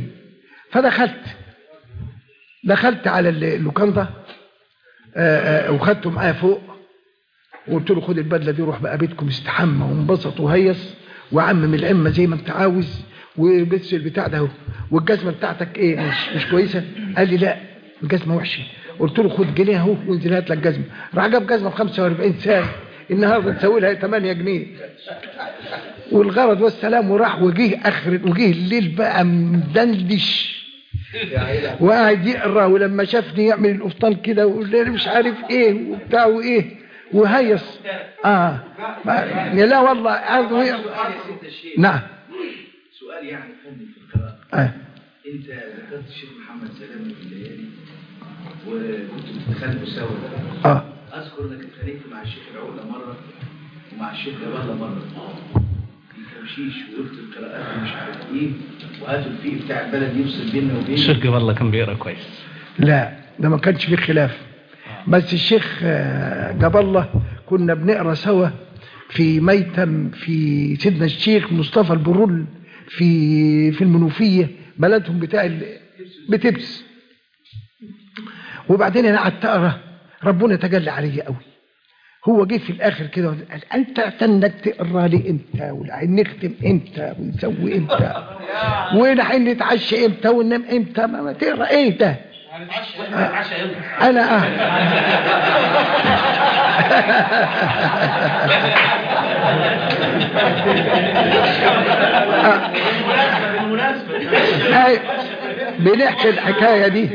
Speaker 1: دخلت على اللوكاندا وخدته معايا فوق، وقلت له خد البدله دي روح بقى بيتكم استحمى وانبسط وهيص وعمم العمه زي ما انت عاوز، وبس البتاع ده اهو، والجزمه بتاعتك ايه مش كويسه؟ قال لي لا الجزمه وحشه. قلت له خد جنيه اهو وانزل هات لك جزمه. راح جاب جزمه ب 45 سنه، النهارده تساوي لها 8 جنيه. والغرض والسلام. وراح وجه الليل بقى مدندش وقاعد يقرا، ولما شافني يعمل القفطان كده ويقول لي مش عارف ايه وبتاع وايه، وهيص لا والله نعم.
Speaker 2: سؤال يعني فني في القراءة. انت ذكرت الشيخ محمد سلام في الليالي وكنت بتتخانقوا سوا. اذكر انك اتخانقت مع الشيخ العقلة مرة ومع الشيخ جبالة مرة في كوشيش، وقلت القراءات مش عارف ايه، وهاتوا الفيق بتاع البلد يفصل بيننا وبين
Speaker 4: الشيخ جبالة كان بيقرا كويس.
Speaker 1: لا ده ما كانش فيه خلاف، بس الشيخ جبالة كنا بنقرا سوا في ميتم في سيدنا الشيخ مصطفى البرول في المنوفية بلدهم بتاع بتبس. وبعدين انا قعدت اقرا، ربنا تجلى علي قوي. هو جه في الاخر كده قال انت استنك تقرا لي امتى، ونختم امتى، ونسوي امتى، ونحن نتعشى امتى، وننام امتى، ما تقرا ايه ده؟
Speaker 7: هنتعشى امتى؟
Speaker 1: انا بنحكي الحكايه دي.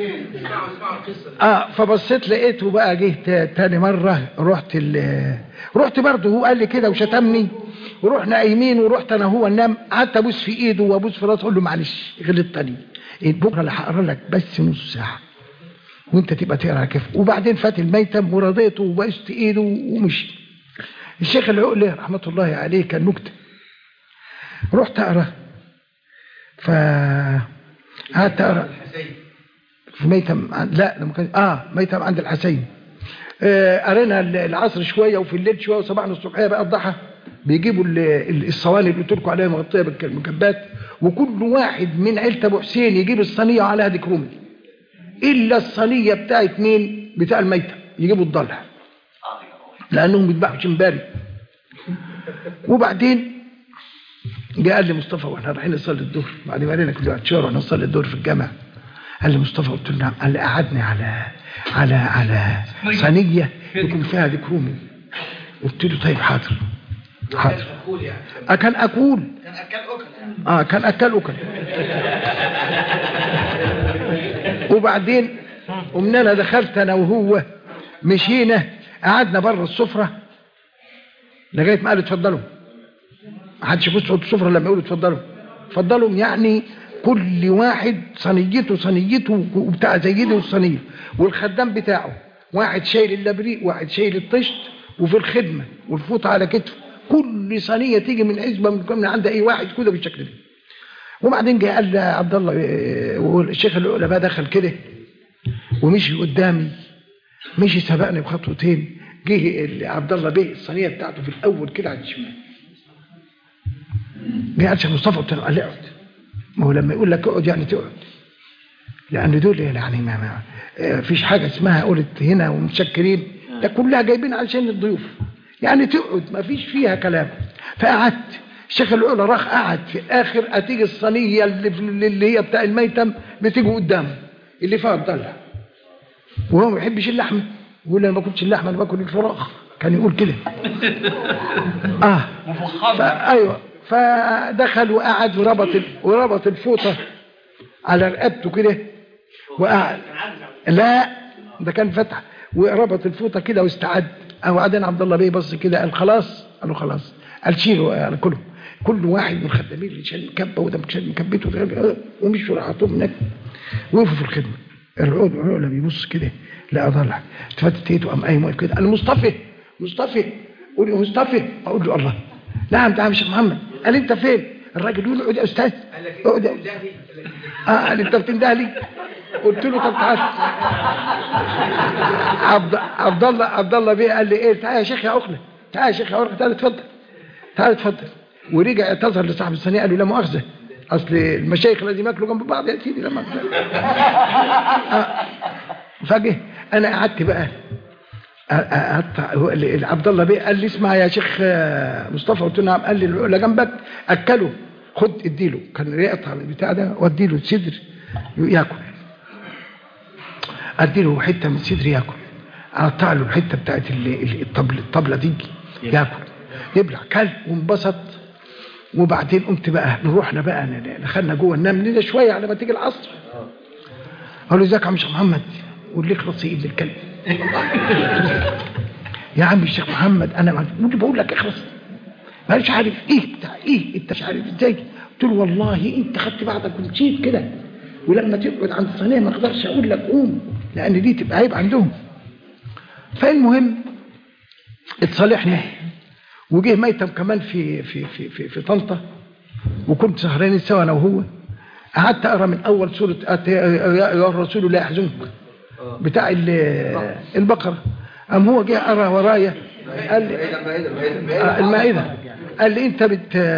Speaker 1: فبصيت لقيته بقى جه تاني مره، رحت برضه، هو قال لي كده وشتمني، ورحنا قايمين، ورحت انا هو ننام، قعدت ابوس في ايده وابوس في راسه، اقول له معلش غلطتني، بكره اللي هقرا لك بس نص ساعه وانت تبقى تقرا كيف. وبعدين فات الميتم ورضيته وبست ايده ومشي. الشيخ العقلة رحمه الله عليه كان نكته، رحت اقرا، قعدت اقرا في ميتم، لا لما كان ميتم عند الحسين. قرينا العصر شويه وفي الليل شويه وصباحنا الصبحيه بقى الضحى، بيجيبوا الصواني اللي قلت لكم عليها مغطيه بالمكبات، وكل واحد من عيله ابو حسين يجيب الصينيه وعليها ديك رومي، الا الصينيه بتاعت مين؟ بتاع الميتم، يجيبوا الضلع لانهم بيذبحوا شمباري. وبعدين جاء قال لي مصطفى واحنا رايحين نصلي الظهر، بعد ما قالنا كل واحد شهر نصلي الظهر في الجامع، قال لي مصطفى، قلت له نعم، قال لي قعدني على صينيه يكون فيها ديك رومي. قلت له طيب حاضر. كان اكل كان اكل وبعدين قمنا انا دخلت انا وهو، مشينا قعدنا بره السفره لغايه ما قالوا اتفضلوا. ما حدش يبص على السفره لما يقولوا اتفضلوا، يعني كل واحد صينيته وبتاع زيده الصينيه، والخدام بتاعه واحد شايل اللبريق، واحد شايل الطشت، وفي الخدمه والفوطه على كتفه، كل صينيه تيجي من عزبه من عند اي واحد كده بالشكل ده. وبعدين جه قال عبد الله، والشيخ العقلة بقى دخل كده ومشي قدامي، مشي سبقني بخطوتين، جه عبد الله بيه الصينيه بتاعته في الاول كده على الشمال، جه قال شيخ مصطفى، قلت له قال اقعد. ما هو لما يقول لك اقعد يعني تقعد، لان دول يعني ما فيش حاجه اسمها قلت هنا ومتشكرين، ده كلها جايبين علشان الضيوف، يعني تقعد ما فيش فيها كلام. فقعدت، الشيخ العقلة راح قعد، في الاخر هتيجي الصينيه اللي هي بتاع الميتم بتيجي قدامه اللي فيها الضلع، وهو ما بيحبش اللحمه، يقول انا ما باكلش اللحمه، انا باكل الفراخ، كان يقول كده. ايوه. فدخل وقعد وربط الفوطه على رقبته كده وقعد، لا ده كان فتح، وربط الفوطه كده واستعد. وبعدين عبد الله بيه بص كده قال خلاص، قالوا خلاص، قال شيلوا على كل واحد من الخدامين اللي شال مكبه وده شال مكبته ومشوا راح حطوهم هناك، وقفوا في الخدمه. العقلة بيبص كده لقى ضلع، اتفتت ايده، قام قايم واقف كده، قال مصطفى قول له مصطفى، اقول له الله نعم تعال يا شيخ محمد. قال انت فين؟ الراجل يقول له اقعد يا استاذ، اقعد. قال انت بتنده لي؟ قلت له طب تعال. عبد الله بيه قال لي ايه؟ تعال يا شيخ يا عقلة، تعال اتفضل. ورجع اعتذر لصاحب الصينيه، قال له لا مؤاخذه، اصل المشايخ لازم ياكلوا جنب بعض يا سيدي. لما فجاه انا قعدت بقى عبد الله بيه قال لي اسمع يا شيخ مصطفى، قلت له نعم. قال لي العقلة جنبك، اكله، خد اديله، كان يقطع البتاع ده واديله الصدر ياكل، اديله حته من الصدر ياكل، اقطع له الحته بتاعت الطبله دي ياكل، يبلع، كل وانبسط. وبعدين قمت بقى نروحنا بقى دخلنا جوه ننام لنا شويه على ما تيجي العصر. قال له ازيك يا عم شيخ محمد؟ قول لي اخلص يا ابن الكلب. يا عم الشيخ محمد انا بقول لك اخلص، مش عارف ايه بتاع ايه، انت مش عارف ازاي. قلت له والله انت خدت بعضك ومشيت كده، ولما تقعد عند الصينيه ما اقدرش اقول لك قوم، لان دي تبقى عيب عندهم. فالمهم اتصالحنا، وجه ميتم كمان في طنطا، وكنت سهرانين سوا انا وهو. قعدت اقرا من اول سوره يا الرسول لا يحزنك بتاع البقره. قام هو جه قرا ورايا قال لي المائده، قال لي انت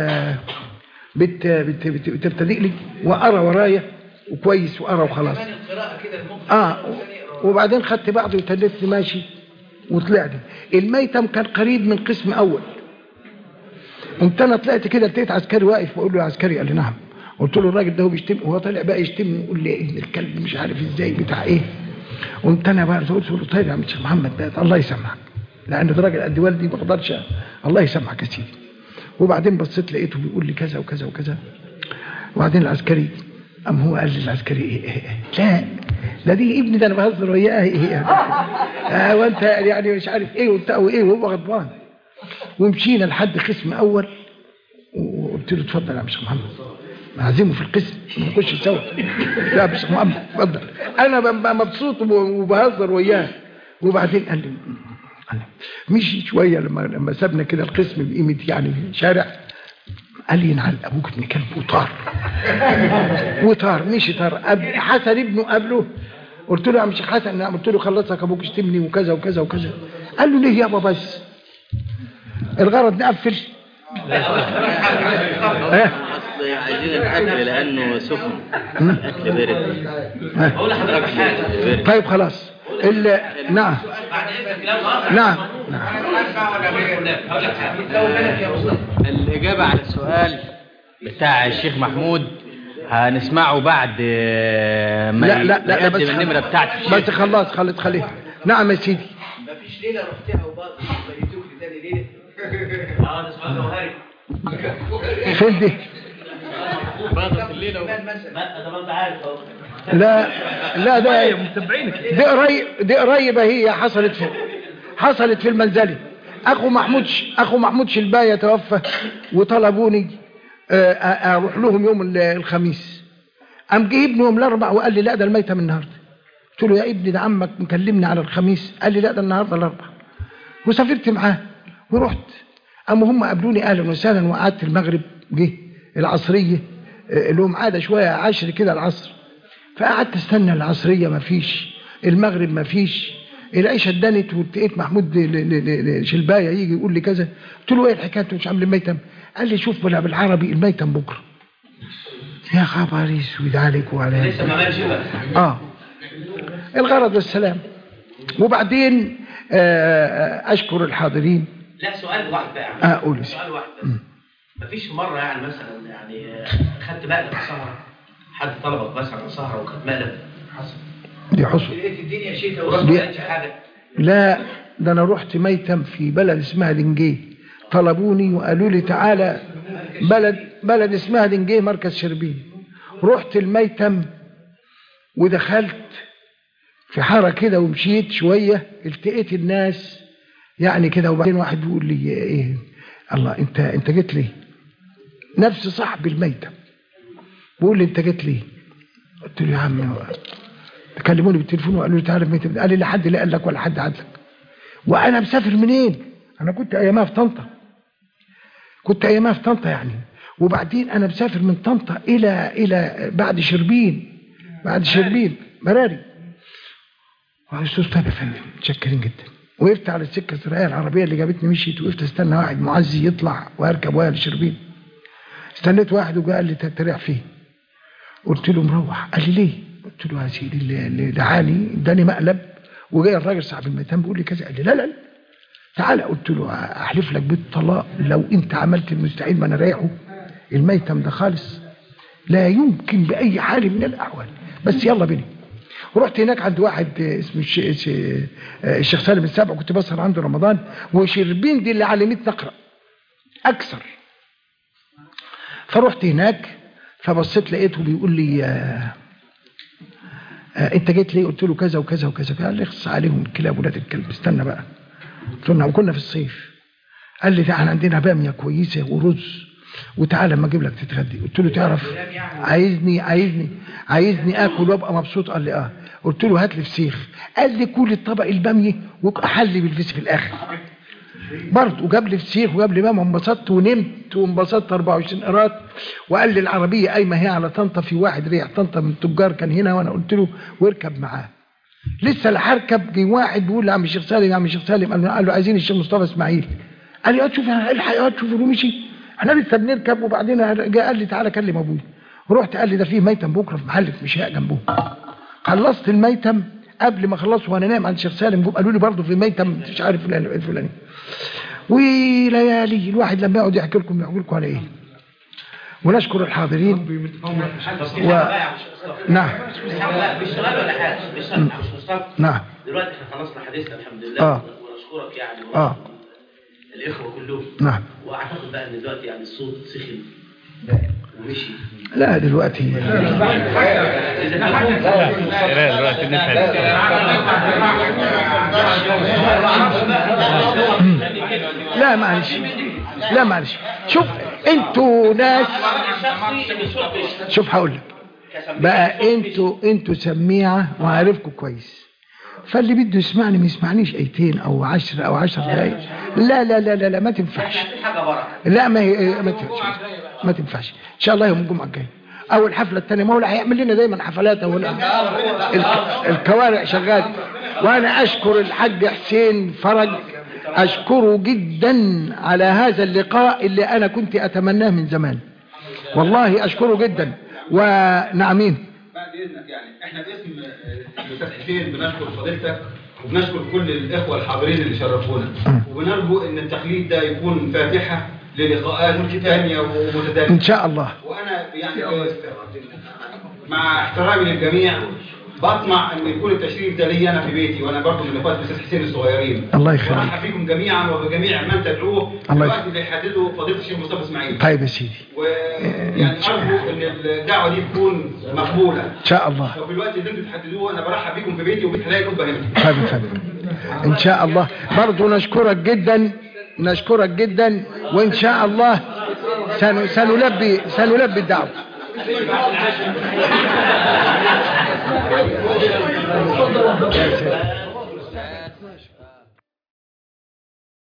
Speaker 1: بتبتدئ لي، وقرا ورايا وكويس وقرا وخلاص. وبعدين خدت بعضي وتلفت ماشي وطلعت. الميتم كان قريب من قسم اول، قمت انا طلعت كده لقيت عسكري واقف، بقول له يا عسكري، قال لي نعم. قلت له الراجل ده هو بيشتم، وهو طالع بقى يشتمني ويقول لي ابن الكلب مش عارف ازاي بتاع ايه. قمت انا بقى قلت له طيب يا عم الشيخ محمد ده الله يسامحك، لان ده راجل قد والدي ما اقدرش، الله يسامحك يا سيدي. وبعدين بصيت لقيته بيقول لي كذا وكذا وكذا. وبعدين العسكري قام هو قال لي العسكري ايه لا ده دي ابني ده انا بهزر وياه ايه وانت يعني مش عارف ايه وبتاع وايه، وهو غضبان. ومشينا لحد قسم اول، وقلت له اتفضل يا شيخ محمد، معزمه في القسم نخش سوا. لا يا شيخ محمد اتفضل، انا ببقى مبسوط وبهزر وياه. وبعدين قال لي مشي شويه، لما سابنا كده القسم بقيمه يعني شارع، قال لي ينعل ابوك ابن كلب، وطار مشي طار. حسن ابنه قبله، قلت له يا عم شيخ حسن، قلت له خلصك ابوك اشتمني وكذا وكذا وكذا. قال له ليه يابا بس الغرض نقفل؟
Speaker 6: عايزين الاكل لانه سخن، الاكل بارد.
Speaker 7: اقول لحضرتك حاجه.
Speaker 1: طيب خلاص. نعم نعم
Speaker 6: الإجابة على السؤال بتاع الشيخ محمود هنسمعه بعد ما يقدم النمرة بتاعته.
Speaker 1: بس خلاص خليها. نعم يا سيدي.
Speaker 2: مفيش ليلة رحتها وباطل بيتوك لي تاني ليلة.
Speaker 7: ده سؤال جوهري.
Speaker 1: فين دي؟
Speaker 7: باطل الليلة ده ما انت عارف اهو.
Speaker 1: لا دي قريبة، هي حصلت في المنزلي. اخو محمود شلباية توفى، وطلبوني اروح لهم يوم الخميس. قام جه ابنهم الاربع وقال لي لا ده الميتة من النهارده. قلت له يا ابني ده عمك مكلمني على الخميس. قال لي لا ده النهارده الاربع. وسافرت معاه ورحت. قاموا هم قابلوني اهلا وسهلا، وقعدت المغرب. جه العصريه لهم عاده شويه 10 كده العصر، فقعدت استنى العصريه ما فيش، المغرب ما فيش، العشاء اتدنت، ولقيت محمود شلبايه يجي يقول لي كذا. قلت له ايه الحكايه انت مش عامل الميتم؟ قال لي شوف بالعربي الميتم بكره. يا خبر اسود عليك وعلى
Speaker 7: لسه ما عملش بقى.
Speaker 1: الغرض والسلام. وبعدين اشكر الحاضرين.
Speaker 7: لا سؤال واحد بقى.
Speaker 1: قول
Speaker 7: سؤال واحد. مفيش مره يعني مثلا يعني خدت مقلب سهره، حد طلبك مثلا سهره وخدت مقلب؟ حصل.
Speaker 1: دي حصل.
Speaker 2: لقيت الدنيا شتاء وما لقيتش حاجه.
Speaker 1: لا ده انا رحت ميتم في بلد اسمها دنجيه، طلبوني وقالوا لي تعالى بلد اسمها دنجيه مركز شربين. رحت الميتم ودخلت في حاره كده ومشيت شويه، التقيت الناس يعني كده. وبعدين واحد بيقول لي ايه الله انت جيت ليه؟ نفس صاحب الميتم بيقول لي انت جيت ليه؟ قلت له يا عم كلموني بالتليفون وقالوا لي تعالى الميتم. قال لي لا حد لا قال لك ولا حد عاد لك. وانا مسافر منين؟ انا كنت ايامها في طنطا، يعني. وبعدين انا مسافر من طنطا الى بعد شربين مراري. استاذ طيب يا فندم متشكرين جدا. وقفت على السكه الزراعيه العربيه اللي جابتني مشيت، وقفت استنى واحد معزي يطلع واركب ويا لشربين. استنيت واحد وجاء قال لي تريح فيه. قلت له مروح. قال لي ليه؟ قلت له يا سيدي اللي دعاني اداني مقلب، وجاي الراجل صاحب الميتان بيقول لي كذا. قال لي لا تعالى. قلت له احلف لك بالطلاق لو انت عملت المستحيل ما انا رايحه الميتم ده خالص، لا يمكن باي حال من الاحوال، بس يلا بينا. ورحت هناك عند واحد اسمه الشيخ سالم السابع، كنت بسهر عنده رمضان. وشربين دي اللي علمتني اقرا اكثر. فرحت هناك فبصيت لقيته بيقول لي انت جيت ليه؟ قلت له كذا وكذا وكذا. قال لي اخص عليهم الكلاب ولاد الكلب، استنى بقى. وكنا في الصيف. قال لي تعال عندنا باميه كويسه ورز وتعالى اما اجيب لك تتغدي. قلت له تعرف عايزني اكل وابقى مبسوط. قال لي اه. قلت له هات لي فسيخ. قال لي كل الطبق الباميه وابقى حلي بالفسيخ في الاخر برضه. وجاب لي فسيخ وجاب لي باميه وانبسطت ونمت وانبسطت 24 قيراط. وقال لي العربيه قايمه هي على طنطا، في واحد ريح طنطا من التجار كان هنا وانا قلت له واركب معاه. لسه لا هركب جه واحد بيقول لي عم الشيخ سالم يا عم الشيخ سالم. قال له عايزين الشيخ مصطفى اسماعيل. قال لي شوف الحق شوف ومشي. احنا لسه بنركب وبعدين جه قال لي تعالى كلم ابويا. ورحت قال لي ده فيه ميتم بكره في محل في مشاء جنبه. خلصت الميتم قبل ما اخلصه وانا نايم عند الشيخ سالم جم قالوا لي برضه في ميتم مش عارف الفلاني. وليالي الواحد لما يقعد يحكي لكم على ايه. ونشكر الحاضرين نعم
Speaker 7: بيشتغل ولا حاجه بيشتغل مش مصطفى.
Speaker 1: نعم
Speaker 7: دلوقتي احنا خلصنا حديثنا الحمد لله ونشكرك يعني الاخوه كلهم.
Speaker 1: نعم.
Speaker 7: واعتقد بقى ان دلوقتي يعني الصوت سخن ومشي.
Speaker 1: لا دلوقتي لا معلش شوف انتوا ناس. شوف هقول لك بقى انتوا سميعه وعارفكم كويس. فاللي بده يسمعني ما يسمعنيش ايتين او 10 او 10 دقايق. لا لا لا لا ما تنفعش. لا ما تنفعش. ان شاء الله يوم الجمعه الجاي او الحفله الثانيه. ما هو هيعمل لنا دايما حفلات او الكوارع شغال. وانا اشكر الحاج حسين فرج، اشكره جدا على هذا اللقاء اللي انا كنت اتمناه من زمان. والله اشكره جدا. ونعمين
Speaker 10: بعد اذنك يعني احنا باسم الاستاذ حسين بنشكر فضيلتك وبنشكر كل الاخوه الحاضرين اللي شرفونا، وبنرجو ان التقليد ده يكون فاتحه للقاءات ثانيه ومتتاليه
Speaker 1: ان شاء الله.
Speaker 10: وانا يعني مع احترامي للجميع بطمع ان يكون التشريف ده لي انا في بيتي، وانا برضه من اخوات الاستاذ حسين الصغيرين.
Speaker 1: الله يخليك.
Speaker 10: برحب بكم جميعا وبجميع من تدعوه في الوقت اللي يحدده فضيله الشيخ مصطفى اسماعيل.
Speaker 1: طيب يا سيدي.
Speaker 10: ويعني ارجو ان الدعوه دي تكون مقبوله
Speaker 1: ان شاء الله.
Speaker 10: وفي الوقت اللي انتم تحددوه انا برحب بكم في بيتي وبيت هلاقي قبه هنا.
Speaker 1: طيب ان شاء الله. برضه نشكرك جدا وان شاء الله سنلبي الدعوه.